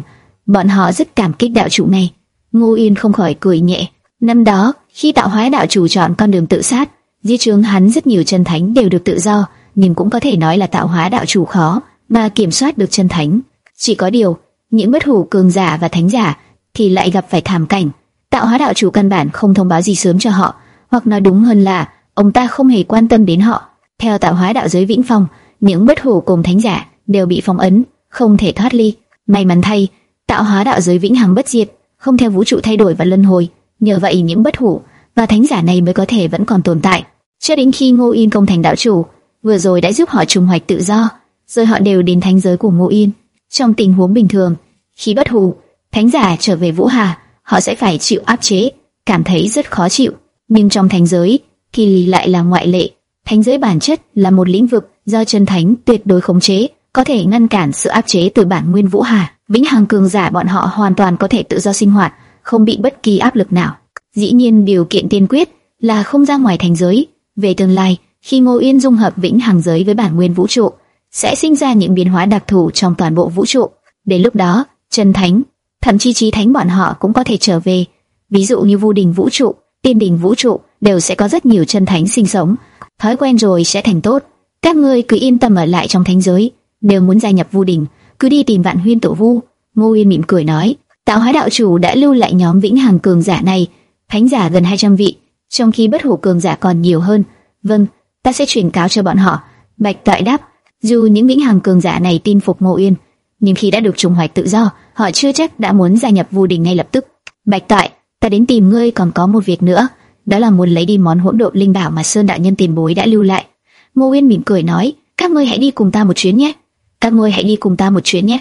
bọn họ rất cảm kích đạo chủ này. Ngô Yên không khỏi cười nhẹ. Năm đó, khi tạo hóa đạo chủ chọn con đường tự sát, dưới trướng hắn rất nhiều chân thánh đều được tự do, nhưng cũng có thể nói là tạo hóa đạo chủ khó mà kiểm soát được chân thánh. Chỉ có điều, những bất hủ cường giả và thánh giả thì lại gặp phải thảm cảnh. Tạo hóa đạo chủ căn bản không thông báo gì sớm cho họ, hoặc nói đúng hơn là ông ta không hề quan tâm đến họ. Theo tạo hóa đạo giới vĩnh phong, những bất hủ cùng thánh giả đều bị phong ấn, không thể thoát ly. May mắn thay, tạo hóa đạo giới vĩnh hằng bất diệt, không theo vũ trụ thay đổi và luân hồi. Nhờ vậy những bất hủ và thánh giả này mới có thể vẫn còn tồn tại. Cho đến khi Ngô Yên công thành đạo chủ, vừa rồi đã giúp họ trùng hoạch tự do, rồi họ đều đến thánh giới của Ngô Yên. Trong tình huống bình thường, khi bất hủ, thánh giả trở về Vũ Hà, họ sẽ phải chịu áp chế, cảm thấy rất khó chịu. Nhưng trong thánh giới thì lại là ngoại lệ. Thánh giới bản chất là một lĩnh vực do chân thánh tuyệt đối khống chế, có thể ngăn cản sự áp chế từ bản nguyên Vũ Hà. Vĩnh hằng cường giả bọn họ hoàn toàn có thể tự do sinh hoạt, không bị bất kỳ áp lực nào. Dĩ nhiên điều kiện tiên quyết là không ra ngoài thánh giới. Về tương lai, khi Ngô Yên dung hợp vĩnh hằng giới với bản nguyên vũ trụ, sẽ sinh ra những biến hóa đặc thù trong toàn bộ vũ trụ. Đến lúc đó, chân thánh, thậm chí chí thánh bọn họ cũng có thể trở về. Ví dụ như Vu Đình vũ trụ, Tiên Đình vũ trụ đều sẽ có rất nhiều chân thánh sinh sống. Thói quen rồi sẽ thành tốt. Các ngươi cứ yên tâm ở lại trong thánh giới. Nếu muốn gia nhập Vu Đình, cứ đi tìm Vạn Huyên Tổ Vu. Ngô Yên mỉm cười nói. Tạo hóa đạo chủ đã lưu lại nhóm vĩnh hằng cường giả này, thánh giả gần hai trăm vị, trong khi bất hủ cường giả còn nhiều hơn. Vâng, ta sẽ truyền cáo cho bọn họ. Bạch Toại đáp. Dù những vĩnh hằng cường giả này tin phục Ngô Yên, nhưng khi đã được trùng hoạch tự do, họ chưa chắc đã muốn gia nhập Vu Đình ngay lập tức. Bạch Toại, ta đến tìm ngươi còn có một việc nữa, đó là muốn lấy đi món hỗn độn linh bảo mà Sơn đạo nhân tiền bối đã lưu lại. Ngô Yên mỉm cười nói, các ngươi hãy đi cùng ta một chuyến nhé. Các ngươi hãy đi cùng ta một chuyến nhé.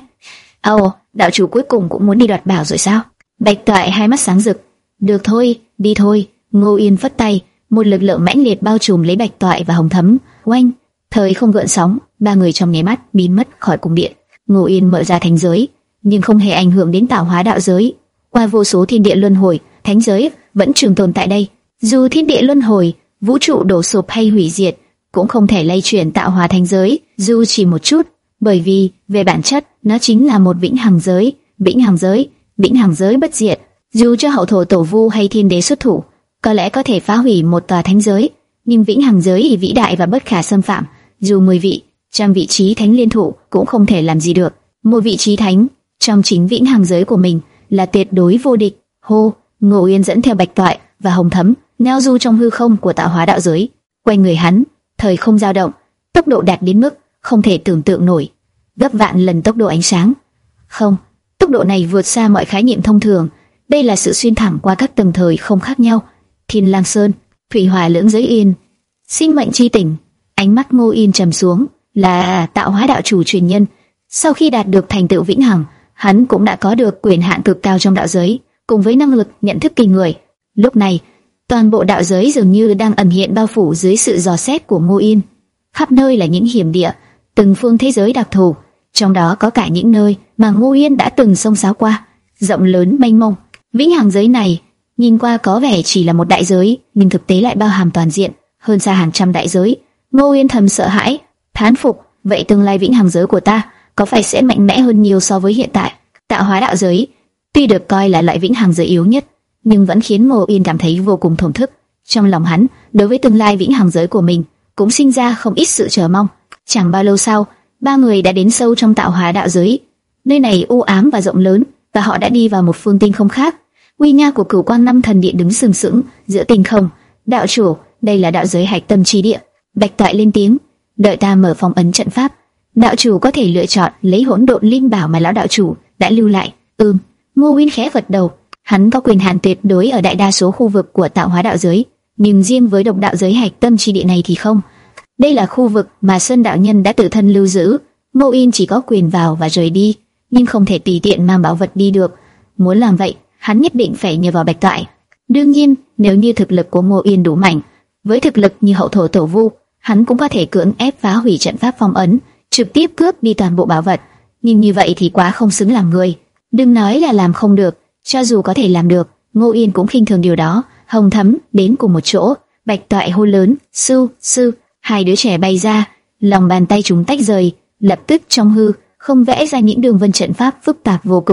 Ồ, đạo chủ cuối cùng cũng muốn đi đoạt bảo rồi sao? Bạch Toại hai mắt sáng rực. Được thôi, đi thôi. Ngô Yên phất tay, một lực lượng mãnh liệt bao trùm lấy Bạch Toại và Hồng Thấm. Oanh, thời không gợn sóng, ba người trong nháy mắt biến mất khỏi cung điện. Ngô Yên mở ra thánh giới, nhưng không hề ảnh hưởng đến tạo hóa đạo giới. Qua vô số thiên địa luân hồi, thánh giới vẫn trường tồn tại đây. Dù thiên địa luân hồi, vũ trụ đổ sụp hay hủy diệt, cũng không thể lay chuyển tạo hóa thánh giới, dù chỉ một chút, bởi vì về bản chất nó chính là một vĩnh hằng giới, vĩnh hằng giới, vĩnh hằng giới bất diệt. Dù cho hậu thổ tổ vu hay thiên đế xuất thủ, có lẽ có thể phá hủy một tòa thánh giới, nhưng vĩnh hằng giới thì vĩ đại và bất khả xâm phạm. Dù mười vị, trăm vị trí thánh liên thủ cũng không thể làm gì được. Một vị trí thánh trong chính vĩnh hằng giới của mình là tuyệt đối vô địch. Hô, Ngô Yên dẫn theo Bạch Toại và Hồng Thấm neo du trong hư không của tạo hóa đạo giới. Quanh người hắn, thời không dao động, tốc độ đạt đến mức không thể tưởng tượng nổi, gấp vạn lần tốc độ ánh sáng. Không, tốc độ này vượt xa mọi khái niệm thông thường. Đây là sự xuyên thẳng qua các tầng thời không khác nhau. Thiên Lang Sơn, Thủy Hỏa Lưỡng Giới Yên, sinh mệnh chi tỉnh. Ánh mắt Ngô Yên trầm xuống. Là tạo hóa đạo chủ truyền nhân. Sau khi đạt được thành tựu vĩnh hằng, hắn cũng đã có được quyền hạn cực cao trong đạo giới, cùng với năng lực nhận thức kinh người. Lúc này, toàn bộ đạo giới dường như đang ẩn hiện bao phủ dưới sự dò xét của Ngô Yên. Khắp nơi là những hiểm địa, từng phương thế giới đặc thù, trong đó có cả những nơi mà Ngô Yên đã từng xông xáo qua, rộng lớn mênh mông. Vĩnh hằng giới này nhìn qua có vẻ chỉ là một đại giới, nhưng thực tế lại bao hàm toàn diện, hơn xa hàng trăm đại giới. Ngô Yên thầm sợ hãi, thán phục, vậy tương lai vĩnh hằng giới của ta có phải sẽ mạnh mẽ hơn nhiều so với hiện tại? Tạo hóa đạo giới tuy được coi là loại vĩnh hằng giới yếu nhất, nhưng vẫn khiến Ngô Yên cảm thấy vô cùng thổn thức. Trong lòng hắn, đối với tương lai vĩnh hằng giới của mình cũng sinh ra không ít sự chờ mong. Chẳng bao lâu sau, ba người đã đến sâu trong tạo hóa đạo giới. Nơi này u ám và rộng lớn, và họ đã đi vào một phương tinh không khác. Uy nga của Cửu Quang Năm Thần Điện đứng sừng sững giữa tinh không. Đạo chủ, đây là đạo giới hạch tâm chi địa. Bạch Toại lên tiếng, đợi ta mở phong ấn trận pháp. Đạo chủ có thể lựa chọn lấy hỗn độn linh bảo mà lão đạo chủ đã lưu lại. Ừm. Ngô Uyên khẽ gật đầu. Hắn có quyền hạn tuyệt đối ở đại đa số khu vực của tạo hóa đạo giới, nhưng riêng với độc đạo giới hạch tâm chi địa này thì không. Đây là khu vực mà Sơn đạo nhân đã tự thân lưu giữ. Ngô Uyên chỉ có quyền vào và rời đi, nhưng không thể tùy tiện mang bảo vật đi được. Muốn làm vậy, hắn nhất định phải nhờ vào Bạch Toại. Đương nhiên, nếu như thực lực của Ngô Uyên đủ mạnh, với thực lực như hậu thổ tổ vu, hắn cũng có thể cưỡng ép phá hủy trận pháp phong ấn, trực tiếp cướp đi toàn bộ bảo vật. Nhưng như vậy thì quá không xứng làm người. Đừng nói là làm không được, cho dù có thể làm được, Ngô Yên cũng khinh thường điều đó. Hồng Thấm đến cùng một chỗ, Bạch Toại hô lớn, sư, sư. Hai đứa trẻ bay ra, lòng bàn tay chúng tách rời, lập tức trong hư không vẽ ra những đường vân trận pháp phức tạp vô cùng.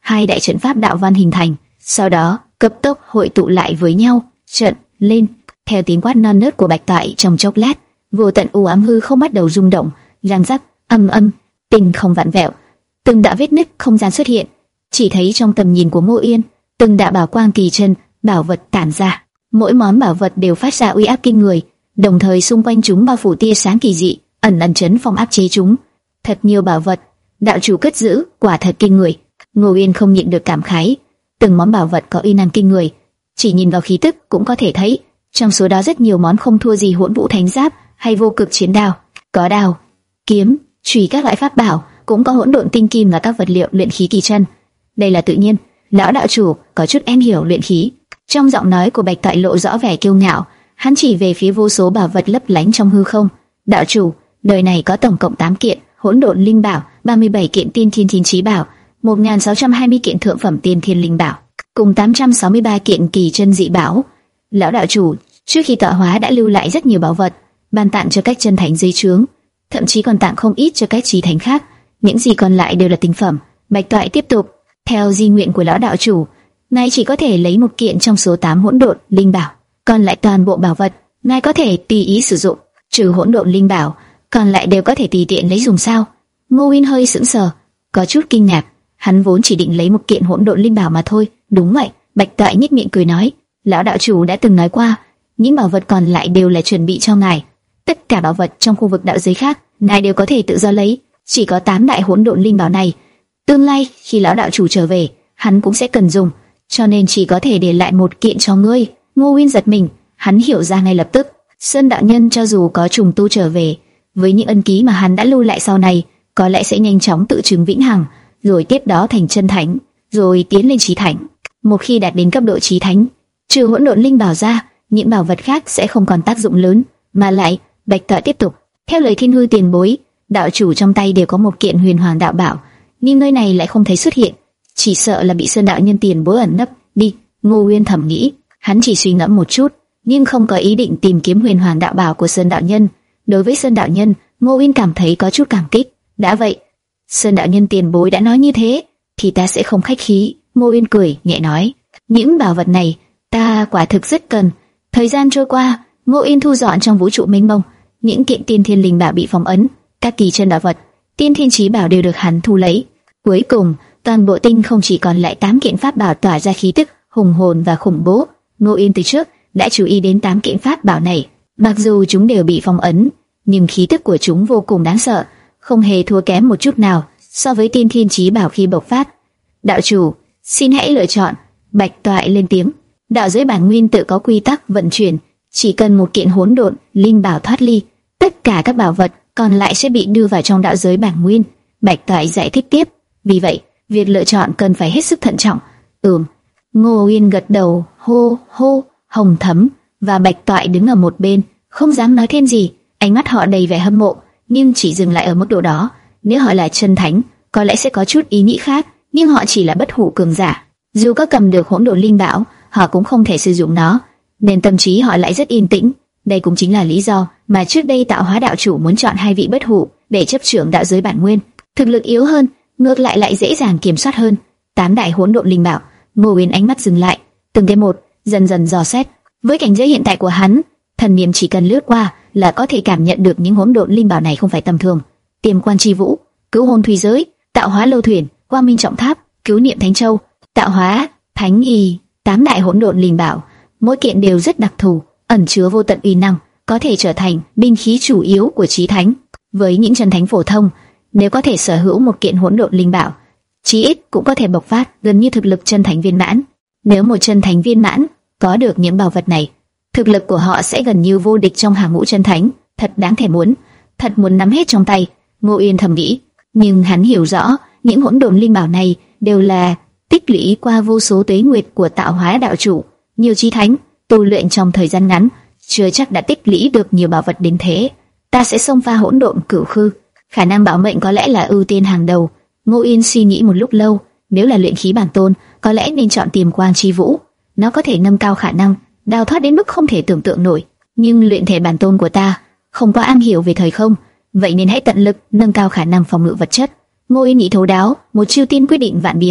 hai đại trận pháp đạo văn hình thành, sau đó cấp tốc hội tụ lại với nhau, trận lên. Theo tiếng quát non nớt của Bạch Toại, trong chốc lát, vô tận u ám hư không bắt đầu rung động, răng rắc, âm âm, tinh không vặn vẹo, từng đạo vết nứt không gian xuất hiện. Chỉ thấy trong tầm nhìn của Ngô Yên, từng đạo bảo quang kỳ chân, bảo vật tản ra, mỗi món bảo vật đều phát ra uy áp kinh người, đồng thời xung quanh chúng bao phủ tia sáng kỳ dị, ẩn ẩn chấn phong áp chế chúng. Thật nhiều bảo vật, đạo chủ cất giữ, quả thật kinh người. Ngô Yên không nhịn được cảm khái, từng món bảo vật có uy năng kinh người, chỉ nhìn vào khí tức cũng có thể thấy, trong số đó rất nhiều món không thua gì Hỗn Vũ Thánh Giáp hay Vô Cực Chiến Đao, có đao, kiếm, chùy các loại pháp bảo, cũng có hỗn độn tinh kim và các vật liệu luyện khí kỳ chân. Đây là tự nhiên. Lão đạo chủ có chút em hiểu luyện khí. Trong giọng nói của Bạch Toại lộ rõ vẻ kiêu ngạo, hắn chỉ về phía vô số bảo vật lấp lánh trong hư không. Đạo chủ, đời này có tổng cộng tám kiện hỗn độn linh bảo, ba mươi bảy kiện tiên thiên thiên chí bảo, một nghìn sáu trăm hai mươi kiện thượng phẩm tiên thiên linh bảo, cùng tám trăm sáu mươi ba kiện kỳ chân dị bảo. Lão đạo chủ trước khi tọa hóa đã lưu lại rất nhiều bảo vật, ban tặng cho các chân thánh dưới trướng, thậm chí còn tặng không ít cho các chí thánh khác. Những gì còn lại đều là tinh phẩm. Bạch Toại tiếp tục, theo di nguyện của lão đạo chủ, ngài chỉ có thể lấy một kiện trong số tám hỗn độn linh bảo, còn lại toàn bộ bảo vật ngài có thể tùy ý sử dụng, trừ hỗn độn linh bảo, còn lại đều có thể tùy tiện lấy dùng sao? Ngô Uyên hơi sững sờ, có chút kinh ngạc. Hắn vốn chỉ định lấy một kiện hỗn độn linh bảo mà thôi. Đúng vậy, Bạch Toại nhếch miệng cười nói, lão đạo chủ đã từng nói qua, những bảo vật còn lại đều là chuẩn bị cho ngài. Tất cả bảo vật trong khu vực đạo giới khác, ngài đều có thể tự do lấy, chỉ có tám đại hỗn độn linh bảo này, tương lai khi lão đạo chủ trở về, hắn cũng sẽ cần dùng, cho nên chỉ có thể để lại một kiện cho ngươi. Ngô Uyên giật mình, hắn hiểu ra ngay lập tức, Sơn đạo nhân cho dù có trùng tu trở về, với những ân ký mà hắn đã lưu lại sau này, có lẽ sẽ nhanh chóng tự chứng vĩnh hằng, rồi tiếp đó thành chân thánh, rồi tiến lên chí thánh. Một khi đạt đến cấp độ chí thánh, trừ hỗn độn linh bảo ra, những bảo vật khác sẽ không còn tác dụng lớn. Mà lại, Bạch Toại tiếp tục, theo lời Thiên Hư tiền bối, đạo chủ trong tay đều có một kiện huyền hoàng đạo bảo, nhưng nơi này lại không thấy xuất hiện, chỉ sợ là bị Sơn đạo nhân tiền bối ẩn nấp đi. Ngô Uyên thầm nghĩ, hắn chỉ suy ngẫm một chút, nhưng không có ý định tìm kiếm huyền hoàng đạo bảo của Sơn đạo nhân. Đối với Sơn đạo nhân, Ngô Uyên cảm thấy có chút cảm kích. Đã vậy, Sơn đạo nhân tiền bối đã nói như thế, thì ta sẽ không khách khí. Ngô Uyên cười nhẹ nói, những bảo vật này ta quả thực rất cần. Thời gian trôi qua, Ngô Uyên thu dọn trong vũ trụ mênh mông, những kiện tiên thiên linh bảo bị phong ấn, các kỳ chân đạo vật, tiên thiên chí bảo đều được hắn thu lấy. Cuối cùng, toàn bộ tinh không chỉ còn lại tám kiện pháp bảo tỏa ra khí tức hùng hồn và khủng bố. Ngô Uyên từ trước đã chú ý đến tám kiện pháp bảo này, mặc dù chúng đều bị phong ấn, nhưng khí tức của chúng vô cùng đáng sợ, không hề thua kém một chút nào so với tiên thiên chí bảo khi bộc phát. Đạo chủ, xin hãy lựa chọn. Bạch Toại lên tiếng. Đạo giới bản nguyên tự có quy tắc vận chuyển, chỉ cần một kiện hỗn độn linh bảo thoát ly, tất cả các bảo vật còn lại sẽ bị đưa vào trong đạo giới bản nguyên. Bạch Toại giải thích tiếp. Vì vậy, việc lựa chọn cần phải hết sức thận trọng. Ừm. Ngô Uyên gật đầu. Hô hô. Hồng Thấm và Bạch Toại đứng ở một bên, không dám nói thêm gì. Ánh mắt họ đầy vẻ hâm mộ, nhưng chỉ dừng lại ở mức độ đó. Nếu họ là chân thánh, có lẽ sẽ có chút ý nghĩ khác, nhưng họ chỉ là bất hủ cường giả. Dù có cầm được hỗn độn linh bảo, họ cũng không thể sử dụng nó, nên tâm trí họ lại rất yên tĩnh. Đây cũng chính là lý do mà trước đây Tạo Hóa đạo chủ muốn chọn hai vị bất hủ để chấp trưởng đạo giới bản nguyên. Thực lực yếu hơn, ngược lại lại dễ dàng kiểm soát hơn. Tám đại hỗn độn linh bảo. Ngô Uyên ánh mắt dừng lại, từng cái một, dần dần dò xét. Với cảnh giới hiện tại của hắn, thần niệm chỉ cần lướt qua là có thể cảm nhận được những hỗn độn linh bảo này không phải tầm thường. Tiềm Quan Chi Vũ, Cứu Hồn Thủy Giới, Tạo Hóa Lâu Thuyền, Quang Minh Trọng Tháp, Cứu Niệm Thánh Châu, Tạo Hóa Thánh Y, tám đại hỗn độn linh bảo, mỗi kiện đều rất đặc thù, ẩn chứa vô tận uy năng, có thể trở thành binh khí chủ yếu của chí thánh. Với những chân thánh phổ thông, nếu có thể sở hữu một kiện hỗn độn linh bảo, chí ít cũng có thể bộc phát gần như thực lực chân thánh viên mãn. Nếu một chân thánh viên mãn có được những bảo vật này, thực lực của họ sẽ gần như vô địch trong hàng ngũ chân thánh, thật đáng thèm muốn, thật muốn nắm hết trong tay. Ngô Uyên thầm nghĩ, nhưng hắn hiểu rõ, những hỗn độn linh bảo này đều là tích lũy qua vô số tuế nguyệt của Tạo Hóa đạo chủ. Nhiều chí thánh tu luyện trong thời gian ngắn, chưa chắc đã tích lũy được nhiều bảo vật đến thế. Ta sẽ xông pha hỗn độn cửu khư, khả năng bảo mệnh có lẽ là ưu tiên hàng đầu. Ngô Uyên suy nghĩ một lúc lâu, nếu là luyện khí bản tôn, có lẽ nên chọn Tiềm Quan Chi Vũ, nó có thể nâng cao khả năng đào thoát đến mức không thể tưởng tượng nổi. Nhưng luyện thể bản tôn của ta không có am hiểu về thời không, vậy nên hãy tận lực nâng cao khả năng phòng ngự vật chất. Ngô Uyên nghĩ thấu đáo, một chiêu tiên quyết định vạn biến.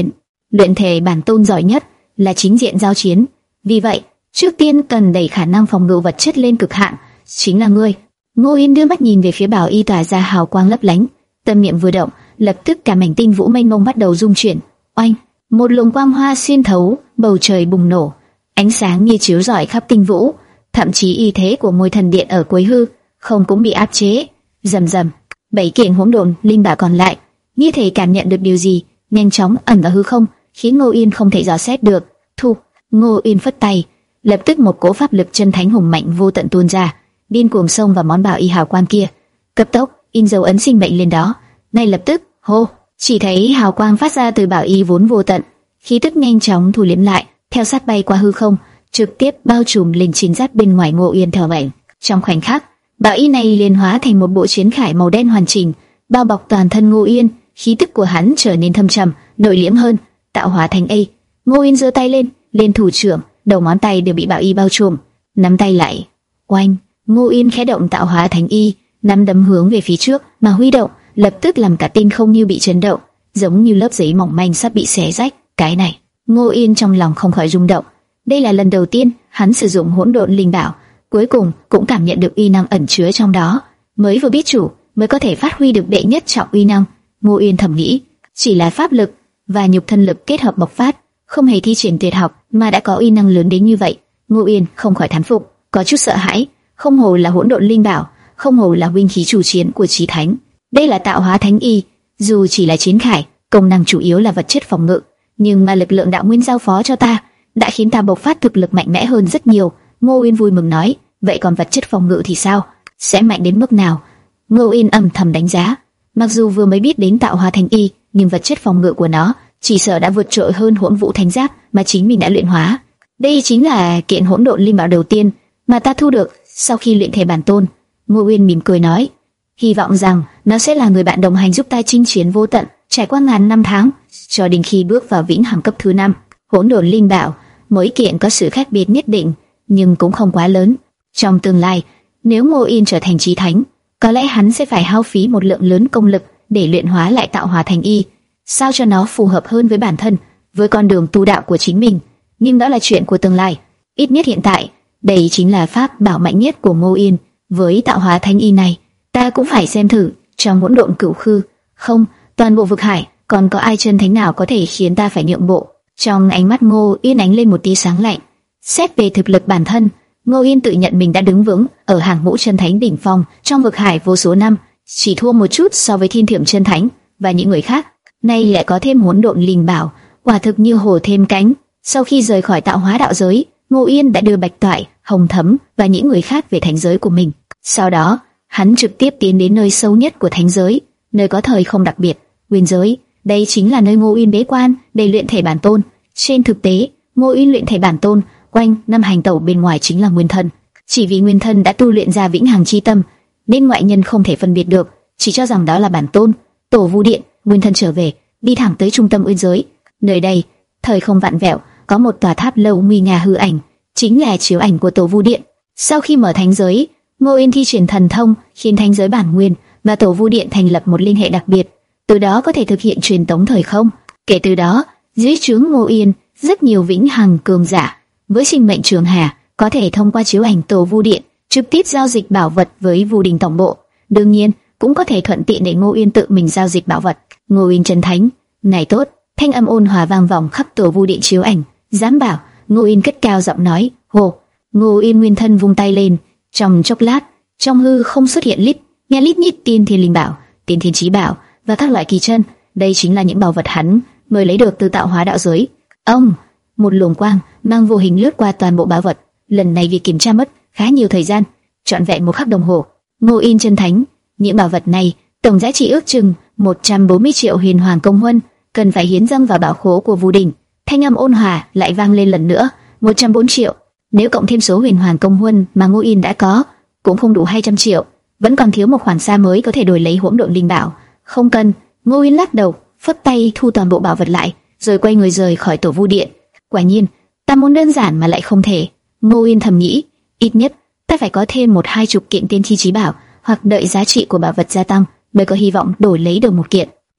luyện thể bản tôn giỏi nhất là chính diện giao chiến. Vì vậy, trước tiên cần đẩy khả năng phòng ngự vật chất lên cực hạn, chính là ngươi. Ngô Yên đưa mắt nhìn về phía Bảo Y tỏa ra hào quang lấp lánh, tâm niệm vừa động, lập tức cả mảnh tinh vũ mênh mông bắt đầu rung chuyển. Oanh, một luồng quang hoa xuyên thấu bầu trời bùng nổ, ánh sáng như chiếu rọi khắp tinh vũ, thậm chí y thế của Môi Thần Điện ở cuối hư không cũng bị áp chế. Rầm rầm, bảy kiện hỗn độn linh bảo còn lại như thể cảm nhận được điều gì, nhanh chóng ẩn vào hư không, khiến Ngô Yên không thể dò xét được. Thu, Ngô Yên phất tay, lập tức một cỗ pháp lực chân thánh hùng mạnh vô tận tuôn ra, điên cuồng xông vào món bảo y hào quang kia, cấp tốc in dấu ấn sinh mệnh lên đó. Ngay lập tức, hô, chỉ thấy hào quang phát ra từ bảo y vốn vô tận, khí tức nhanh chóng thu liễm lại, theo sát bay qua hư không, trực tiếp bao trùm lên chiến giáp bên ngoài Ngô Yên thở mạnh. Trong khoảnh khắc, bảo y này liền hóa thành một bộ chiến khải màu đen hoàn chỉnh, bao bọc toàn thân Ngô Yên. Khí tức của hắn trở nên thâm trầm, nội liễm hơn, tạo hóa thành A. Ngô Yên giơ tay lên, lên thủ trưởng, đầu ngón tay đều bị bảo y bao trùm, nắm tay lại. Oanh, Ngô Yên khẽ động tạo hóa thành Y, nắm đấm hướng về phía trước mà huy động, lập tức làm cả tinh không như bị chấn động, giống như lớp giấy mỏng manh sắp bị xé rách. Cái này, Ngô Yên trong lòng không khỏi rung động. Đây là lần đầu tiên hắn sử dụng hỗn độn linh bảo, cuối cùng cũng cảm nhận được uy năng ẩn chứa trong đó. Mới vừa biết chủ, mới có thể phát huy được đệ nhất trọng uy năng. Ngô Yên thầm nghĩ, chỉ là pháp lực và nhục thân lực kết hợp bộc phát, không hề thi triển tuyệt học mà đã có uy năng lớn đến như vậy. Ngô Yên không khỏi thán phục, có chút sợ hãi. Không hồ là hỗn độn linh bảo, không hồ là huynh khí chủ chiến của chí thánh. Đây là tạo hóa thánh y, dù chỉ là chiến khải, công năng chủ yếu là vật chất phòng ngự, nhưng mà lực lượng đạo nguyên giao phó cho ta đã khiến ta bộc phát thực lực mạnh mẽ hơn rất nhiều. Ngô Yên vui mừng nói, vậy còn vật chất phòng ngự thì sao, sẽ mạnh đến mức nào? Ngô Yên âm thầm đánh giá, mặc dù vừa mới biết đến tạo hóa thánh y, nhưng vật chất phòng ngự của nó chỉ sợ đã vượt trội hơn hỗn vũ thánh giáp mà chính mình đã luyện hóa. Đây chính là kiện hỗn độn linh bảo đầu tiên mà ta thu được sau khi luyện thể bản tôn. Ngô Uyên mỉm cười nói, hy vọng rằng nó sẽ là người bạn đồng hành giúp ta chinh chiến vô tận, trải qua ngàn năm tháng, cho đến khi bước vào vĩnh hằng cấp thứ năm. Hỗn độn linh bảo, mỗi kiện có sự khác biệt nhất định, nhưng cũng không quá lớn. Trong tương lai, nếu Ngô Uyên trở thành chí thánh, có lẽ hắn sẽ phải hao phí một lượng lớn công lực để luyện hóa lại tạo hóa thành y, sao cho nó phù hợp hơn với bản thân, với con đường tu đạo của chính mình. Nhưng đó là chuyện của tương lai. Ít nhất hiện tại, đây chính là pháp bảo mạnh nhất của Ngô Uyên. Với tạo hóa thánh y này, ta cũng phải xem thử trong hỗn độn cửu khư, không, toàn bộ vực hải, còn có ai chân thánh nào có thể khiến ta phải nhượng bộ? Trong ánh mắt Ngô Uyên ánh lên một tia sáng lạnh. Xét về thực lực bản thân, Ngô Uyên tự nhận mình đã đứng vững ở hàng ngũ chân thánh đỉnh phong trong vực hải vô số năm, chỉ thua một chút so với Thiên Thiểm chân thánh và những người khác. Nay lại có thêm hỗn độn linh bảo, quả thực như hổ thêm cánh. Sau khi rời khỏi tạo hóa đạo giới, Ngô Uyên đã đưa Bạch Toại, Hồng Thấm và những người khác về thánh giới của mình. Sau đó, hắn trực tiếp tiến đến nơi sâu nhất của thánh giới, nơi có thời không đặc biệt, Nguyên giới. Đây chính là nơi Ngô Uyên bế quan để luyện thể bản tôn. Trên thực tế, Ngô Uyên luyện thể bản tôn, quanh năm hành tẩu bên ngoài chính là nguyên thân. Chỉ vì nguyên thân đã tu luyện ra vĩnh hằng chi tâm, nên ngoại nhân không thể phân biệt được, chỉ cho rằng đó là bản tôn. Tổ Vu Điện, nguyên thân trở về, đi thẳng tới trung tâm Uyên giới. Nơi đây, thời không vạn vẹo, có một tòa tháp lâu nguy nga hư ảnh, chính là chiếu ảnh của Tổ Vu Điện. Sau khi mở thánh giới, Ngô Uyên thi triển thần thông, khiến thánh giới bản nguyên và Tổ Vu Điện thành lập một liên hệ đặc biệt, từ đó có thể thực hiện truyền tống thời không. Kể từ đó, dưới trướng Ngô Uyên, rất nhiều vĩnh hằng cường giả với sinh mệnh trường hà có thể thông qua chiếu ảnh Tổ Vu Điện trực tiếp giao dịch bảo vật với Vu Đình tổng bộ. Đương nhiên, cũng có thể thuận tiện để Ngô Uyên tự mình giao dịch bảo vật. Ngô Uyên chân thánh, này tốt! Thanh âm ôn hòa vang vọng khắp Tổ Vu Điện chiếu ảnh. Dám bảo? Ngô Uyên cất cao giọng nói. Hồ! Ngô Uyên nguyên thân vung tay lên, trong chốc lát, trong hư không xuất hiện lít, nghe lít nhít tiên thiên linh bảo, tiên thiên chí bảo và các loại kỳ chân. Đây chính là những bảo vật hắn mới lấy được từ tạo hóa đạo giới. Ông, một luồng quang mang vô hình lướt qua toàn bộ bảo vật. Lần này việc kiểm tra mất khá nhiều thời gian, trọn vẹn một khắc đồng hồ. Ngô Uyên chân thánh, những bảo vật này tổng giá trị ước chừng một trăm bốn mươi triệu huyền hoàng công huân, cần phải hiến dâng vào bảo khố của Vu Đình. Thanh âm ôn hòa lại vang lên lần nữa, một trăm bốn triệu. Nếu cộng thêm số huyền hoàng công huân mà Ngô Uyên đã có, cũng không đủ hai trăm triệu, vẫn còn thiếu một khoản xa mới có thể đổi lấy hỗn độn linh bảo. Không cần. Ngô Uyên lắc đầu, phất tay thu toàn bộ bảo vật lại, rồi quay người rời khỏi Tổ Vu Điện. Quả nhiên, ta muốn đơn giản mà lại không thể. Ngô Uyên thầm nghĩ, ít nhất ta phải có thêm một hai chục kiện tiên thi chí bảo, hoặc đợi giá trị của bảo vật gia tăng mới có hy vọng đổi lấy được một kiện.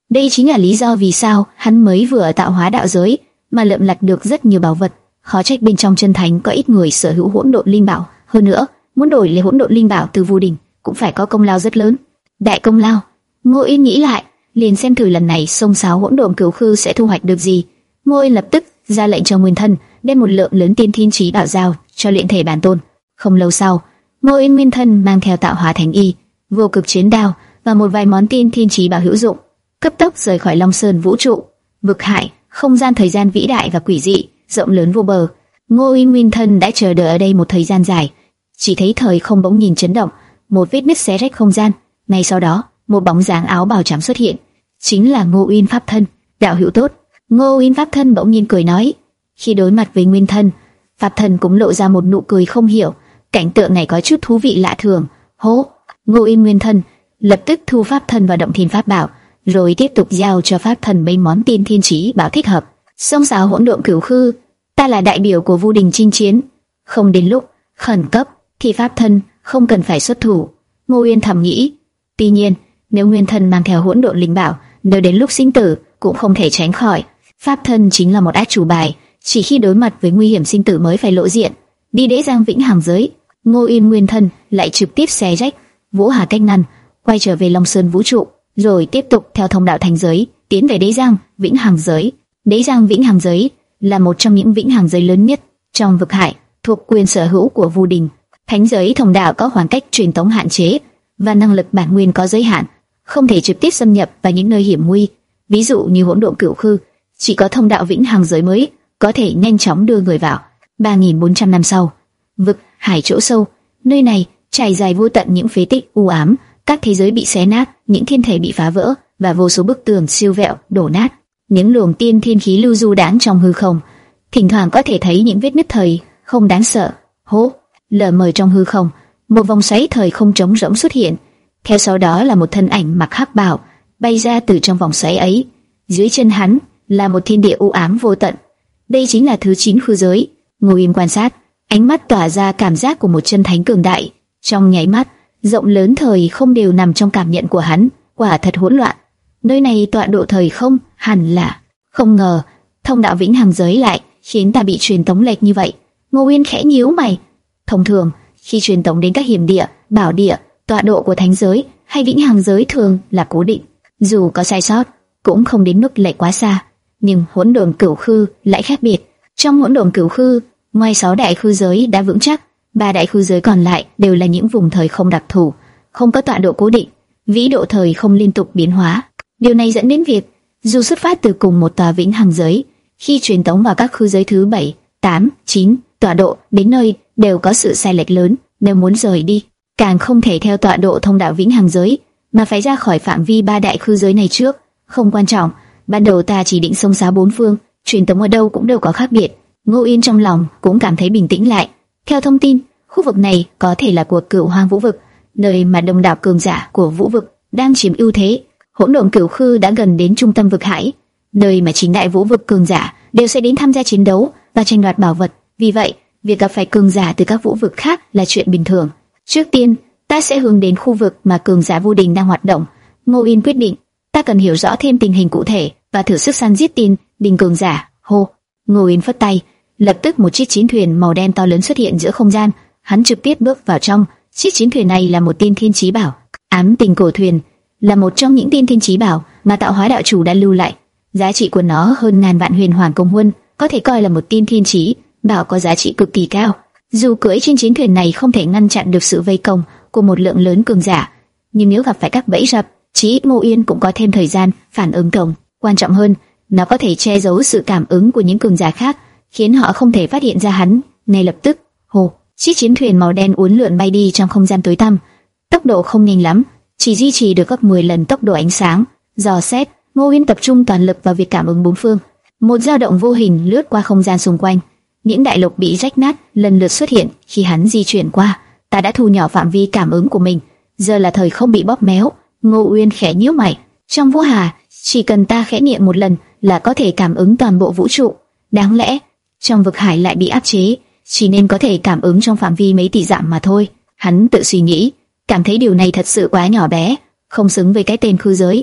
Đây chính là lý do vì sao hắn mới vừa tạo hóa đạo giới mà lượm lặt được rất nhiều bảo vật. Khó trách bên trong chân thánh có ít người sở hữu hỗn độn linh bảo. Hơn nữa, muốn đổi lấy hỗn độn linh bảo từ Vu Đình cũng phải có công lao rất lớn. Đại công lao. Ngô Yên nghĩ lại, liền xem thử lần này xông xáo hỗn độn cửu khư sẽ thu hoạch được gì. Ngô Yên lập tức ra lệnh cho Nguyên Thân đem một lượng lớn tiên thiên chí bảo giao cho luyện thể bản tôn. Không lâu sau, Ngô Yên Nguyên Thân mang theo tạo hóa thánh y, vô cực chiến đao và một vài món tiên thiên chí bảo hữu dụng, cấp tốc rời khỏi Long Sơn vũ trụ, vực hải, không gian thời gian vĩ đại và quỷ dị, rộng lớn vô bờ. Ngô Yên Nguyên Thân đã chờ đợi ở đây một thời gian dài, chỉ thấy thời không bỗng nhìn chấn động, một vết nứt xé rách không gian. Ngay sau đó, một bóng dáng áo bào trắng xuất hiện, chính là Ngô Uyên Pháp Thân. Đạo hữu tốt. Ngô Uyên Pháp Thân bỗng nhiên cười nói. Khi đối mặt với Nguyên Thân, Pháp Thân cũng lộ ra một nụ cười không hiểu. Cảnh tượng này có chút thú vị lạ thường. Hố. Ngô Uyên Nguyên Thân lập tức thu Pháp Thân vào động thiên pháp bảo, rồi tiếp tục giao cho Pháp Thân mấy món tiên thiên chí bảo thích hợp. Xông xáo hỗn độn cửu khư, ta là đại biểu của Vu Đình chinh chiến, không đến lúc khẩn cấp thì Pháp Thân không cần phải xuất thủ. Ngô Uyên thầm nghĩ. Tuy nhiên, nếu Nguyên Thân mang theo hỗn độn linh bảo, nếu đến lúc sinh tử cũng không thể tránh khỏi. Pháp Thân chính là một át chủ bài, chỉ khi đối mặt với nguy hiểm sinh tử mới phải lộ diện. Đi Đế Giang vĩnh hằng giới, Ngô Uyên Nguyên Thân lại trực tiếp xé rách Vũ Hà cách ngăn, quay trở về Long Sơn vũ trụ, rồi tiếp tục theo thông đạo thành giới tiến về Đế Giang vĩnh hằng giới. Đế Giang vĩnh hằng giới là một trong những vĩnh hằng giới lớn nhất trong vực hải, thuộc quyền sở hữu của Vu Đình. Thánh giới thông đạo có khoảng cách truyền tống hạn chế và năng lực bản nguyên có giới hạn, không thể trực tiếp xâm nhập vào những nơi hiểm nguy. Ví dụ như hỗn độn cửu khư, chỉ có thông đạo vĩnh hằng giới mới có thể nhanh chóng đưa người vào. ba nghìn bốn trăm năm sau, vực hải chỗ sâu, nơi này trải dài vô tận những phế tích u ám, các thế giới bị xé nát, những thiên thể bị phá vỡ và vô số bức tường siêu vẹo đổ nát. Những luồng tiên thiên khí lưu du đãng trong hư không, thỉnh thoảng có thể thấy những vết nứt thời không đáng sợ. Hố, lờ mờ trong hư không, một vòng xoáy thời không trống rỗng xuất hiện. Theo sau đó là một thân ảnh mặc hắc bào bay ra từ trong vòng xoáy ấy. Dưới chân hắn là một thiên địa u ám vô tận. Đây chính là thứ chín khư giới. Ngô Yên quan sát, ánh mắt tỏa ra cảm giác của một chân thánh cường đại. Trong nháy mắt, rộng lớn thời không đều nằm trong cảm nhận của hắn, quả thật hỗn loạn. Nơi này tọa độ thời không hẳn là không ngờ thông đạo vĩnh hằng giới lại khiến ta bị truyền tống lệch như vậy. Ngô Yên khẽ nhíu mày. Thông thường, khi truyền tống đến các hiểm địa, bảo địa, tọa độ của thánh giới hay vĩnh hằng giới thường là cố định, dù có sai sót cũng không đến mức lệch quá xa. Nhưng hỗn độn cửu khư lại khác biệt. Trong hỗn độn cửu khư, ngoài sáu đại khư giới đã vững chắc, ba đại khư giới còn lại đều là những vùng thời không đặc thù, không có tọa độ cố định, vĩ độ thời không liên tục biến hóa. Điều này dẫn đến việc dù xuất phát từ cùng một tòa vĩnh hằng giới, khi truyền tống vào các khư giới thứ bảy, tám, chín, tọa độ đến nơi đều có sự sai lệch lớn. Nếu muốn rời đi, càng không thể theo tọa độ thông đạo vĩnh hằng giới, mà phải ra khỏi phạm vi ba đại khư giới này trước. Không quan trọng, ban đầu ta chỉ định xông xáo bốn phương, truyền tống ở đâu cũng đều có khác biệt. Ngô Yên trong lòng cũng cảm thấy bình tĩnh lại. Theo thông tin, khu vực này có thể là của Cửu Hoang Vũ vực, nơi mà đông đảo cường giả của Vũ vực đang chiếm ưu thế. Hỗn độn cửu khư đã gần đến trung tâm vực hải, nơi mà chính đại Vũ vực cường giả đều sẽ đến tham gia chiến đấu và tranh đoạt bảo vật. Vì vậy, việc gặp phải cường giả từ các vũ vực khác là chuyện bình thường. Trước tiên, ta sẽ hướng đến khu vực mà cường giả Vu Đình đang hoạt động. Ngô Yên quyết định, ta cần hiểu rõ thêm tình hình cụ thể và thử sức săn giết tin đình cường giả. Hô! Ngô Yên phất tay, lập tức một chiếc chiến thuyền màu đen to lớn xuất hiện giữa không gian. Hắn trực tiếp bước vào trong. Chiếc chiến thuyền này là một tiên thiên chí bảo, Ám Tình Cổ Thuyền, là một trong những tiên thiên chí bảo mà tạo hóa đạo chủ đã lưu lại. Giá trị của nó hơn ngàn vạn huyền hoàn công huân, có thể coi là một tiên thiên chí bảo có giá trị cực kỳ cao. Dù cưỡi trên chiến thuyền này không thể ngăn chặn được sự vây công của một lượng lớn cường giả, nhưng nếu gặp phải các bẫy rập, chí ít Ngô Yên cũng có thêm thời gian phản ứng cộng. Quan trọng hơn, nó có thể che giấu sự cảm ứng của những cường giả khác, khiến họ không thể phát hiện ra hắn. Ngay lập tức, hồ, chiếc chiến thuyền màu đen uốn lượn bay đi trong không gian tối tăm. Tốc độ không nhanh lắm, chỉ duy trì được gấp mười lần tốc độ ánh sáng. Dò xét, Ngô Yên tập trung toàn lực vào việc cảm ứng bốn phương. Một dao động vô hình lướt qua không gian xung quanh. Những đại lục bị rách nát lần lượt xuất hiện khi hắn di chuyển qua. Ta đã thu nhỏ phạm vi cảm ứng của mình, giờ là thời không bị bóp méo. Ngô Uyên khẽ nhíu mày. Trong Vũ Hà, chỉ cần ta khẽ niệm một lần là có thể cảm ứng toàn bộ vũ trụ. Đáng lẽ trong vực hải lại bị áp chế, chỉ nên có thể cảm ứng trong phạm vi mấy tỷ dặm mà thôi. Hắn tự suy nghĩ, cảm thấy điều này thật sự quá nhỏ bé, không xứng với cái tên khư giới.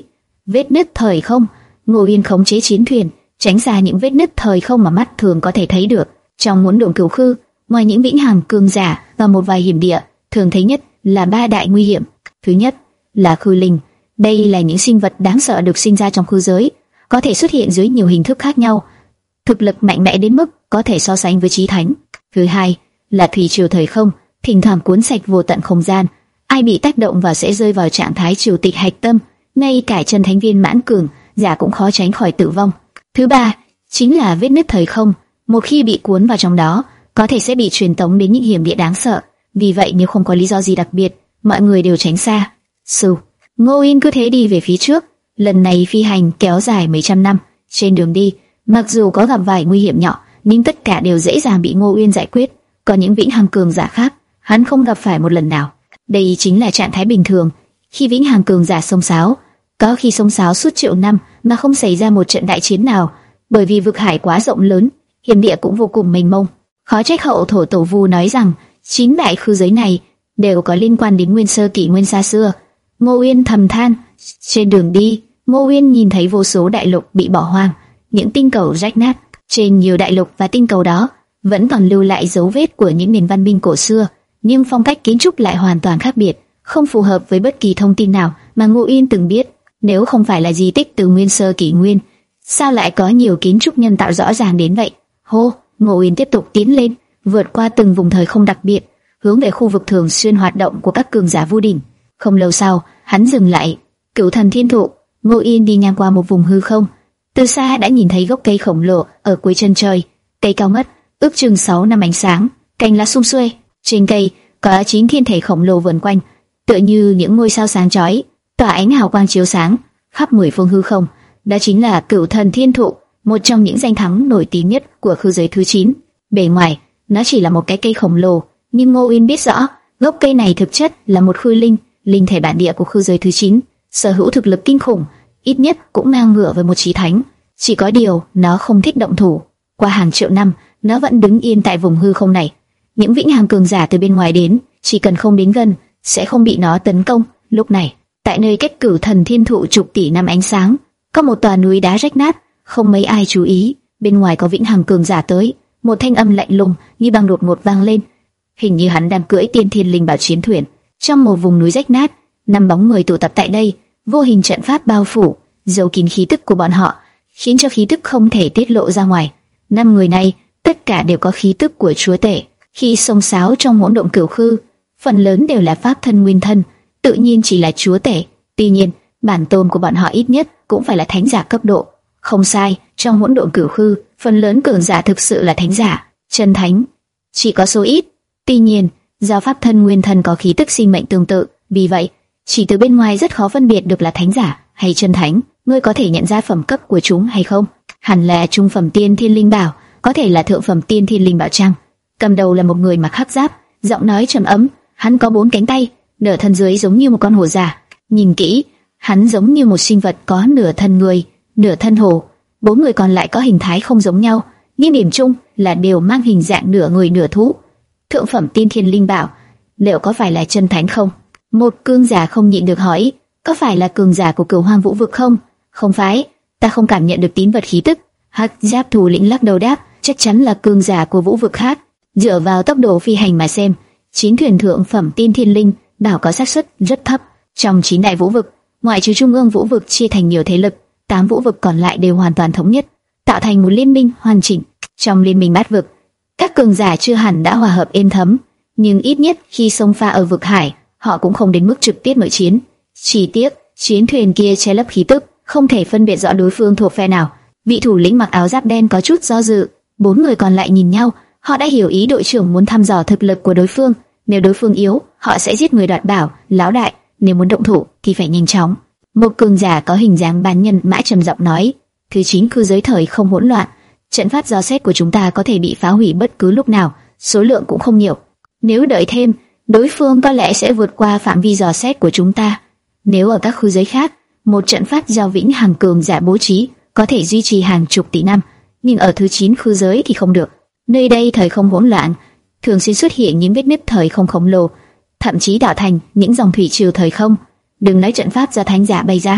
Vết nứt thời không. Ngô Uyên khống chế chiến thuyền, tránh xa những vết nứt thời không mà mắt thường có thể thấy được. Trong hỗn độn cửu khư, ngoài những vĩnh hằng cường giả và một vài hiểm địa, thường thấy nhất là ba đại nguy hiểm. Thứ nhất là khư linh. Đây là những sinh vật đáng sợ được sinh ra trong khư giới, có thể xuất hiện dưới nhiều hình thức khác nhau, thực lực mạnh mẽ đến mức có thể so sánh với chí thánh. Thứ hai là thủy triều thời không, thỉnh thoảng cuốn sạch vô tận không gian, ai bị tác động vào sẽ rơi vào trạng thái triều tịch hạch tâm, ngay cả chân thánh viên mãn cường giả cũng khó tránh khỏi tử vong. Thứ ba chính là vết nứt thời không, một khi bị cuốn vào trong đó, có thể sẽ bị truyền tống đến những hiểm địa đáng sợ. Vì vậy nếu không có lý do gì đặc biệt, mọi người đều tránh xa. Sù, Ngô Uyên cứ thế đi về phía trước. Lần này phi hành kéo dài mấy trăm năm. Trên đường đi, mặc dù có gặp vài nguy hiểm nhỏ, nhưng tất cả đều dễ dàng bị Ngô Uyên giải quyết. Còn những vĩnh hằng cường giả khác, hắn không gặp phải một lần nào. Đây chính là trạng thái bình thường khi vĩnh hằng cường giả xông xáo. Có khi xông xáo suốt triệu năm mà không xảy ra một trận đại chiến nào, bởi vì vực hải quá rộng lớn, hiểm địa cũng vô cùng mênh mông. Khó trách hậu thổ tổ vu nói rằng chín đại khư giới này đều có liên quan đến nguyên sơ kỷ nguyên xa xưa. Ngô Uyên thầm than. Trên đường đi, Ngô Uyên nhìn thấy vô số đại lục bị bỏ hoang, những tinh cầu rách nát. Trên nhiều đại lục và tinh cầu đó vẫn còn lưu lại dấu vết của những nền văn minh cổ xưa, nhưng phong cách kiến trúc lại hoàn toàn khác biệt, không phù hợp với bất kỳ thông tin nào mà Ngô Uyên từng biết. Nếu không phải là di tích từ nguyên sơ kỷ nguyên, sao lại có nhiều kiến trúc nhân tạo rõ ràng đến vậy? Hô, Ngô Uyên tiếp tục tiến lên, vượt qua từng vùng thời không đặc biệt, hướng về khu vực thường xuyên hoạt động của các cường giả vô đỉnh. Không lâu sau, hắn dừng lại. Cửu Thần Thiên Thụ. Ngô Uyên đi ngang qua một vùng hư không, từ xa đã nhìn thấy gốc cây khổng lồ ở cuối chân trời. Cây cao ngất, ước chừng sáu năm ánh sáng, cành lá sum xuê. Trên cây có chín thiên thể khổng lồ vần quanh, tựa như những ngôi sao sáng chói, tỏa ánh hào quang chiếu sáng khắp mười phương hư không. Đó chính là Cửu Thần Thiên Thụ, một trong những danh thắng nổi tiếng nhất của khư giới thứ chín. Bề ngoài, nó chỉ là một cái cây khổng lồ, nhưng Ngô Uyên biết rõ, gốc cây này thực chất là một khư linh, linh thể bản địa của khư giới thứ chín, sở hữu thực lực kinh khủng, ít nhất cũng ngang ngửa với một chí thánh. Chỉ có điều, nó không thích động thủ. Qua hàng triệu năm, nó vẫn đứng yên tại vùng hư không này. Những vĩnh hằng cường giả từ bên ngoài đến, chỉ cần không đến gần, sẽ không bị nó tấn công. Lúc này, tại nơi cách Cửu Thần Thiên Thụ chục tỷ năm ánh sáng, có một tòa núi đá rách nát, không mấy ai chú ý. Bên ngoài có vĩnh hằng cường giả tới, một thanh âm lạnh lùng như băng đột ngột vang lên. Hình như hắn đang cưỡi tiên thiên linh bảo chiến thuyền. Trong một vùng núi rách nát, năm bóng người tụ tập tại đây, vô hình trận pháp bao phủ, giấu kín khí tức của bọn họ, khiến cho khí tức không thể tiết lộ ra ngoài. Năm người này, tất cả đều có khí tức của chúa tể. Khi xông xáo trong hỗn độn cửu khư, phần lớn đều là pháp thân nguyên thân, tự nhiên chỉ là chúa tể. Tuy nhiên, bản tôn của bọn họ ít nhất cũng phải là thánh giả cấp độ. Không sai, trong hỗn độn cửu khư, phần lớn cường giả thực sự là thánh giả, chân thánh, chỉ có số ít. Tuy nhiên, do pháp thân nguyên thân có khí tức sinh mệnh tương tự, vì vậy, chỉ từ bên ngoài rất khó phân biệt được là thánh giả hay chân thánh. Ngươi có thể nhận ra phẩm cấp của chúng hay không? Hẳn là trung phẩm tiên thiên linh bảo, có thể là thượng phẩm tiên thiên linh bảo trang. Cầm đầu là một người mặc hắc giáp, giọng nói trầm ấm. Hắn có bốn cánh tay, nửa thân dưới giống như một con hổ già. Nhìn kỹ, hắn giống như một sinh vật có nửa thân người, nửa thân hổ. Bốn người còn lại có hình thái không giống nhau, nhưng điểm chung là đều mang hình dạng nửa người nửa thú. Thượng phẩm tiên thiên linh bảo, liệu có phải là chân thánh không? Một cường giả không nhịn được hỏi, có phải là cường giả của Cửu Hoang Vũ Vực không? Không phải, ta không cảm nhận được tín vật khí tức. Hắc giáp thủ lĩnh lắc đầu đáp, chắc chắn là cường giả của vũ vực khác. Dựa vào tốc độ phi hành mà xem, chín thuyền thượng phẩm tiên thiên linh bảo có xác suất rất thấp. Trong chín đại vũ vực, ngoại trừ trung ương vũ vực chia thành nhiều thế lực, tám vũ vực còn lại đều hoàn toàn thống nhất, tạo thành một liên minh hoàn chỉnh. Trong liên minh bát vực, các cường giả chưa hẳn đã hòa hợp êm thấm, nhưng ít nhất khi xông pha ở vực hải, họ cũng không đến mức trực tiếp nội chiến. Chỉ tiếc, chiến thuyền kia che lấp khí tức, không thể phân biệt rõ đối phương thuộc phe nào. Vị thủ lĩnh mặc áo giáp đen có chút do dự, bốn người còn lại nhìn nhau, họ đã hiểu ý đội trưởng muốn thăm dò thực lực của đối phương. Nếu đối phương yếu, họ sẽ giết người đoạt bảo. Lão đại, nếu muốn động thủ thì phải nhanh chóng. Một cường giả có hình dáng bán nhân mã trầm giọng nói, thứ chín khư giới thời không hỗn loạn, trận pháp dò xét của chúng ta có thể bị phá hủy bất cứ lúc nào, số lượng cũng không nhiều. Nếu đợi thêm, đối phương có lẽ sẽ vượt qua phạm vi dò xét của chúng ta. Nếu ở các khư giới khác, một trận pháp do vĩnh hằng cường giả bố trí có thể duy trì hàng chục tỷ năm, nhưng ở thứ chín khư giới thì không được. Nơi đây thời không hỗn loạn, thường xuyên xuất hiện những vết nứt thời không khổng lồ, thậm chí tạo thành những dòng thủy triều thời không. Đừng nói trận pháp do thánh giả bày ra,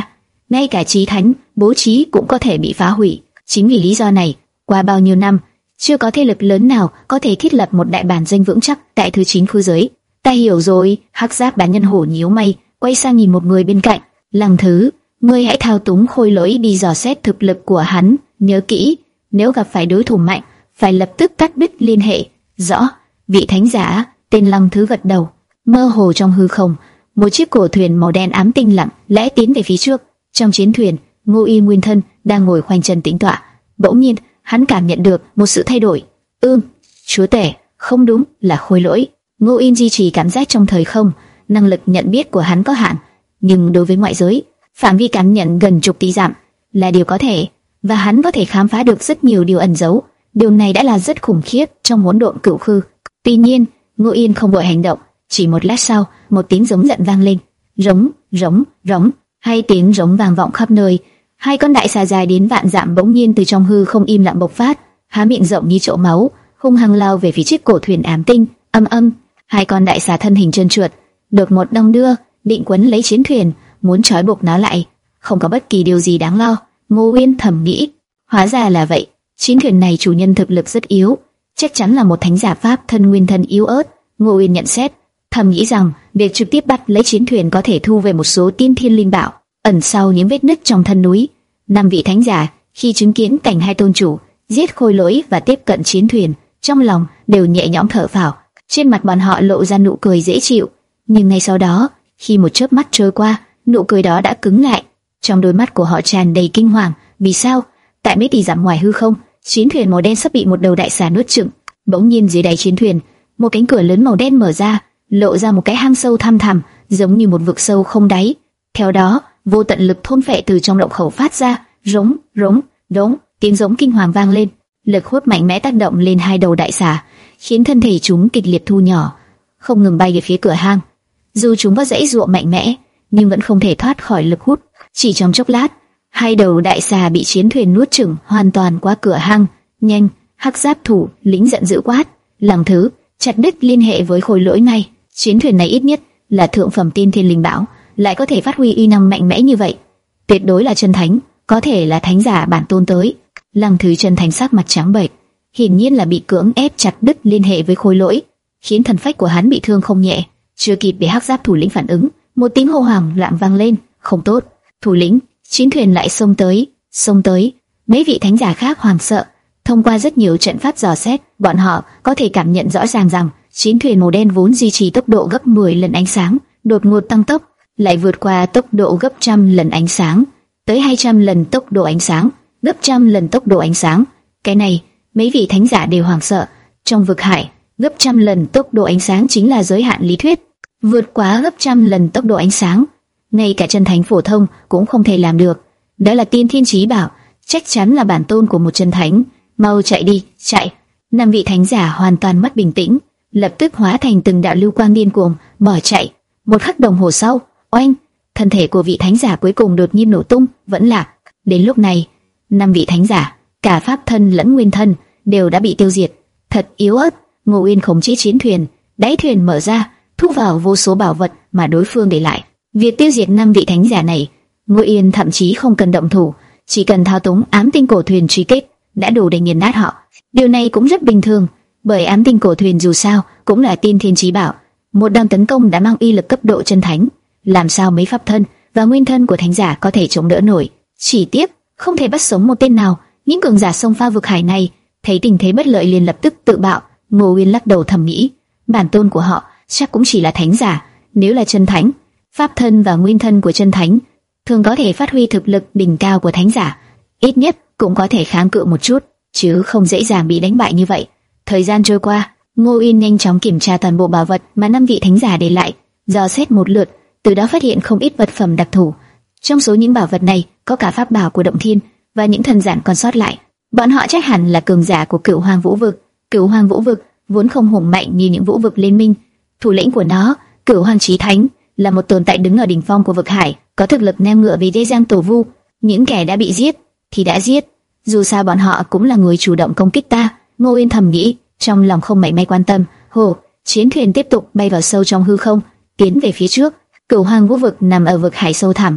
ngay cả chí thánh bố trí cũng có thể bị phá hủy. Chính vì lý do này, qua bao nhiêu năm, chưa có thế lực lớn nào có thể thiết lập một đại bản doanh vững chắc tại thứ chín khu giới. Ta hiểu rồi. Hắc Giáp Bán Nhân Hổ nhíu mày, quay sang nhìn một người bên cạnh. Lăng Thứ, ngươi hãy thao túng Khôi Lỗi đi dò xét thực lực của hắn. Nhớ kỹ, nếu gặp phải đối thủ mạnh, phải lập tức cắt đứt liên hệ. Rõ. Vị thánh giả tên Lăng Thứ gật đầu. Mơ hồ trong hư không, một chiếc cổ thuyền màu đen ám tinh lặng lẽ tiến về phía trước. Trong chiến thuyền, Ngô Y Nguyên thân đang ngồi khoanh chân tĩnh tọa. Bỗng nhiên, hắn cảm nhận được một sự thay đổi. Ưm, chúa tể, không đúng, là Khôi Lỗi. Ngô Yên duy trì cảm giác trong thời không, năng lực nhận biết của hắn có hạn, nhưng đối với ngoại giới, phạm vi cảm nhận gần chục tỷ dặm là điều có thể, và hắn có thể khám phá được rất nhiều điều ẩn giấu. Điều này đã là rất khủng khiếp trong hỗn độn cửu khư. Tuy nhiên, Ngô Yên không vội hành động. Chỉ một lát sau, một tiếng giống giận vang lên, rống, rống, rống. Hai tiếng rống vang vọng khắp nơi. Hai con đại xà dài đến vạn dặm bỗng nhiên từ trong hư không im lặng bộc phát, há miệng rộng như chậu máu, hung hăng lao về phía chiếc cổ thuyền ám tinh. Âm âm, hai con đại xà thân hình trơn trượt, đột một đong đưa, định quấn lấy chiến thuyền, muốn trói buộc nó lại. Không có bất kỳ điều gì đáng lo, Ngô Uyên thầm nghĩ. Hóa ra là vậy, chiến thuyền này chủ nhân thực lực rất yếu, chắc chắn là một thánh giả pháp thân nguyên thân yếu ớt. Ngô Uyên nhận xét, thầm nghĩ rằng việc trực tiếp bắt lấy chiến thuyền có thể thu về một số tiên thiên linh bảo ẩn sau những vết nứt trong thân núi. Năm vị thánh giả khi chứng kiến cảnh hai tôn chủ giết Khôi Lỗi và tiếp cận chiến thuyền, trong lòng đều nhẹ nhõm thở phào, trên mặt bọn họ lộ ra nụ cười dễ chịu. Nhưng ngay sau đó, khi một chớp mắt trôi qua, nụ cười đó đã cứng lại. Trong đôi mắt của họ tràn đầy kinh hoàng. Vì sao? Tại mấy tỷ dặm ngoài hư không, chiến thuyền màu đen sắp bị một đầu đại xà nuốt chửng. Bỗng nhiên dưới đáy chiến thuyền, một cánh cửa lớn màu đen mở ra, lộ ra một cái hang sâu thăm thẳm, giống như một vực sâu không đáy. Theo đó, vô tận lực thôn phệ từ trong động khẩu phát ra, rống, rống, rống, tiếng giống kinh hoàng vang lên. Lực hút mạnh mẽ tác động lên hai đầu đại xà, khiến thân thể chúng kịch liệt thu nhỏ, không ngừng bay về phía cửa hang. Dù chúng có dãy dụa mạnh mẽ, nhưng vẫn không thể thoát khỏi lực hút. Chỉ trong chốc lát, hai đầu đại xà bị chiến thuyền nuốt chửng hoàn toàn qua cửa hang. Nhanh! Hắc Giáp thủ lĩnh giận dữ quát. Lăng Thứ, chặt đứt liên hệ với Khôi Lỗi này. Chiến thuyền này ít nhất là thượng phẩm tiên thiên linh bảo, lại có thể phát huy uy năng mạnh mẽ như vậy, tuyệt đối là chân thánh, có thể là thánh giả bản tôn tới. Lăng Thứ chân thành sắc mặt trắng bệch, hiển nhiên là bị cưỡng ép chặt đứt liên hệ với Khôi Lỗi, khiến thần phách của hắn bị thương không nhẹ. Chưa kịp để Hắc Giáp thủ lĩnh phản ứng, một tiếng hô hoảng loạn vang lên. Không tốt, thủ lĩnh! Chiến thuyền lại xông tới, xông tới. Mấy vị thánh giả khác hoảng sợ. Thông qua rất nhiều trận pháp dò xét, bọn họ có thể cảm nhận rõ ràng rằng chiến thuyền màu đen vốn duy trì tốc độ gấp mười lần ánh sáng, đột ngột tăng tốc, lại vượt qua tốc độ gấp trăm lần ánh sáng, tới hai trăm lần tốc độ ánh sáng, gấp trăm lần tốc độ ánh sáng. Cái này, mấy vị thánh giả đều hoảng sợ. Trong vực hải, gấp trăm lần tốc độ ánh sáng chính là giới hạn lý thuyết. Vượt quá gấp trăm lần tốc độ ánh sáng, ngay cả chân thánh phổ thông cũng không thể làm được. Đó là tiên thiên chí bảo, chắc chắn là bản tôn của một chân thánh. Mau chạy đi, chạy! Năm vị thánh giả hoàn toàn mất bình tĩnh, lập tức hóa thành từng đạo lưu quang điên cuồng bỏ chạy. Một khắc đồng hồ sau, oanh! Thân thể của vị thánh giả cuối cùng đột nhiên nổ tung, vẫn lạc. Đến lúc này, năm vị thánh giả, cả pháp thân lẫn nguyên thân, đều đã bị tiêu diệt. Thật yếu ớt. Ngô Uyên khống chế chiến thuyền, đáy thuyền mở ra, thu vào vô số bảo vật mà đối phương để lại. Việc tiêu diệt năm vị thánh giả này, Ngô Uyên thậm chí không cần động thủ, chỉ cần thao túng ám tinh cổ thuyền truy kích đã đủ để nghiền nát họ. Điều này cũng rất bình thường, bởi ám tinh cổ thuyền dù sao cũng là tiên thiên chí bảo, một đòn tấn công đã mang uy lực cấp độ chân thánh, làm sao mấy pháp thân và nguyên thân của thánh giả có thể chống đỡ nổi. Chỉ tiếc không thể bắt sống một tên nào. Những cường giả xông pha vực hải này thấy tình thế bất lợi liền lập tức tự bạo. Ngô Uyên lắc đầu thầm nghĩ, bản tôn của họ chắc cũng chỉ là thánh giả. Nếu là chân thánh, pháp thân và nguyên thân của chân thánh thường có thể phát huy thực lực đỉnh cao của thánh giả, ít nhất cũng có thể kháng cự một chút, chứ không dễ dàng bị đánh bại như vậy. Thời gian trôi qua, Ngô Uyên nhanh chóng kiểm tra toàn bộ bảo vật mà năm vị thánh giả để lại, dò xét một lượt, từ đó phát hiện không ít vật phẩm đặc thù. Trong số những bảo vật này có cả pháp bảo của Động Thiên và những thần giản còn sót lại. Bọn họ chắc hẳn là cường giả của Cửu Hoàng Vũ Vực. Cửu Hoàng Vũ Vực vốn không hùng mạnh như những vũ vực liên minh. Thủ lĩnh của nó, Cửu Hoàng Chí Thánh, là một tồn tại đứng ở đỉnh phong của vực hải, có thực lực ngang ngửa với Đế Giang Tổ Vu. Những kẻ đã bị giết thì đã giết, dù sao bọn họ cũng là người chủ động công kích ta. Ngô Uyên thầm nghĩ, trong lòng không mảy may quan tâm. Hồ, chiến thuyền tiếp tục bay vào sâu trong hư không, tiến về phía trước. Cửu Hoàng Vũ Vực nằm ở vực hải sâu thẳm,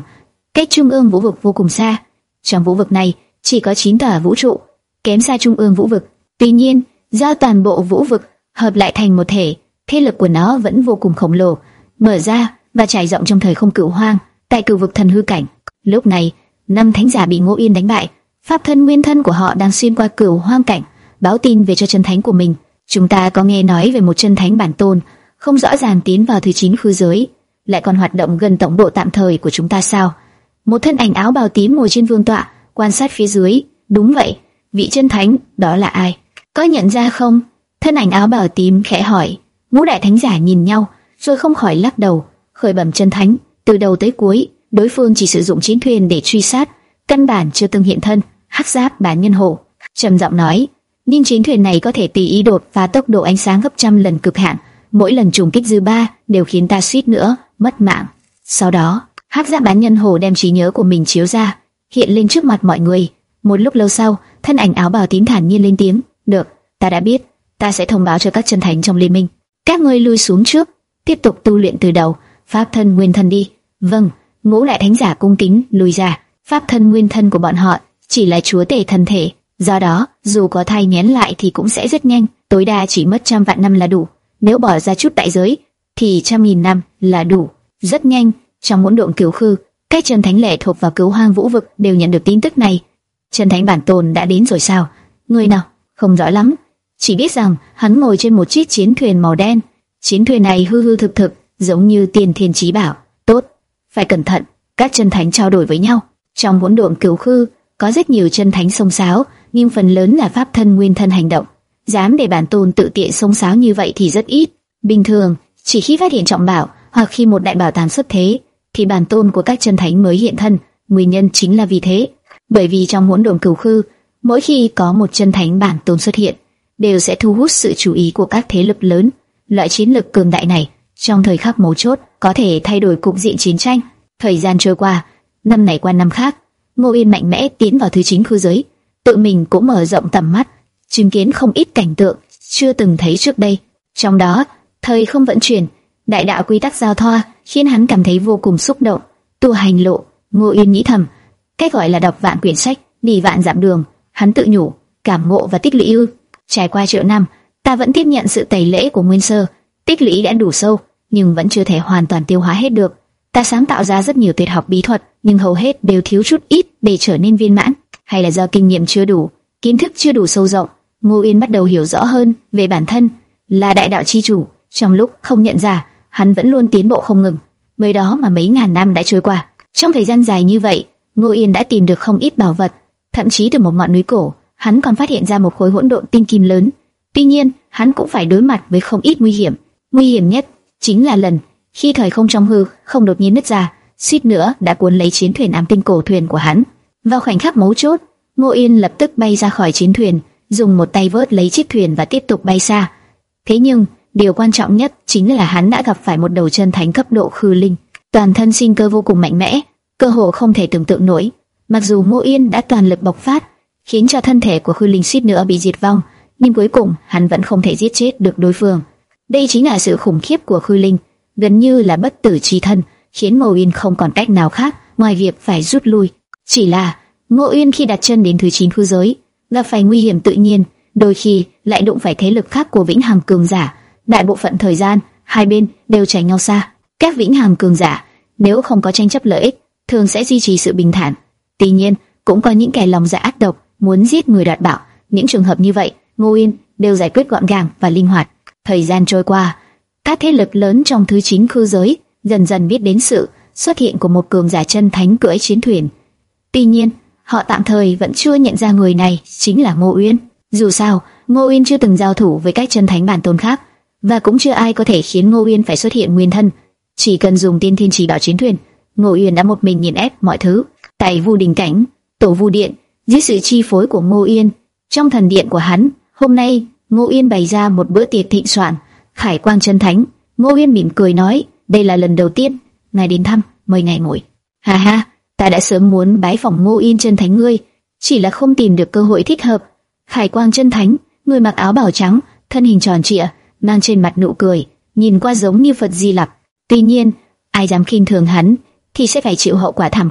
cách trung ương vũ vực vô cùng xa. Trong vũ vực này chỉ có chín tòa vũ trụ, kém xa trung ương vũ vực. Tuy nhiên, do toàn bộ vũ vực hợp lại thành một thể, thế lực của nó vẫn vô cùng khổng lồ, mở ra và trải rộng trong thời không cửu hoang. Tại cửu vực thần hư cảnh, lúc này năm thánh giả bị Ngô Yên đánh bại, pháp thân nguyên thân của họ đang xuyên qua cửu hoang cảnh, báo tin về cho chân thánh của mình. Chúng ta có nghe nói về một chân thánh bản tôn, không rõ ràng tiến vào thứ chín khư giới, lại còn hoạt động gần tổng bộ tạm thời của chúng ta sao? Một thân ảnh áo bào tím ngồi trên vương tọa, quan sát phía dưới. Đúng vậy, vị chân thánh đó là ai? Có nhận ra không? Thân ảnh áo bào tím khẽ hỏi. Ngũ đại thánh giả nhìn nhau, rồi không khỏi lắc đầu. Khởi bẩm chân thánh, từ đầu tới cuối, đối phương chỉ sử dụng chiến thuyền để truy sát, căn bản chưa từng hiện thân. Hắc Giáp bán nhân hổ trầm giọng nói, nhưng chiến thuyền này có thể tùy ý đột phá tốc độ ánh sáng gấp trăm lần cực hạn, mỗi lần trùng kích dư ba đều khiến ta suýt nữa mất mạng. Sau đó, Hắc Giáp bán nhân hổ đem trí nhớ của mình chiếu ra, hiện lên trước mặt mọi người. Một lúc lâu sau, thân ảnh áo bào tím thản nhiên lên tiếng, được, ta đã biết, ta sẽ thông báo cho các chân thánh trong liên minh. Các ngươi lui xuống trước, tiếp tục tu luyện từ đầu, pháp thân nguyên thân đi. Vâng. Ngũ đại thánh giả cung kính lùi ra. Pháp thân nguyên thân của bọn họ chỉ là chúa tể thân thể, do đó dù có thai nghén lại thì cũng sẽ rất nhanh, tối đa chỉ mất trăm vạn năm là đủ. Nếu bỏ ra chút đại giới thì trăm nghìn năm là đủ. Rất nhanh, trong hỗn độn cửu khư, các chân thánh lệ thuộc vào cửu hoang vũ vực đều nhận được tin tức này. Chân thánh bản tôn đã đến rồi sao? Người nào? Không rõ lắm, chỉ biết rằng hắn ngồi trên một chiếc chiến thuyền màu đen. Chiến thuyền này hư hư thực thực, giống như tiên thiên chí bảo. Tốt, phải cẩn thận. Các chân thánh trao đổi với nhau. Trong hỗn độn cửu khư có rất nhiều chân thánh xông xáo, nhưng phần lớn là pháp thân nguyên thân hành động. Dám để bản tôn tự tiện xông xáo như vậy thì rất ít. Bình thường, chỉ khi phát hiện trọng bảo hoặc khi một đại bảo tàng xuất thế, thì bản tôn của các chân thánh mới hiện thân. Nguyên nhân chính là vì thế, bởi vì trong hỗn độn cửu khư, mỗi khi có một chân thánh bản tôn xuất hiện, đều sẽ thu hút sự chú ý của các thế lực lớn. Loại chiến lực cường đại này, trong thời khắc mấu chốt, có thể thay đổi cục diện chiến tranh. Thời gian trôi qua, năm này qua năm khác, Ngô Yên mạnh mẽ tiến vào thứ chín khư giới, tự mình cũng mở rộng tầm mắt, chứng kiến không ít cảnh tượng chưa từng thấy trước đây. Trong đó, thời không vận chuyển, đại đạo quy tắc giao thoa khiến hắn cảm thấy vô cùng xúc động. Tu hành lộ, Ngô Yên nghĩ thầm, cách gọi là đọc vạn quyển sách, đi vạn dặm đường. Hắn tự nhủ, cảm ngộ và tích lũy ư? Trải qua triệu năm, ta vẫn tiếp nhận sự tẩy lễ của Nguyên Sơ, tích lũy đã đủ sâu, nhưng vẫn chưa thể hoàn toàn tiêu hóa hết được. Ta sáng tạo ra rất nhiều tuyệt học bí thuật, nhưng hầu hết đều thiếu chút ít để trở nên viên mãn. Hay là do kinh nghiệm chưa đủ, kiến thức chưa đủ sâu rộng? Ngô Yên bắt đầu hiểu rõ hơn về bản thân, là đại đạo chi chủ. Trong lúc không nhận ra, hắn vẫn luôn tiến bộ không ngừng. Mới đó mà mấy ngàn năm đã trôi qua. Trong thời gian dài như vậy, Ngô Yên đã tìm được không ít bảo vật, thậm chí từ một ngọn núi cổ, hắn còn phát hiện ra một khối hỗn độn tinh kim lớn. Tuy nhiên, hắn cũng phải đối mặt với không ít nguy hiểm. Nguy hiểm nhất chính là lần khi thời không trong hư không đột nhiên nứt ra, suýt nữa đã cuốn lấy chiến thuyền ám tinh cổ thuyền của hắn. Vào khoảnh khắc mấu chốt, Ngô Yên lập tức bay ra khỏi chiến thuyền, dùng một tay vớt lấy chiếc thuyền và tiếp tục bay xa. Thế nhưng, điều quan trọng nhất chính là hắn đã gặp phải một đầu chân thánh cấp độ khư linh, toàn thân sinh cơ vô cùng mạnh mẽ, cơ hồ không thể tưởng tượng nổi. Mặc dù Ngô Yên đã toàn lực bộc phát, khiến cho thân thể của khư linh suýt nữa bị diệt vong, nhưng cuối cùng hắn vẫn không thể giết chết được đối phương. Đây chính là sự khủng khiếp của khư linh, gần như là bất tử chi thân, khiến Ngô Yên không còn cách nào khác ngoài việc phải rút lui. Chỉ là Ngô Yên khi đặt chân đến thứ chín khư giới, gặp phải nguy hiểm tự nhiên, đôi khi lại đụng phải thế lực khác của vĩnh hằng cường giả. Đại bộ phận thời gian, hai bên đều tránh nhau xa. Các vĩnh hằng cường giả, nếu không có tranh chấp lợi ích, thường sẽ duy trì sự bình thản. Tuy nhiên, cũng có những kẻ lòng dạ ác độc, muốn giết người đoạt bảo. Những trường hợp như vậy, Ngô Yên đều giải quyết gọn gàng và linh hoạt. Thời gian trôi qua, các thế lực lớn trong thứ chín khư giới dần dần biết đến sự xuất hiện của một cường giả chân thánh cưỡi chiến thuyền. Tuy nhiên, họ tạm thời vẫn chưa nhận ra người này chính là Ngô Uyên. Dù sao, Ngô Uyên chưa từng giao thủ với các chân thánh bản tôn khác, và cũng chưa ai có thể khiến Ngô Uyên phải xuất hiện nguyên thân. Chỉ cần dùng tiên thiên chỉ bảo chiến thuyền, Ngô Uyên đã một mình nghiền ép mọi thứ. Tại Vu Đình cảnh, Tổ Vu Điện, dưới sự chi phối của Ngô Uyên, trong thần điện của hắn, hôm nay Ngô Uyên bày ra một bữa tiệc thịnh soạn. Khải Quang chân thánh, Ngô Uyên mỉm cười nói, đây là lần đầu tiên ngài đến thăm, mời ngài ngồi. Ha ha, ta đã sớm muốn bái phỏng Ngô Uyên chân thánh ngươi, chỉ là không tìm được cơ hội thích hợp. Khải Quang chân thánh, người mặc áo bào trắng, thân hình tròn trịa, mang trên mặt nụ cười, nhìn qua giống như Phật Di Lặc. Tuy nhiên, ai dám khinh thường hắn thì sẽ phải chịu hậu quả thảm khốc.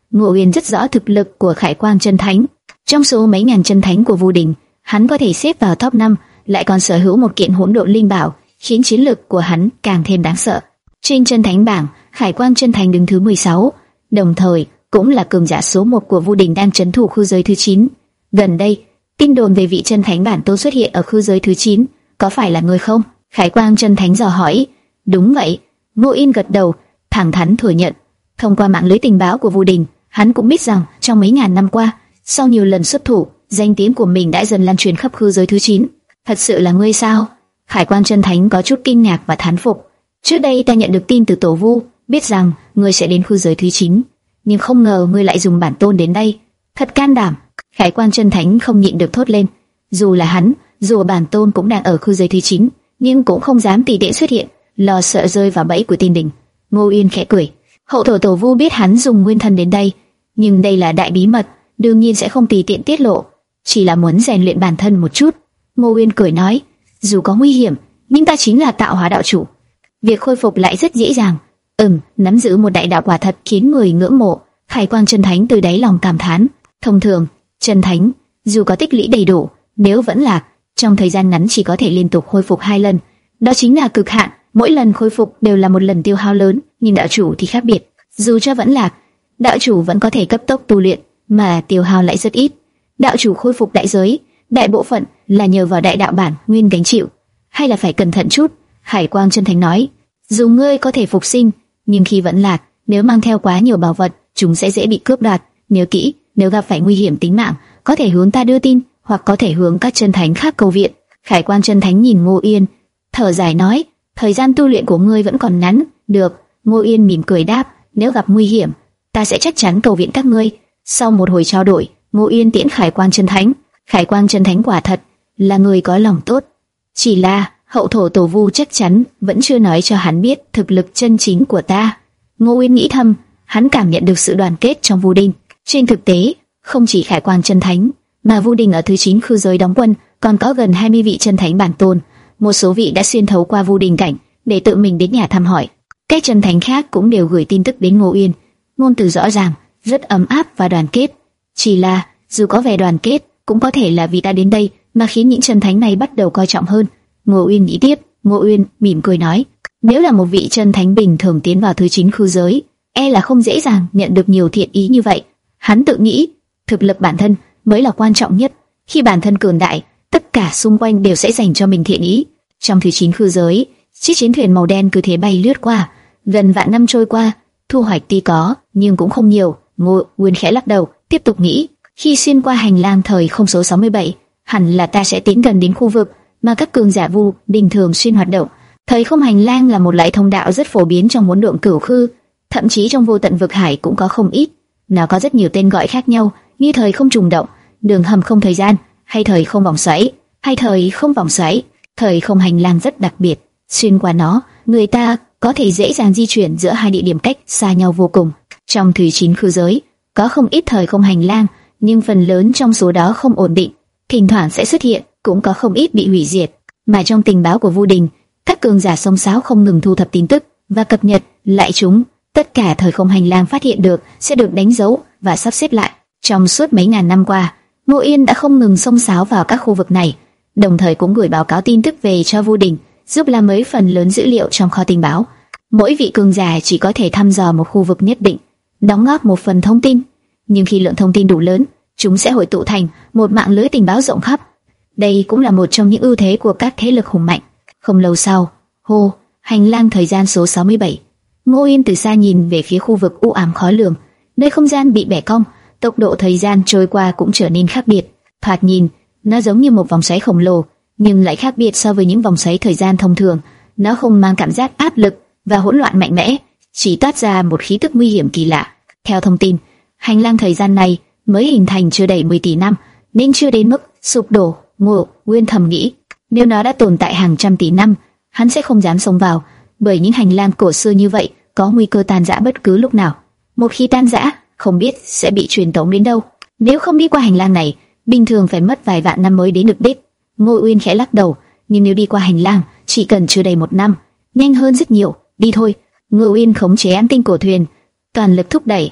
Ngô Uyên rất rõ thực lực của Khải Quang Chân Thánh. Trong số mấy ngàn chân thánh của Vu Đình, hắn có thể xếp vào top năm, lại còn sở hữu một kiện hỗn độn linh bảo, khiến chiến lực của hắn càng thêm đáng sợ. Trên chân thánh bảng, Khải Quang Chân Thánh đứng thứ mười sáu, đồng thời cũng là cường giả số một của Vu Đình đang trấn thủ khu giới thứ chín. Gần đây, tin đồn về vị chân thánh bản tôn xuất hiện ở khu giới thứ chín, có phải là người không? Khải Quang Chân Thánh dò hỏi. Đúng vậy. Ngô Yên gật đầu, thẳng thắn thừa nhận. Thông qua mạng lưới tình báo của Vu Đình, hắn cũng biết rằng trong mấy ngàn năm qua, sau nhiều lần xuất thủ, danh tiếng của mình đã dần lan truyền khắp khu giới thứ chín. Thật sự là ngươi sao? Khải Quang Chân Thánh có chút kinh ngạc và thán phục. Trước đây ta nhận được tin từ Tổ Vu, biết rằng ngươi sẽ đến khu giới thứ chín, nhưng không ngờ ngươi lại dùng bản tôn đến đây. Thật can đảm. Khải Quang Chân Thánh không nhịn được thốt lên. Dù là hắn, dù bản tôn cũng đang ở khu giới thứ chín, nhưng cũng không dám tùy tiện xuất hiện, lo sợ rơi vào bẫy của Tiên Đình. Ngô Uyên khẽ cười. Hậu thổ Tổ Vu biết hắn dùng nguyên thân đến đây, nhưng đây là đại bí mật, đương nhiên sẽ không tùy tiện tiết lộ, chỉ là muốn rèn luyện bản thân một chút. Ngô Uyên cười nói, dù có nguy hiểm, nhưng ta chính là tạo hóa đạo chủ, việc khôi phục lại rất dễ dàng. Ừm, nắm giữ một đại đạo quả thật khiến người ngưỡng mộ. Khải Quang Chân Thánh từ đáy lòng cảm thán. Thông thường, chân thánh dù có tích lũy đầy đủ, nếu vẫn lạc, trong thời gian ngắn chỉ có thể liên tục khôi phục hai lần, đó chính là cực hạn. Mỗi lần khôi phục đều là một lần tiêu hao lớn, nhưng đạo chủ thì khác biệt. Dù cho vẫn lạc, đạo chủ vẫn có thể cấp tốc tu luyện, mà tiêu hao lại rất ít. Đạo chủ khôi phục đại giới, đại bộ phận là nhờ vào đại đạo bản nguyên gánh chịu, hay là phải cẩn thận chút. Khải Quang Chân Thánh nói, dù ngươi có thể phục sinh, nhưng khi vẫn lạc, nếu mang theo quá nhiều bảo vật, chúng sẽ dễ bị cướp đoạt. Nhớ kỹ, nếu gặp phải nguy hiểm tính mạng, có thể hướng ta đưa tin, hoặc có thể hướng các chân thánh khác cầu viện. Khải Quang Chân Thánh nhìn Ngô Yên, thở dài nói, thời gian tu luyện của ngươi vẫn còn ngắn. Được. Ngô Yên mỉm cười đáp, nếu gặp nguy hiểm, ta sẽ chắc chắn cầu viện các ngươi. Sau một hồi trao đổi, Ngô Yên tiễn Khải Quang Chân Thánh. Khải Quang Chân Thánh quả thật là người có lòng tốt, chỉ là hậu thổ Tổ Vu chắc chắn vẫn chưa nói cho hắn biết thực lực chân chính của ta. Ngô Uyên nghĩ thầm, hắn cảm nhận được sự đoàn kết trong Vu Đình. Trên thực tế, không chỉ Khải Quang Chân Thánh, mà Vu Đình ở thứ chín khu giới đóng quân còn có gần hai mươi vị chân thánh bản tôn. Một số vị đã xuyên thấu qua Vu Đình cảnh để tự mình đến nhà thăm hỏi. Các chân thánh khác cũng đều gửi tin tức đến Ngô Uyên, ngôn từ rõ ràng, rất ấm áp và đoàn kết. Chỉ là dù có vẻ đoàn kết, cũng có thể là vì ta đến đây mà khiến những chân thánh này bắt đầu coi trọng hơn. Ngô Uyên nghĩ tiếp. Ngô Uyên mỉm cười nói, nếu là một vị chân thánh bình thường tiến vào thứ chín khu giới, e là không dễ dàng nhận được nhiều thiện ý như vậy. Hắn tự nghĩ, thực lực bản thân mới là quan trọng nhất. Khi bản thân cường đại, tất cả xung quanh đều sẽ dành cho mình thiện ý. Trong thứ chín khu giới, chiếc chiến thuyền màu đen cứ thế bay lướt qua. Gần vạn năm trôi qua, thu hoạch tuy có, nhưng cũng không nhiều. Ngô Uyên khẽ lắc đầu, tiếp tục nghĩ, khi xuyên qua hành lang thời không số sáu mươi bảy, hẳn là ta sẽ tiến gần đến khu vực mà các cường giả Vu Đình thường xuyên hoạt động. Thời không hành lang là một loại thông đạo rất phổ biến trong hỗn độn cửu khư, thậm chí trong vô tận vực hải cũng có không ít. Nó có rất nhiều tên gọi khác nhau, như thời không trùng động, đường hầm không thời gian, hay thời không vòng xoáy, hay thời không vòng xoáy. Thời không hành lang rất đặc biệt, xuyên qua nó, người ta có thể dễ dàng di chuyển giữa hai địa điểm cách xa nhau vô cùng. Trong thứ chín khu giới, có không ít thời không hành lang, nhưng phần lớn trong số đó không ổn định, thỉnh thoảng sẽ xuất hiện, cũng có không ít bị hủy diệt. Mà trong tình báo của Vu Đình, các cường giả sông sáo không ngừng thu thập tin tức và cập nhật lại chúng. Tất cả thời không hành lang phát hiện được sẽ được đánh dấu và sắp xếp lại. Trong suốt mấy ngàn năm qua, Ngô Yên đã không ngừng xông xáo vào các khu vực này, đồng thời cũng gửi báo cáo tin tức về cho Vu Đình, giúp làm mới phần lớn dữ liệu trong kho tình báo. Mỗi vị cường giả chỉ có thể thăm dò một khu vực nhất định, đóng góp một phần thông tin, nhưng khi lượng thông tin đủ lớn, chúng sẽ hội tụ thành một mạng lưới tình báo rộng khắp. Đây cũng là một trong những ưu thế của các thế lực hùng mạnh. Không lâu sau, hô, hành lang thời gian số sáu mươi bảy. Ngô Yên từ xa nhìn về phía khu vực u ám khó lường, nơi không gian bị bẻ cong, tốc độ thời gian trôi qua cũng trở nên khác biệt. Thoạt nhìn, nó giống như một vòng xoáy khổng lồ, nhưng lại khác biệt so với những vòng xoáy thời gian thông thường. Nó không mang cảm giác áp lực và hỗn loạn mạnh mẽ, chỉ toát ra một khí tức nguy hiểm kỳ lạ. Theo thông tin, hành lang thời gian này mới hình thành chưa đầy mười tỷ năm, nên chưa đến mức sụp đổ. Ngô Uyên thầm nghĩ, nếu nó đã tồn tại hàng trăm tỷ năm, hắn sẽ không dám xông vào, bởi những hành lang cổ xưa như vậy có nguy cơ tan rã bất cứ lúc nào. Một khi tan rã, không biết sẽ bị truyền tống đến đâu. Nếu không đi qua hành lang này, bình thường phải mất vài vạn năm mới đến được đích. Ngô Uyên khẽ lắc đầu, nhưng nếu đi qua hành lang, chỉ cần chưa đầy một năm, nhanh hơn rất nhiều. Đi thôi. Ngô Uyên khống chế an tinh cổ thuyền, toàn lực thúc đẩy,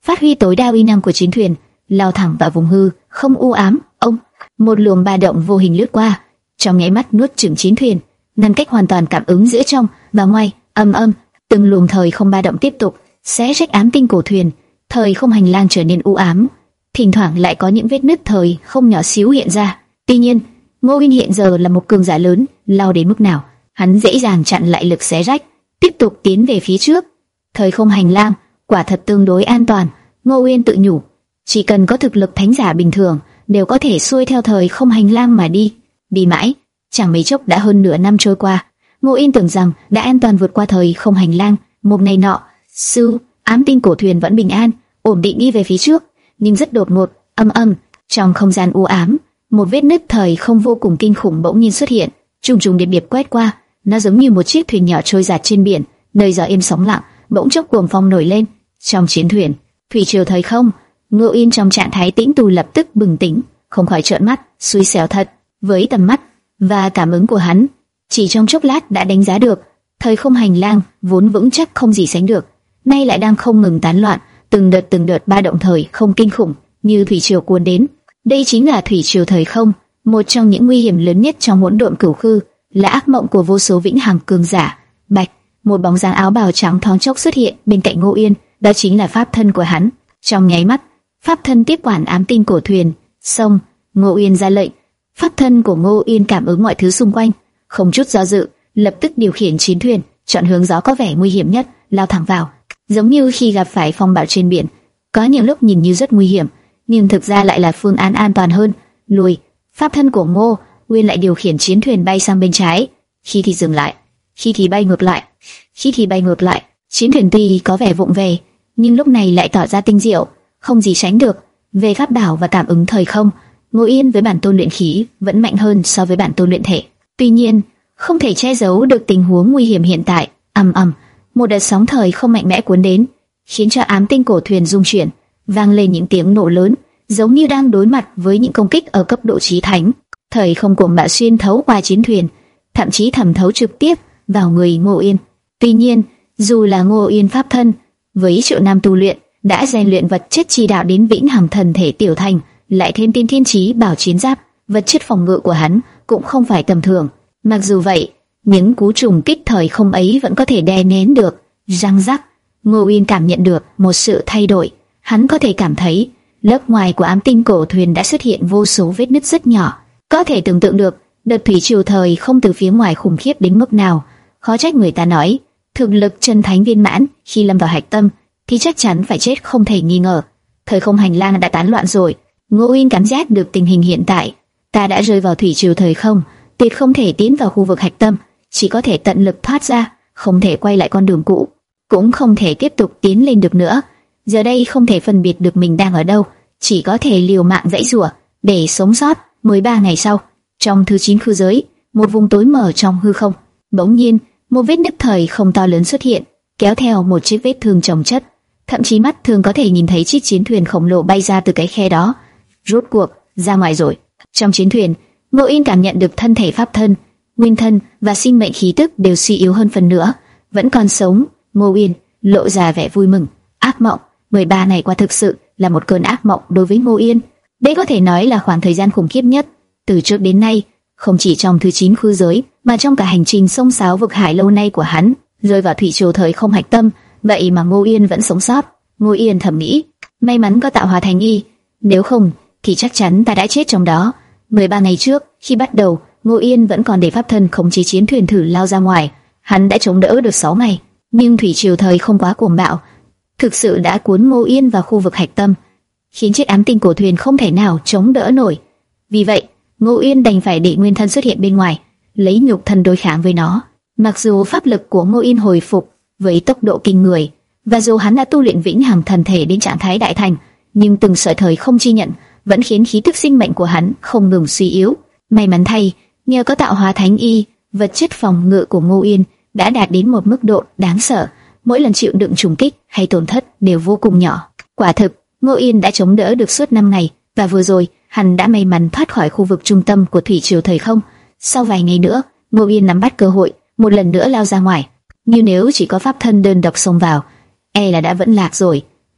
phát huy tối đa uy năng của chiến thuyền, lao thẳng vào vùng hư không u ám. Ông, một luồng ba động vô hình lướt qua, trong nháy mắt nuốt chửng chiến thuyền, ngăn cách hoàn toàn cảm ứng giữa trong và ngoài. Âm âm, từng luồng thời không ba động tiếp tục xé rách ám tinh cổ thuyền, thời không hành lang trở nên u ám, thỉnh thoảng lại có những vết nứt thời không nhỏ xíu hiện ra. Tuy nhiên, Ngô Uyên hiện giờ là một cường giả lớn, lao đến mức nào, hắn dễ dàng chặn lại lực xé rách, tiếp tục tiến về phía trước. Thời không hành lang quả thật tương đối an toàn, Ngô Uyên tự nhủ, chỉ cần có thực lực thánh giả bình thường đều có thể xuôi theo thời không hành lang mà đi. Đi mãi, chẳng mấy chốc đã hơn nửa năm trôi qua. Ngô Uyên tưởng rằng đã an toàn vượt qua thời không hành lang, một ngày nọ, sư ám tinh cổ thuyền vẫn bình an, ổn định đi về phía trước, nhưng rất đột ngột, âm âm, trong không gian u ám, một vết nứt thời không vô cùng kinh khủng bỗng nhiên xuất hiện, trùng trùng điệp điệp quét qua, nó giống như một chiếc thuyền nhỏ trôi dạt trên biển, nơi gió êm sóng lặng, bỗng chốc cuồng phong nổi lên. Trong chiến thuyền, thủy triều thời không, Ngô Uyên trong trạng thái tĩnh tu lập tức bừng tỉnh, không khỏi trợn mắt, xui xẻo thật, với tầm mắt và cảm ứng của hắn, chỉ trong chốc lát đã đánh giá được, thời không hành lang vốn vững chắc không gì sánh được, nay lại đang không ngừng tán loạn, từng đợt từng đợt ba động thời không kinh khủng như thủy triều cuốn đến. Đây chính là thủy triều thời không, một trong những nguy hiểm lớn nhất trong hỗn độn cửu khư, là ác mộng của vô số vĩnh hằng cường giả. Bạch, một bóng dáng áo bào trắng thoáng chốc xuất hiện bên cạnh Ngô Uyên, đó chính là pháp thân của hắn. Trong nháy mắt, pháp thân tiếp quản ám tinh cổ thuyền. Xong, Ngô Uyên ra lệnh. Pháp thân của Ngô Uyên cảm ứng mọi thứ xung quanh, không chút do dự, lập tức điều khiển chiến thuyền, chọn hướng gió có vẻ nguy hiểm nhất, lao thẳng vào. Giống như khi gặp phải phong bạo trên biển, có những lúc nhìn như rất nguy hiểm, nhưng thực ra lại là phương án an toàn hơn. Lùi, pháp thân của Ngô Uyên lại điều khiển chiến thuyền bay sang bên trái, khi thì dừng lại, khi thì bay ngược lại, khi thì bay ngược lại. Chiến thuyền tuy có vẻ vụng về, nhưng lúc này lại tỏ ra tinh diệu, không gì sánh được. Về pháp bảo và cảm ứng thời không, Ngô Uyên với bản tôn luyện khí vẫn mạnh hơn so với bản tôn luyện thể. Tuy nhiên, không thể che giấu được tình huống nguy hiểm hiện tại. Ầm ầm, một đợt sóng thời không mạnh mẽ cuốn đến, khiến cho ám tinh cổ thuyền rung chuyển, vang lên những tiếng nổ lớn, giống như đang đối mặt với những công kích ở cấp độ chí thánh. Thời không cuồng bạo xuyên thấu qua chiến thuyền, thậm chí thẩm thấu trực tiếp vào người Ngô Uyên. Tuy nhiên, dù là Ngô Uyên pháp thân với triệu năm tu luyện, đã rèn luyện vật chất chi đạo đến vĩnh hằng thần thể tiểu thành, lại thêm tiên thiên chí bảo chiến giáp, vật chất phòng ngự của hắn cũng không phải tầm thường. Mặc dù vậy, những cú trùng kích thời không ấy vẫn có thể đè nén được. Răng rắc, Ngô Uyên cảm nhận được một sự thay đổi. Hắn có thể cảm thấy lớp ngoài của ám tinh cổ thuyền đã xuất hiện vô số vết nứt rất nhỏ. Có thể tưởng tượng được đợt thủy triều thời không từ phía ngoài khủng khiếp đến mức nào. Khó trách người ta nói, thực lực chân thánh viên mãn khi lâm vào hạch tâm thì chắc chắn phải chết không thể nghi ngờ. Thời không hành lang đã tán loạn rồi. Ngô Uyên cảm giác được tình hình hiện tại, ta đã rơi vào thủy triều thời không, tuyệt không thể tiến vào khu vực hạch tâm, chỉ có thể tận lực thoát ra, không thể quay lại con đường cũ, cũng không thể tiếp tục tiến lên được nữa. Giờ đây không thể phân biệt được mình đang ở đâu, chỉ có thể liều mạng dãy giụa để sống sót. mười ba ngày sau, trong thứ chín khư giới, một vùng tối mờ trong hư không, bỗng nhiên một vết nứt thời không to lớn xuất hiện, kéo theo một chiếc vết thương chồng chất. Thậm chí mắt thường có thể nhìn thấy chiếc chiến thuyền khổng lồ bay ra từ cái khe đó. Rốt cuộc ra ngoài rồi. Trong chiến thuyền, Ngô Uyên cảm nhận được thân thể pháp thân, nguyên thân và sinh mệnh khí tức đều suy yếu hơn phần nữa, vẫn còn sống. Ngô Uyên lộ ra vẻ vui mừng. Ác mộng, mười ba ngày qua thực sự là một cơn ác mộng đối với Ngô Uyên. Đây có thể nói là khoảng thời gian khủng khiếp nhất từ trước đến nay, không chỉ trong thứ chín khư giới, mà trong cả hành trình sông sáo vực hải lâu nay của hắn. Rơi vào thủy triều thời không hạch tâm, vậy mà Ngô Uyên vẫn sống sót. Ngô Uyên thầm nghĩ, may mắn có tạo hóa thành y, nếu không thì chắc chắn ta đã chết trong đó. mười ba ngày trước, khi bắt đầu, Ngô Uyên vẫn còn để pháp thân khống chế chiến thuyền thử lao ra ngoài, hắn đã chống đỡ được sáu ngày, nhưng thủy triều thời không quá cuồng bạo, thực sự đã cuốn Ngô Uyên vào khu vực hạch tâm, khiến chiếc ám tinh cổ thuyền không thể nào chống đỡ nổi. Vì vậy, Ngô Uyên đành phải để nguyên thân xuất hiện bên ngoài, lấy nhục thân đối kháng với nó. Mặc dù pháp lực của Ngô Uyên hồi phục với tốc độ kinh người, và dù hắn đã tu luyện vĩnh hằng thần thể đến trạng thái đại thành, nhưng từng sợi thời không chi nhận vẫn khiến khí tức sinh mệnh của hắn không ngừng suy yếu. May mắn thay, nhờ có tạo hóa thánh y, vật chất phòng ngự của Ngô Uyên đã đạt đến một mức độ đáng sợ, mỗi lần chịu đựng trùng kích hay tổn thất đều vô cùng nhỏ. Quả thực, Ngô Uyên đã chống đỡ được suốt năm ngày, và vừa rồi hắn đã may mắn thoát khỏi khu vực trung tâm của thủy triều thời không. Sau vài ngày nữa, Ngô Uyên nắm bắt cơ hội, một lần nữa lao ra ngoài. Như nếu chỉ có pháp thân đơn độc xông vào, e là đã vẫn lạc rồi.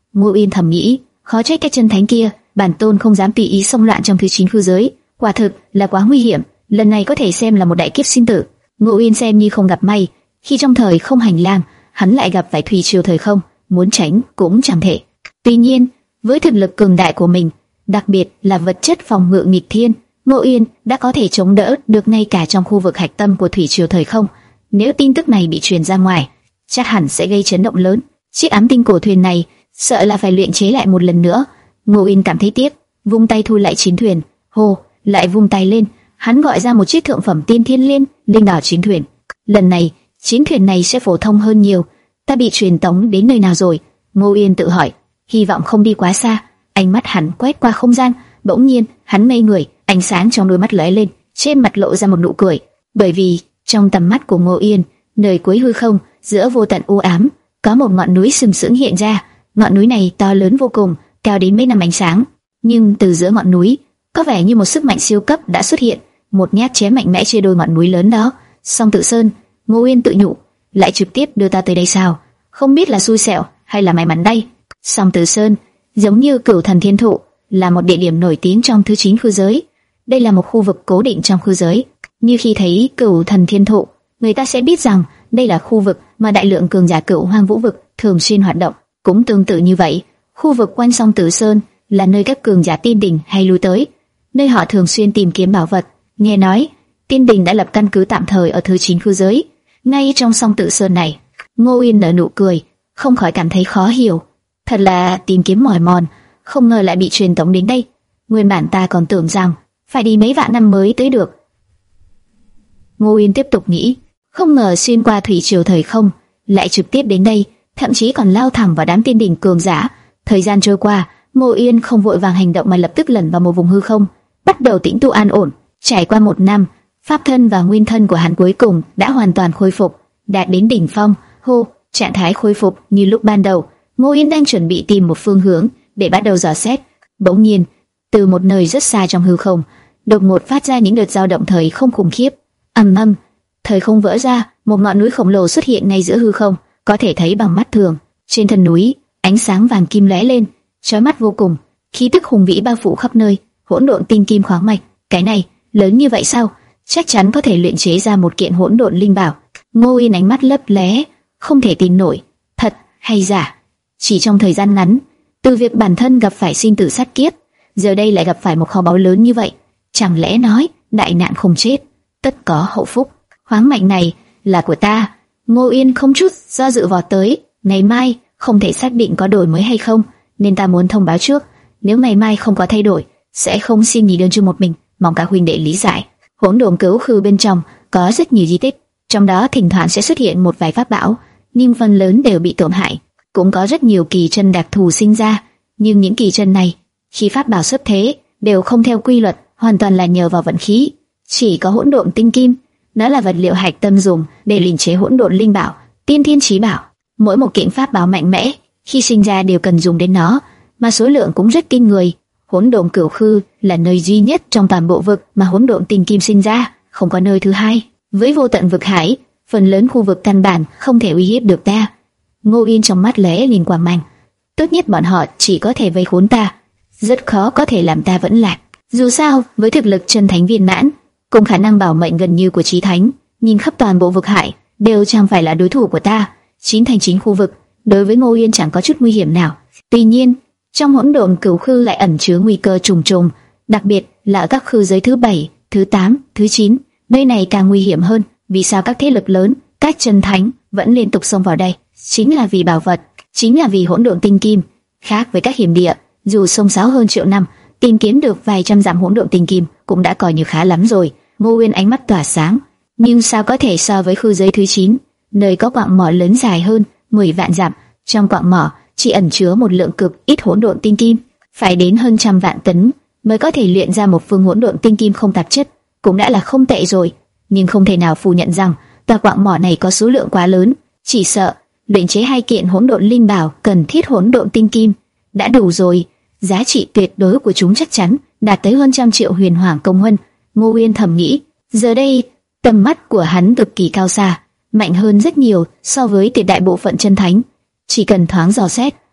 Ngô Uyên thầm nghĩ, khó trách cái chân thánh kia, bản tôn không dám tùy ý xông loạn trong thứ chín khư giới, quả thực là quá nguy hiểm, lần này có thể xem là một đại kiếp sinh tử. Ngô Uyên xem như không gặp may, khi trong thời không hành lang, hắn lại gặp phải thủy triều thời không, muốn tránh cũng chẳng thể. Tuy nhiên, với thực lực cường đại của mình, đặc biệt là vật chất phòng ngự nghịch thiên, Ngô Uyên đã có thể chống đỡ được ngay cả trong khu vực hạch tâm của thủy triều thời không. Nếu tin tức này bị truyền ra ngoài, chắc hẳn sẽ gây chấn động lớn. Chiếc ám tinh cổ thuyền này sợ là phải luyện chế lại một lần nữa. Ngô Uyên cảm thấy tiếc, vung tay thu lại chiến thuyền. Hồ, lại vung tay lên, hắn gọi ra một chiếc thượng phẩm tiên thiên liên, linh đảo chiến thuyền. Lần này, chiến thuyền này sẽ phổ thông hơn nhiều. Ta bị truyền tống đến nơi nào rồi? Ngô Uyên tự hỏi, hy vọng không đi quá xa. Ánh mắt hắn quét qua không gian, bỗng nhiên hắn ngây người, ánh sáng trong đôi mắt lóe lên, trên mặt lộ ra một nụ cười, bởi vì trong tầm mắt của Ngô Uyên, nơi cuối hư không, giữa vô tận u ám, có một ngọn núi sừng sững hiện ra. Ngọn núi này to lớn vô cùng, cao đến mấy năm ánh sáng, nhưng từ giữa ngọn núi, có vẻ như một sức mạnh siêu cấp đã xuất hiện, một nhát chém mạnh mẽ chia đôi ngọn núi lớn đó. Song Tử Sơn, Ngô Uyên tự nhủ, lại trực tiếp đưa ta tới đây sao? Không biết là xui xẻo hay là may mắn đây. Song Tử Sơn, giống như Cửu Thần Thiên Thụ, là một địa điểm nổi tiếng trong thứ chín khư giới. Đây là một khu vực cố định trong khư giới. Như khi thấy Cửu Thần Thiên Thụ, người ta sẽ biết rằng đây là khu vực mà đại lượng cường giả Cửu Hoang Vũ vực thường xuyên hoạt động. Cũng tương tự như vậy, khu vực quanh Song Tử Sơn là nơi các cường giả Tiên Đình hay lui tới, nơi họ thường xuyên tìm kiếm bảo vật. Nghe nói, Tiên Đình đã lập căn cứ tạm thời ở thứ chín khư giới, ngay trong Song Tử Sơn này. Ngô Uyên nở nụ cười, không khỏi cảm thấy khó hiểu. Thật là tìm kiếm mỏi mòn, không ngờ lại bị truyền tống đến đây. Nguyên bản ta còn tưởng rằng phải đi mấy vạn năm mới tới được. Ngô Uyên tiếp tục nghĩ, không ngờ xuyên qua thủy triều thời không, lại trực tiếp đến đây, thậm chí còn lao thẳng vào đám tiên đỉnh cường giả. Thời gian trôi qua, Ngô Uyên không vội vàng hành động mà lập tức lẩn vào một vùng hư không, bắt đầu tĩnh tu an ổn. Trải qua một năm, pháp thân và nguyên thân của hắn cuối cùng đã hoàn toàn khôi phục, đạt đến đỉnh phong. Hô, trạng thái khôi phục như lúc ban đầu. Ngô Uyên đang chuẩn bị tìm một phương hướng để bắt đầu dò xét. Bỗng nhiên, từ một nơi rất xa trong hư không, đột ngột phát ra những đợt dao động thời không khủng khiếp. Ầm ầm, thời không vỡ ra, một ngọn núi khổng lồ xuất hiện ngay giữa hư không, có thể thấy bằng mắt thường. Trên thân núi, ánh sáng vàng kim lóe lên, chói mắt vô cùng, khí tức hùng vĩ bao phủ khắp nơi. Hỗn độn tinh kim khoáng mạch, cái này lớn như vậy sao? Chắc chắn có thể luyện chế ra một kiện hỗn độn linh bảo. Ngô Uyên ánh mắt lấp lé, không thể tin nổi, thật hay giả? Chỉ trong thời gian ngắn, từ việc bản thân gặp phải sinh tử sát kiếp, giờ đây lại gặp phải một kho báu lớn như vậy. Chẳng lẽ nói đại nạn không chết, tất có hậu phúc? Khoáng mạch này là của ta. Ngô Uyên không chút do dự vọt tới. Ngày mai không thể xác định có đổi mới hay không, nên ta muốn thông báo trước. Nếu ngày mai không có thay đổi, sẽ không xin nghỉ đơn cho một mình, mong các huynh đệ lý giải. Hỗn độn cửu khư bên trong có rất nhiều di tích, trong đó thỉnh thoảng sẽ xuất hiện một vài pháp bảo, nhưng phần lớn đều bị tổn hại. Cũng có rất nhiều kỳ chân đặc thù sinh ra, nhưng những kỳ chân này khi pháp bảo xuất thế đều không theo quy luật, hoàn toàn là nhờ vào vận khí. Chỉ có hỗn độn tinh kim, nó là vật liệu hạch tâm dùng để luyện chế hỗn độn linh bảo, tiên thiên chí bảo. Mỗi một kiện pháp bảo mạnh mẽ khi sinh ra đều cần dùng đến nó, mà số lượng cũng rất kinh người. Hỗn độn cửu khư là nơi duy nhất trong toàn bộ vực mà hỗn độn tinh kim sinh ra, không có nơi thứ hai. Với vô tận vực hải, phần lớn khu vực căn bản không thể uy hiếp được ta. Ngô Uyên trong mắt lóe lên quang mang. Tốt nhất bọn họ chỉ có thể vây khốn ta, rất khó có thể làm ta vẫn lạc. Dù sao, với thực lực chân thánh viên mãn, cùng khả năng bảo mệnh gần như của chí thánh, nhìn khắp toàn bộ vực hải đều chẳng phải là đối thủ của ta. Chín thành chín khu vực đối với Ngô Uyên chẳng có chút nguy hiểm nào. Tuy nhiên, trong hỗn độn cửu khư lại ẩn chứa nguy cơ trùng trùng, đặc biệt là ở các khư giới thứ bảy, thứ tám, thứ chín, nơi này càng nguy hiểm hơn. Vì sao các thế lực lớn, các chân thánh vẫn liên tục xông vào đây? Chính là vì bảo vật, chính là vì hỗn độn tinh kim. Khác với các hiểm địa, dù sông sáo hơn triệu năm, tìm kiếm được vài trăm dặm hỗn độn tinh kim cũng đã coi như khá lắm rồi. Ngô Uyên ánh mắt tỏa sáng, nhưng sao có thể so với khư giới thứ chín, nơi có quặng mỏ lớn dài hơn mười vạn dặm, trong quặng mỏ chỉ ẩn chứa một lượng cực ít hỗn độn tinh kim, phải đến hơn trăm vạn tấn mới có thể luyện ra một phương hỗn độn tinh kim không tạp chất, cũng đã là không tệ rồi. Nhưng không thể nào phủ nhận rằng tòa quặng mỏ này có số lượng quá lớn, chỉ sợ luyện chế hai kiện hỗn độn linh bảo cần thiết hỗn độn tinh kim đã đủ rồi. Giá trị tuyệt đối của chúng chắc chắn đạt tới hơn trăm triệu huyền hoàng công huân. Ngô Uyên thầm nghĩ, giờ đây tầm mắt của hắn cực kỳ cao xa, mạnh hơn rất nhiều so với tuyệt đại bộ phận chân thánh. Chỉ cần thoáng dò xét,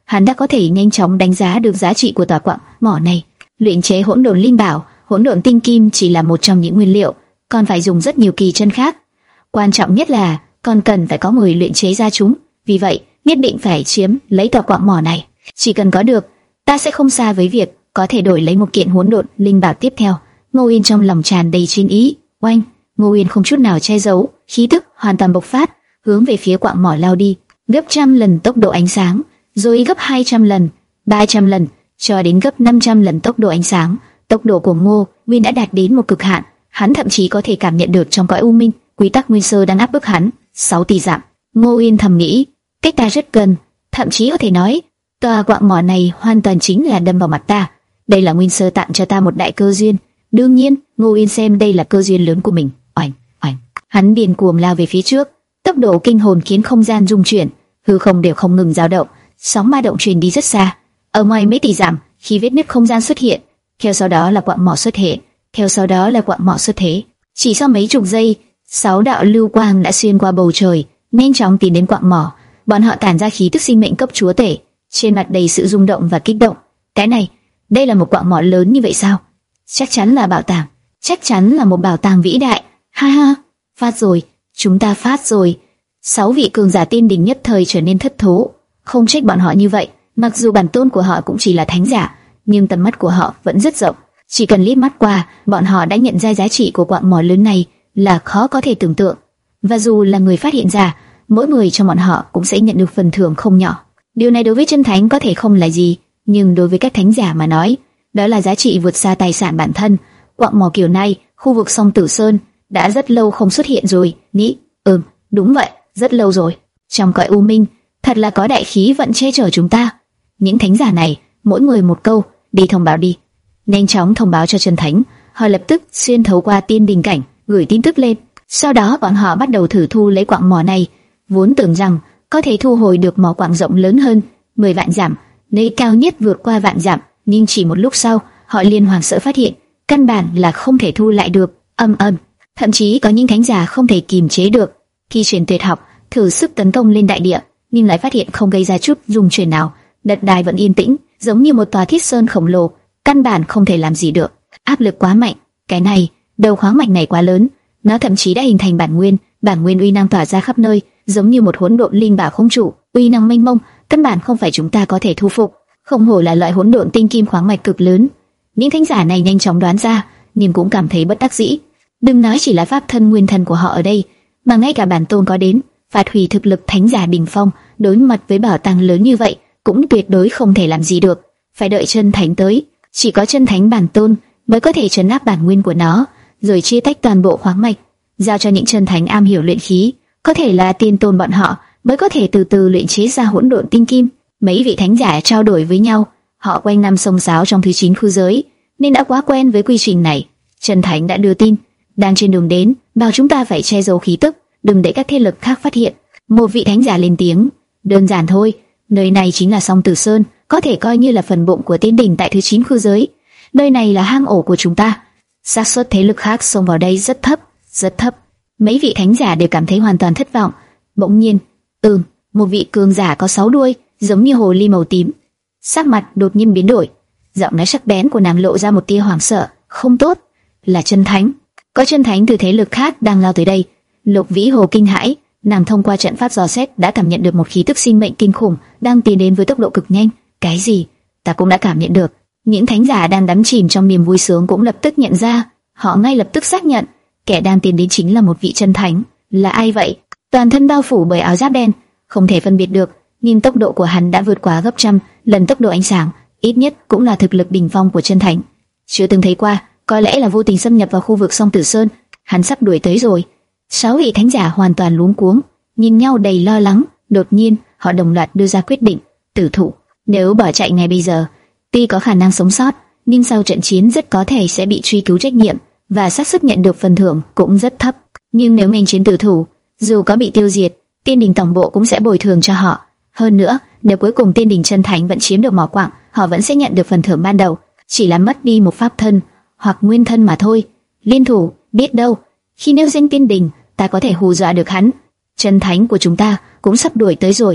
hắn đã có thể nhanh chóng đánh giá được giá trị của tòa quặng mỏ này. Luyện chế hỗn độn linh bảo, hỗn độn tinh kim chỉ là một trong những nguyên liệu, còn phải dùng rất nhiều kỳ chân khác. Quan trọng nhất là còn cần phải có người luyện chế ra chúng. Vì vậy, nhất định phải chiếm lấy tòa quặng mỏ này. Chỉ cần có được, ta sẽ không xa với việc có thể đổi lấy một kiện hỗn độn linh bảo tiếp theo. Ngô Yên trong lòng tràn đầy chiến ý. Oanh! Ngô Yên không chút nào che giấu, khí tức hoàn toàn bộc phát, hướng về phía quặng mỏ lao đi, gấp trăm lần tốc độ ánh sáng, rồi gấp hai trăm lần, ba trăm lần, cho đến gấp năm trăm lần tốc độ ánh sáng. Tốc độ của Ngô Yên đã đạt đến một cực hạn, hắn thậm chí có thể cảm nhận được trong cõi u minh, quy tắc nguyên sơ đang áp bức hắn sáu tỷ dặm. Ngô Yên thầm nghĩ, cách ta rất gần, thậm chí có thể nói, tòa quặng mỏ này hoàn toàn chính là đâm vào mặt ta. Đây là nguyên sơ tặng cho ta một đại cơ duyên. Đương nhiên, Ngô Yên xem đây là cơ duyên lớn của mình. Oanh, oanh, hắn điên cuồng lao về phía trước, tốc độ kinh hồn khiến không gian rung chuyển, hư không đều không ngừng dao động, sóng ma động truyền đi rất xa. Ở ngoài mấy tỷ dặm, khi vết nứt không gian xuất hiện, theo sau đó là quặng mỏ xuất hiện, theo sau đó là quặng mỏ xuất thế. Chỉ sau mấy chục giây, sáu đạo lưu quang đã xuyên qua bầu trời, nhanh chóng tiến đến quặng mỏ. Bọn họ tản ra khí tức sinh mệnh cấp chúa tể, trên mặt đầy sự rung động và kích động. Cái này, đây là một quặng mỏ lớn như vậy sao? Chắc chắn là bảo tàng, chắc chắn là một bảo tàng vĩ đại. Ha ha, phát rồi, chúng ta phát rồi. Sáu vị cường giả tiên đỉnh nhất thời trở nên thất thố, không trách bọn họ như vậy. Mặc dù bản tôn của họ cũng chỉ là thánh giả, nhưng tầm mắt của họ vẫn rất rộng. Chỉ cần liếc mắt qua, bọn họ đã nhận ra giá trị của quặng mỏ lớn này là khó có thể tưởng tượng. Và dù là người phát hiện ra, mỗi người trong bọn họ cũng sẽ nhận được phần thưởng không nhỏ. Điều này đối với chân thánh có thể không là gì, nhưng đối với các thánh giả mà nói, đó là giá trị vượt xa tài sản bản thân. Quặng mỏ kiểu này, khu vực sông Tử Sơn đã rất lâu không xuất hiện rồi. Nghĩ, ừm, đúng vậy, rất lâu rồi. Trong cõi u minh, thật là có đại khí vận che chở chúng ta. Những thánh giả này, mỗi người một câu, đi thông báo đi. Nhanh chóng thông báo cho chân thánh. Họ lập tức xuyên thấu qua tiên đình cảnh, gửi tin tức lên. Sau đó bọn họ bắt đầu thử thu lấy quặng mỏ này, vốn tưởng rằng có thể thu hồi được mỏ quặng rộng lớn hơn mười vạn dặm, nơi cao nhất vượt qua vạn dặm, nhưng chỉ một lúc sau, họ liền hoảng sợ phát hiện, căn bản là không thể thu lại được. Âm âm, thậm chí có những thánh giả không thể kìm chế được, khi truyền tuyệt học thử sức tấn công lên đại địa, nhưng lại phát hiện không gây ra chút rung chuyển nào. Đất đai vẫn yên tĩnh, giống như một tòa thiết sơn khổng lồ, căn bản không thể làm gì được. Áp lực quá mạnh, cái này, đầu khoáng mạch này quá lớn, nó thậm chí đã hình thành bản nguyên, bản nguyên uy năng tỏa ra khắp nơi, giống như một hỗn độn linh bảo không chủ, uy năng mênh mông, căn bản không phải chúng ta có thể thu phục. Không hổ là loại hỗn độn tinh kim khoáng mạch cực lớn. Những thánh giả này nhanh chóng đoán ra, nhưng cũng cảm thấy bất đắc dĩ. Đừng nói chỉ là pháp thân nguyên thần của họ ở đây, mà ngay cả bản tôn có đến, phát huy thực lực thánh giả đỉnh phong, đối mặt với bảo tàng lớn như vậy, cũng tuyệt đối không thể làm gì được. Phải đợi chân thánh tới, chỉ có chân thánh bản tôn mới có thể trấn áp bản nguyên của nó, rồi chia tách toàn bộ khoáng mạch, giao cho những chân thánh am hiểu luyện khí, có thể là tiên tôn bọn họ mới có thể từ từ luyện chế ra hỗn độn tinh kim. Mấy vị thánh giả trao đổi với nhau, họ quanh năm sông sáo trong thứ chín khu giới, nên đã quá quen với quy trình này. Chân thánh đã đưa tin, đang trên đường đến, bảo chúng ta phải che giấu khí tức, đừng để các thế lực khác phát hiện. Một vị thánh giả lên tiếng, đơn giản thôi, nơi này chính là sông Tử Sơn, có thể coi như là phần bụng của tiên đỉnh tại thứ chín khu giới. Nơi này là hang ổ của chúng ta, xác suất thế lực khác xông vào đây rất thấp, rất thấp. Mấy vị thánh giả đều cảm thấy hoàn toàn thất vọng. Bỗng nhiên, ừm, một vị cường giả có sáu đuôi, giống như hồ ly màu tím, sắc mặt đột nhiên biến đổi, giọng nói sắc bén của nàng lộ ra một tia hoảng sợ. Không tốt, là chân thánh, có chân thánh từ thế lực khác đang lao tới đây. Lục Vĩ Hồ kinh hãi, nàng thông qua trận pháp dò xét đã cảm nhận được một khí tức sinh mệnh kinh khủng đang tiến đến với tốc độ cực nhanh. Cái gì? Ta cũng đã cảm nhận được. Những thánh giả đang đắm chìm trong niềm vui sướng cũng lập tức nhận ra, họ ngay lập tức xác nhận, kẻ đang tiến đến chính là một vị chân thánh. Là ai vậy? Toàn thân bao phủ bởi áo giáp đen, không thể phân biệt được, nhưng tốc độ của hắn đã vượt quá gấp trăm lần tốc độ ánh sáng, ít nhất cũng là thực lực đỉnh phong của chân thánh. Chưa từng thấy qua, có lẽ là vô tình xâm nhập vào khu vực sông Tử Sơn, hắn sắp đuổi tới rồi. Sáu vị thánh giả hoàn toàn luống cuống, nhìn nhau đầy lo lắng. Đột nhiên, họ đồng loạt đưa ra quyết định, tử thủ. Nếu bỏ chạy ngay bây giờ, tuy có khả năng sống sót, nhưng sau trận chiến rất có thể sẽ bị truy cứu trách nhiệm, và xác suất nhận được phần thưởng cũng rất thấp. Nhưng nếu mình chiến tử thủ, dù có bị tiêu diệt, tiên đình tổng bộ cũng sẽ bồi thường cho họ. Hơn nữa, nếu cuối cùng tiên đình chân thánh vẫn chiếm được mỏ quặng, họ vẫn sẽ nhận được phần thưởng ban đầu, chỉ là mất đi một pháp thân hoặc nguyên thân mà thôi. Liên thủ, biết đâu khi nêu danh tiên đình, ta có thể hù dọa được hắn. Chân thánh của chúng ta cũng sắp đuổi tới rồi.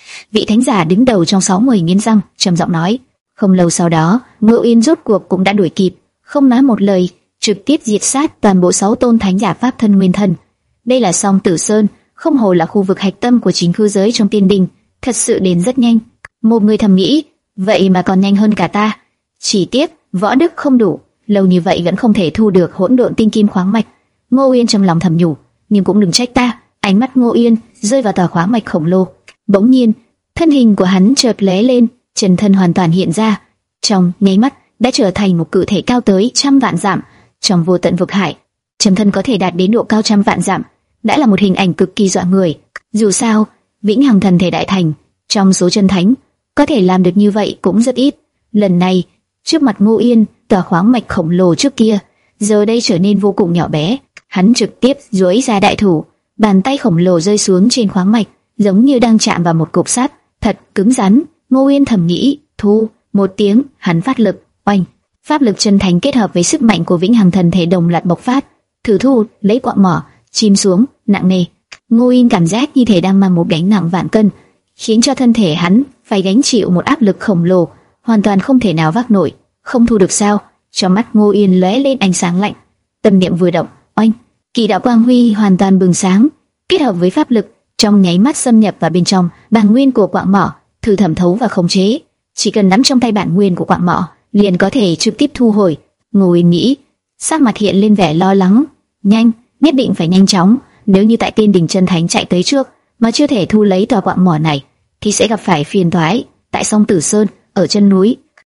Vị thánh giả đứng đầu trong sáu người nghiến răng, trầm giọng nói. Không lâu sau đó, Ngô Yên rốt cuộc cũng đã đuổi kịp, không nói một lời, trực tiếp diệt sát toàn bộ sáu tôn thánh giả pháp thân nguyên thần. Đây là Song Tử Sơn, không hồ là khu vực hạch tâm của chính khư giới trong tiên đình, thật sự đến rất nhanh. Một người thầm nghĩ, vậy mà còn nhanh hơn cả ta. Chỉ tiếc võ đức không đủ, lâu như vậy vẫn không thể thu được hỗn độn tinh kim khoáng mạch. Ngô Yên trong lòng thầm nhủ, nhưng cũng đừng trách ta. Ánh mắt Ngô Yên rơi vào tòa khoáng mạch khổng lồ, bỗng nhiên thân hình của hắn chợt lóe lên, chân thân hoàn toàn hiện ra, trong nháy mắt đã trở thành một cự thể cao tới trăm vạn dặm. Trong vô tận vực hải, chân thân có thể đạt đến độ cao trăm vạn dặm, đã là một hình ảnh cực kỳ dọa người. Dù sao, vĩnh hằng thần thể đại thành, trong số chân thánh có thể làm được như vậy cũng rất ít. Lần này, trước mặt Ngô Yên, tòa khoáng mạch khổng lồ trước kia giờ đây trở nên vô cùng nhỏ bé. Hắn trực tiếp duỗi ra đại thủ, bàn tay khổng lồ rơi xuống trên khoáng mạch, giống như đang chạm vào một cục sắt, thật cứng rắn. Ngô Yên thầm nghĩ, thu. Một tiếng, hắn phát lực, oanh, pháp lực chân thành kết hợp với sức mạnh của vĩnh hằng thần thể đồng loạt bộc phát, thử thu lấy quặng mỏ, chìm xuống nặng nề. Ngô Yên cảm giác như thể đang mang một gánh nặng vạn cân, khiến cho thân thể hắn phải gánh chịu một áp lực khổng lồ, hoàn toàn không thể nào vác nổi. Không thu được sao? Trong mắt Ngô Yên lóe lên ánh sáng lạnh, tâm niệm vừa động, oanh, kỳ đạo quang huy hoàn toàn bừng sáng, kết hợp với pháp lực, trong nháy mắt xâm nhập vào bên trong bản nguyên của quặng mỏ, thử thẩm thấu và khống chế. Chỉ cần nắm trong tay bản nguyên của quặng mỏ, liền có thể trực tiếp thu hồi. Ngô Yên nghĩ, sắc mặt hiện lên vẻ lo lắng. Nhanh, nhất định phải nhanh chóng. Nếu như tại tiên đình chân thánh chạy tới trước mà chưa thể thu lấy tòa quặng mỏ này, thì sẽ gặp phải phiền toái. Tại Song Tử Sơn, ở chân núi,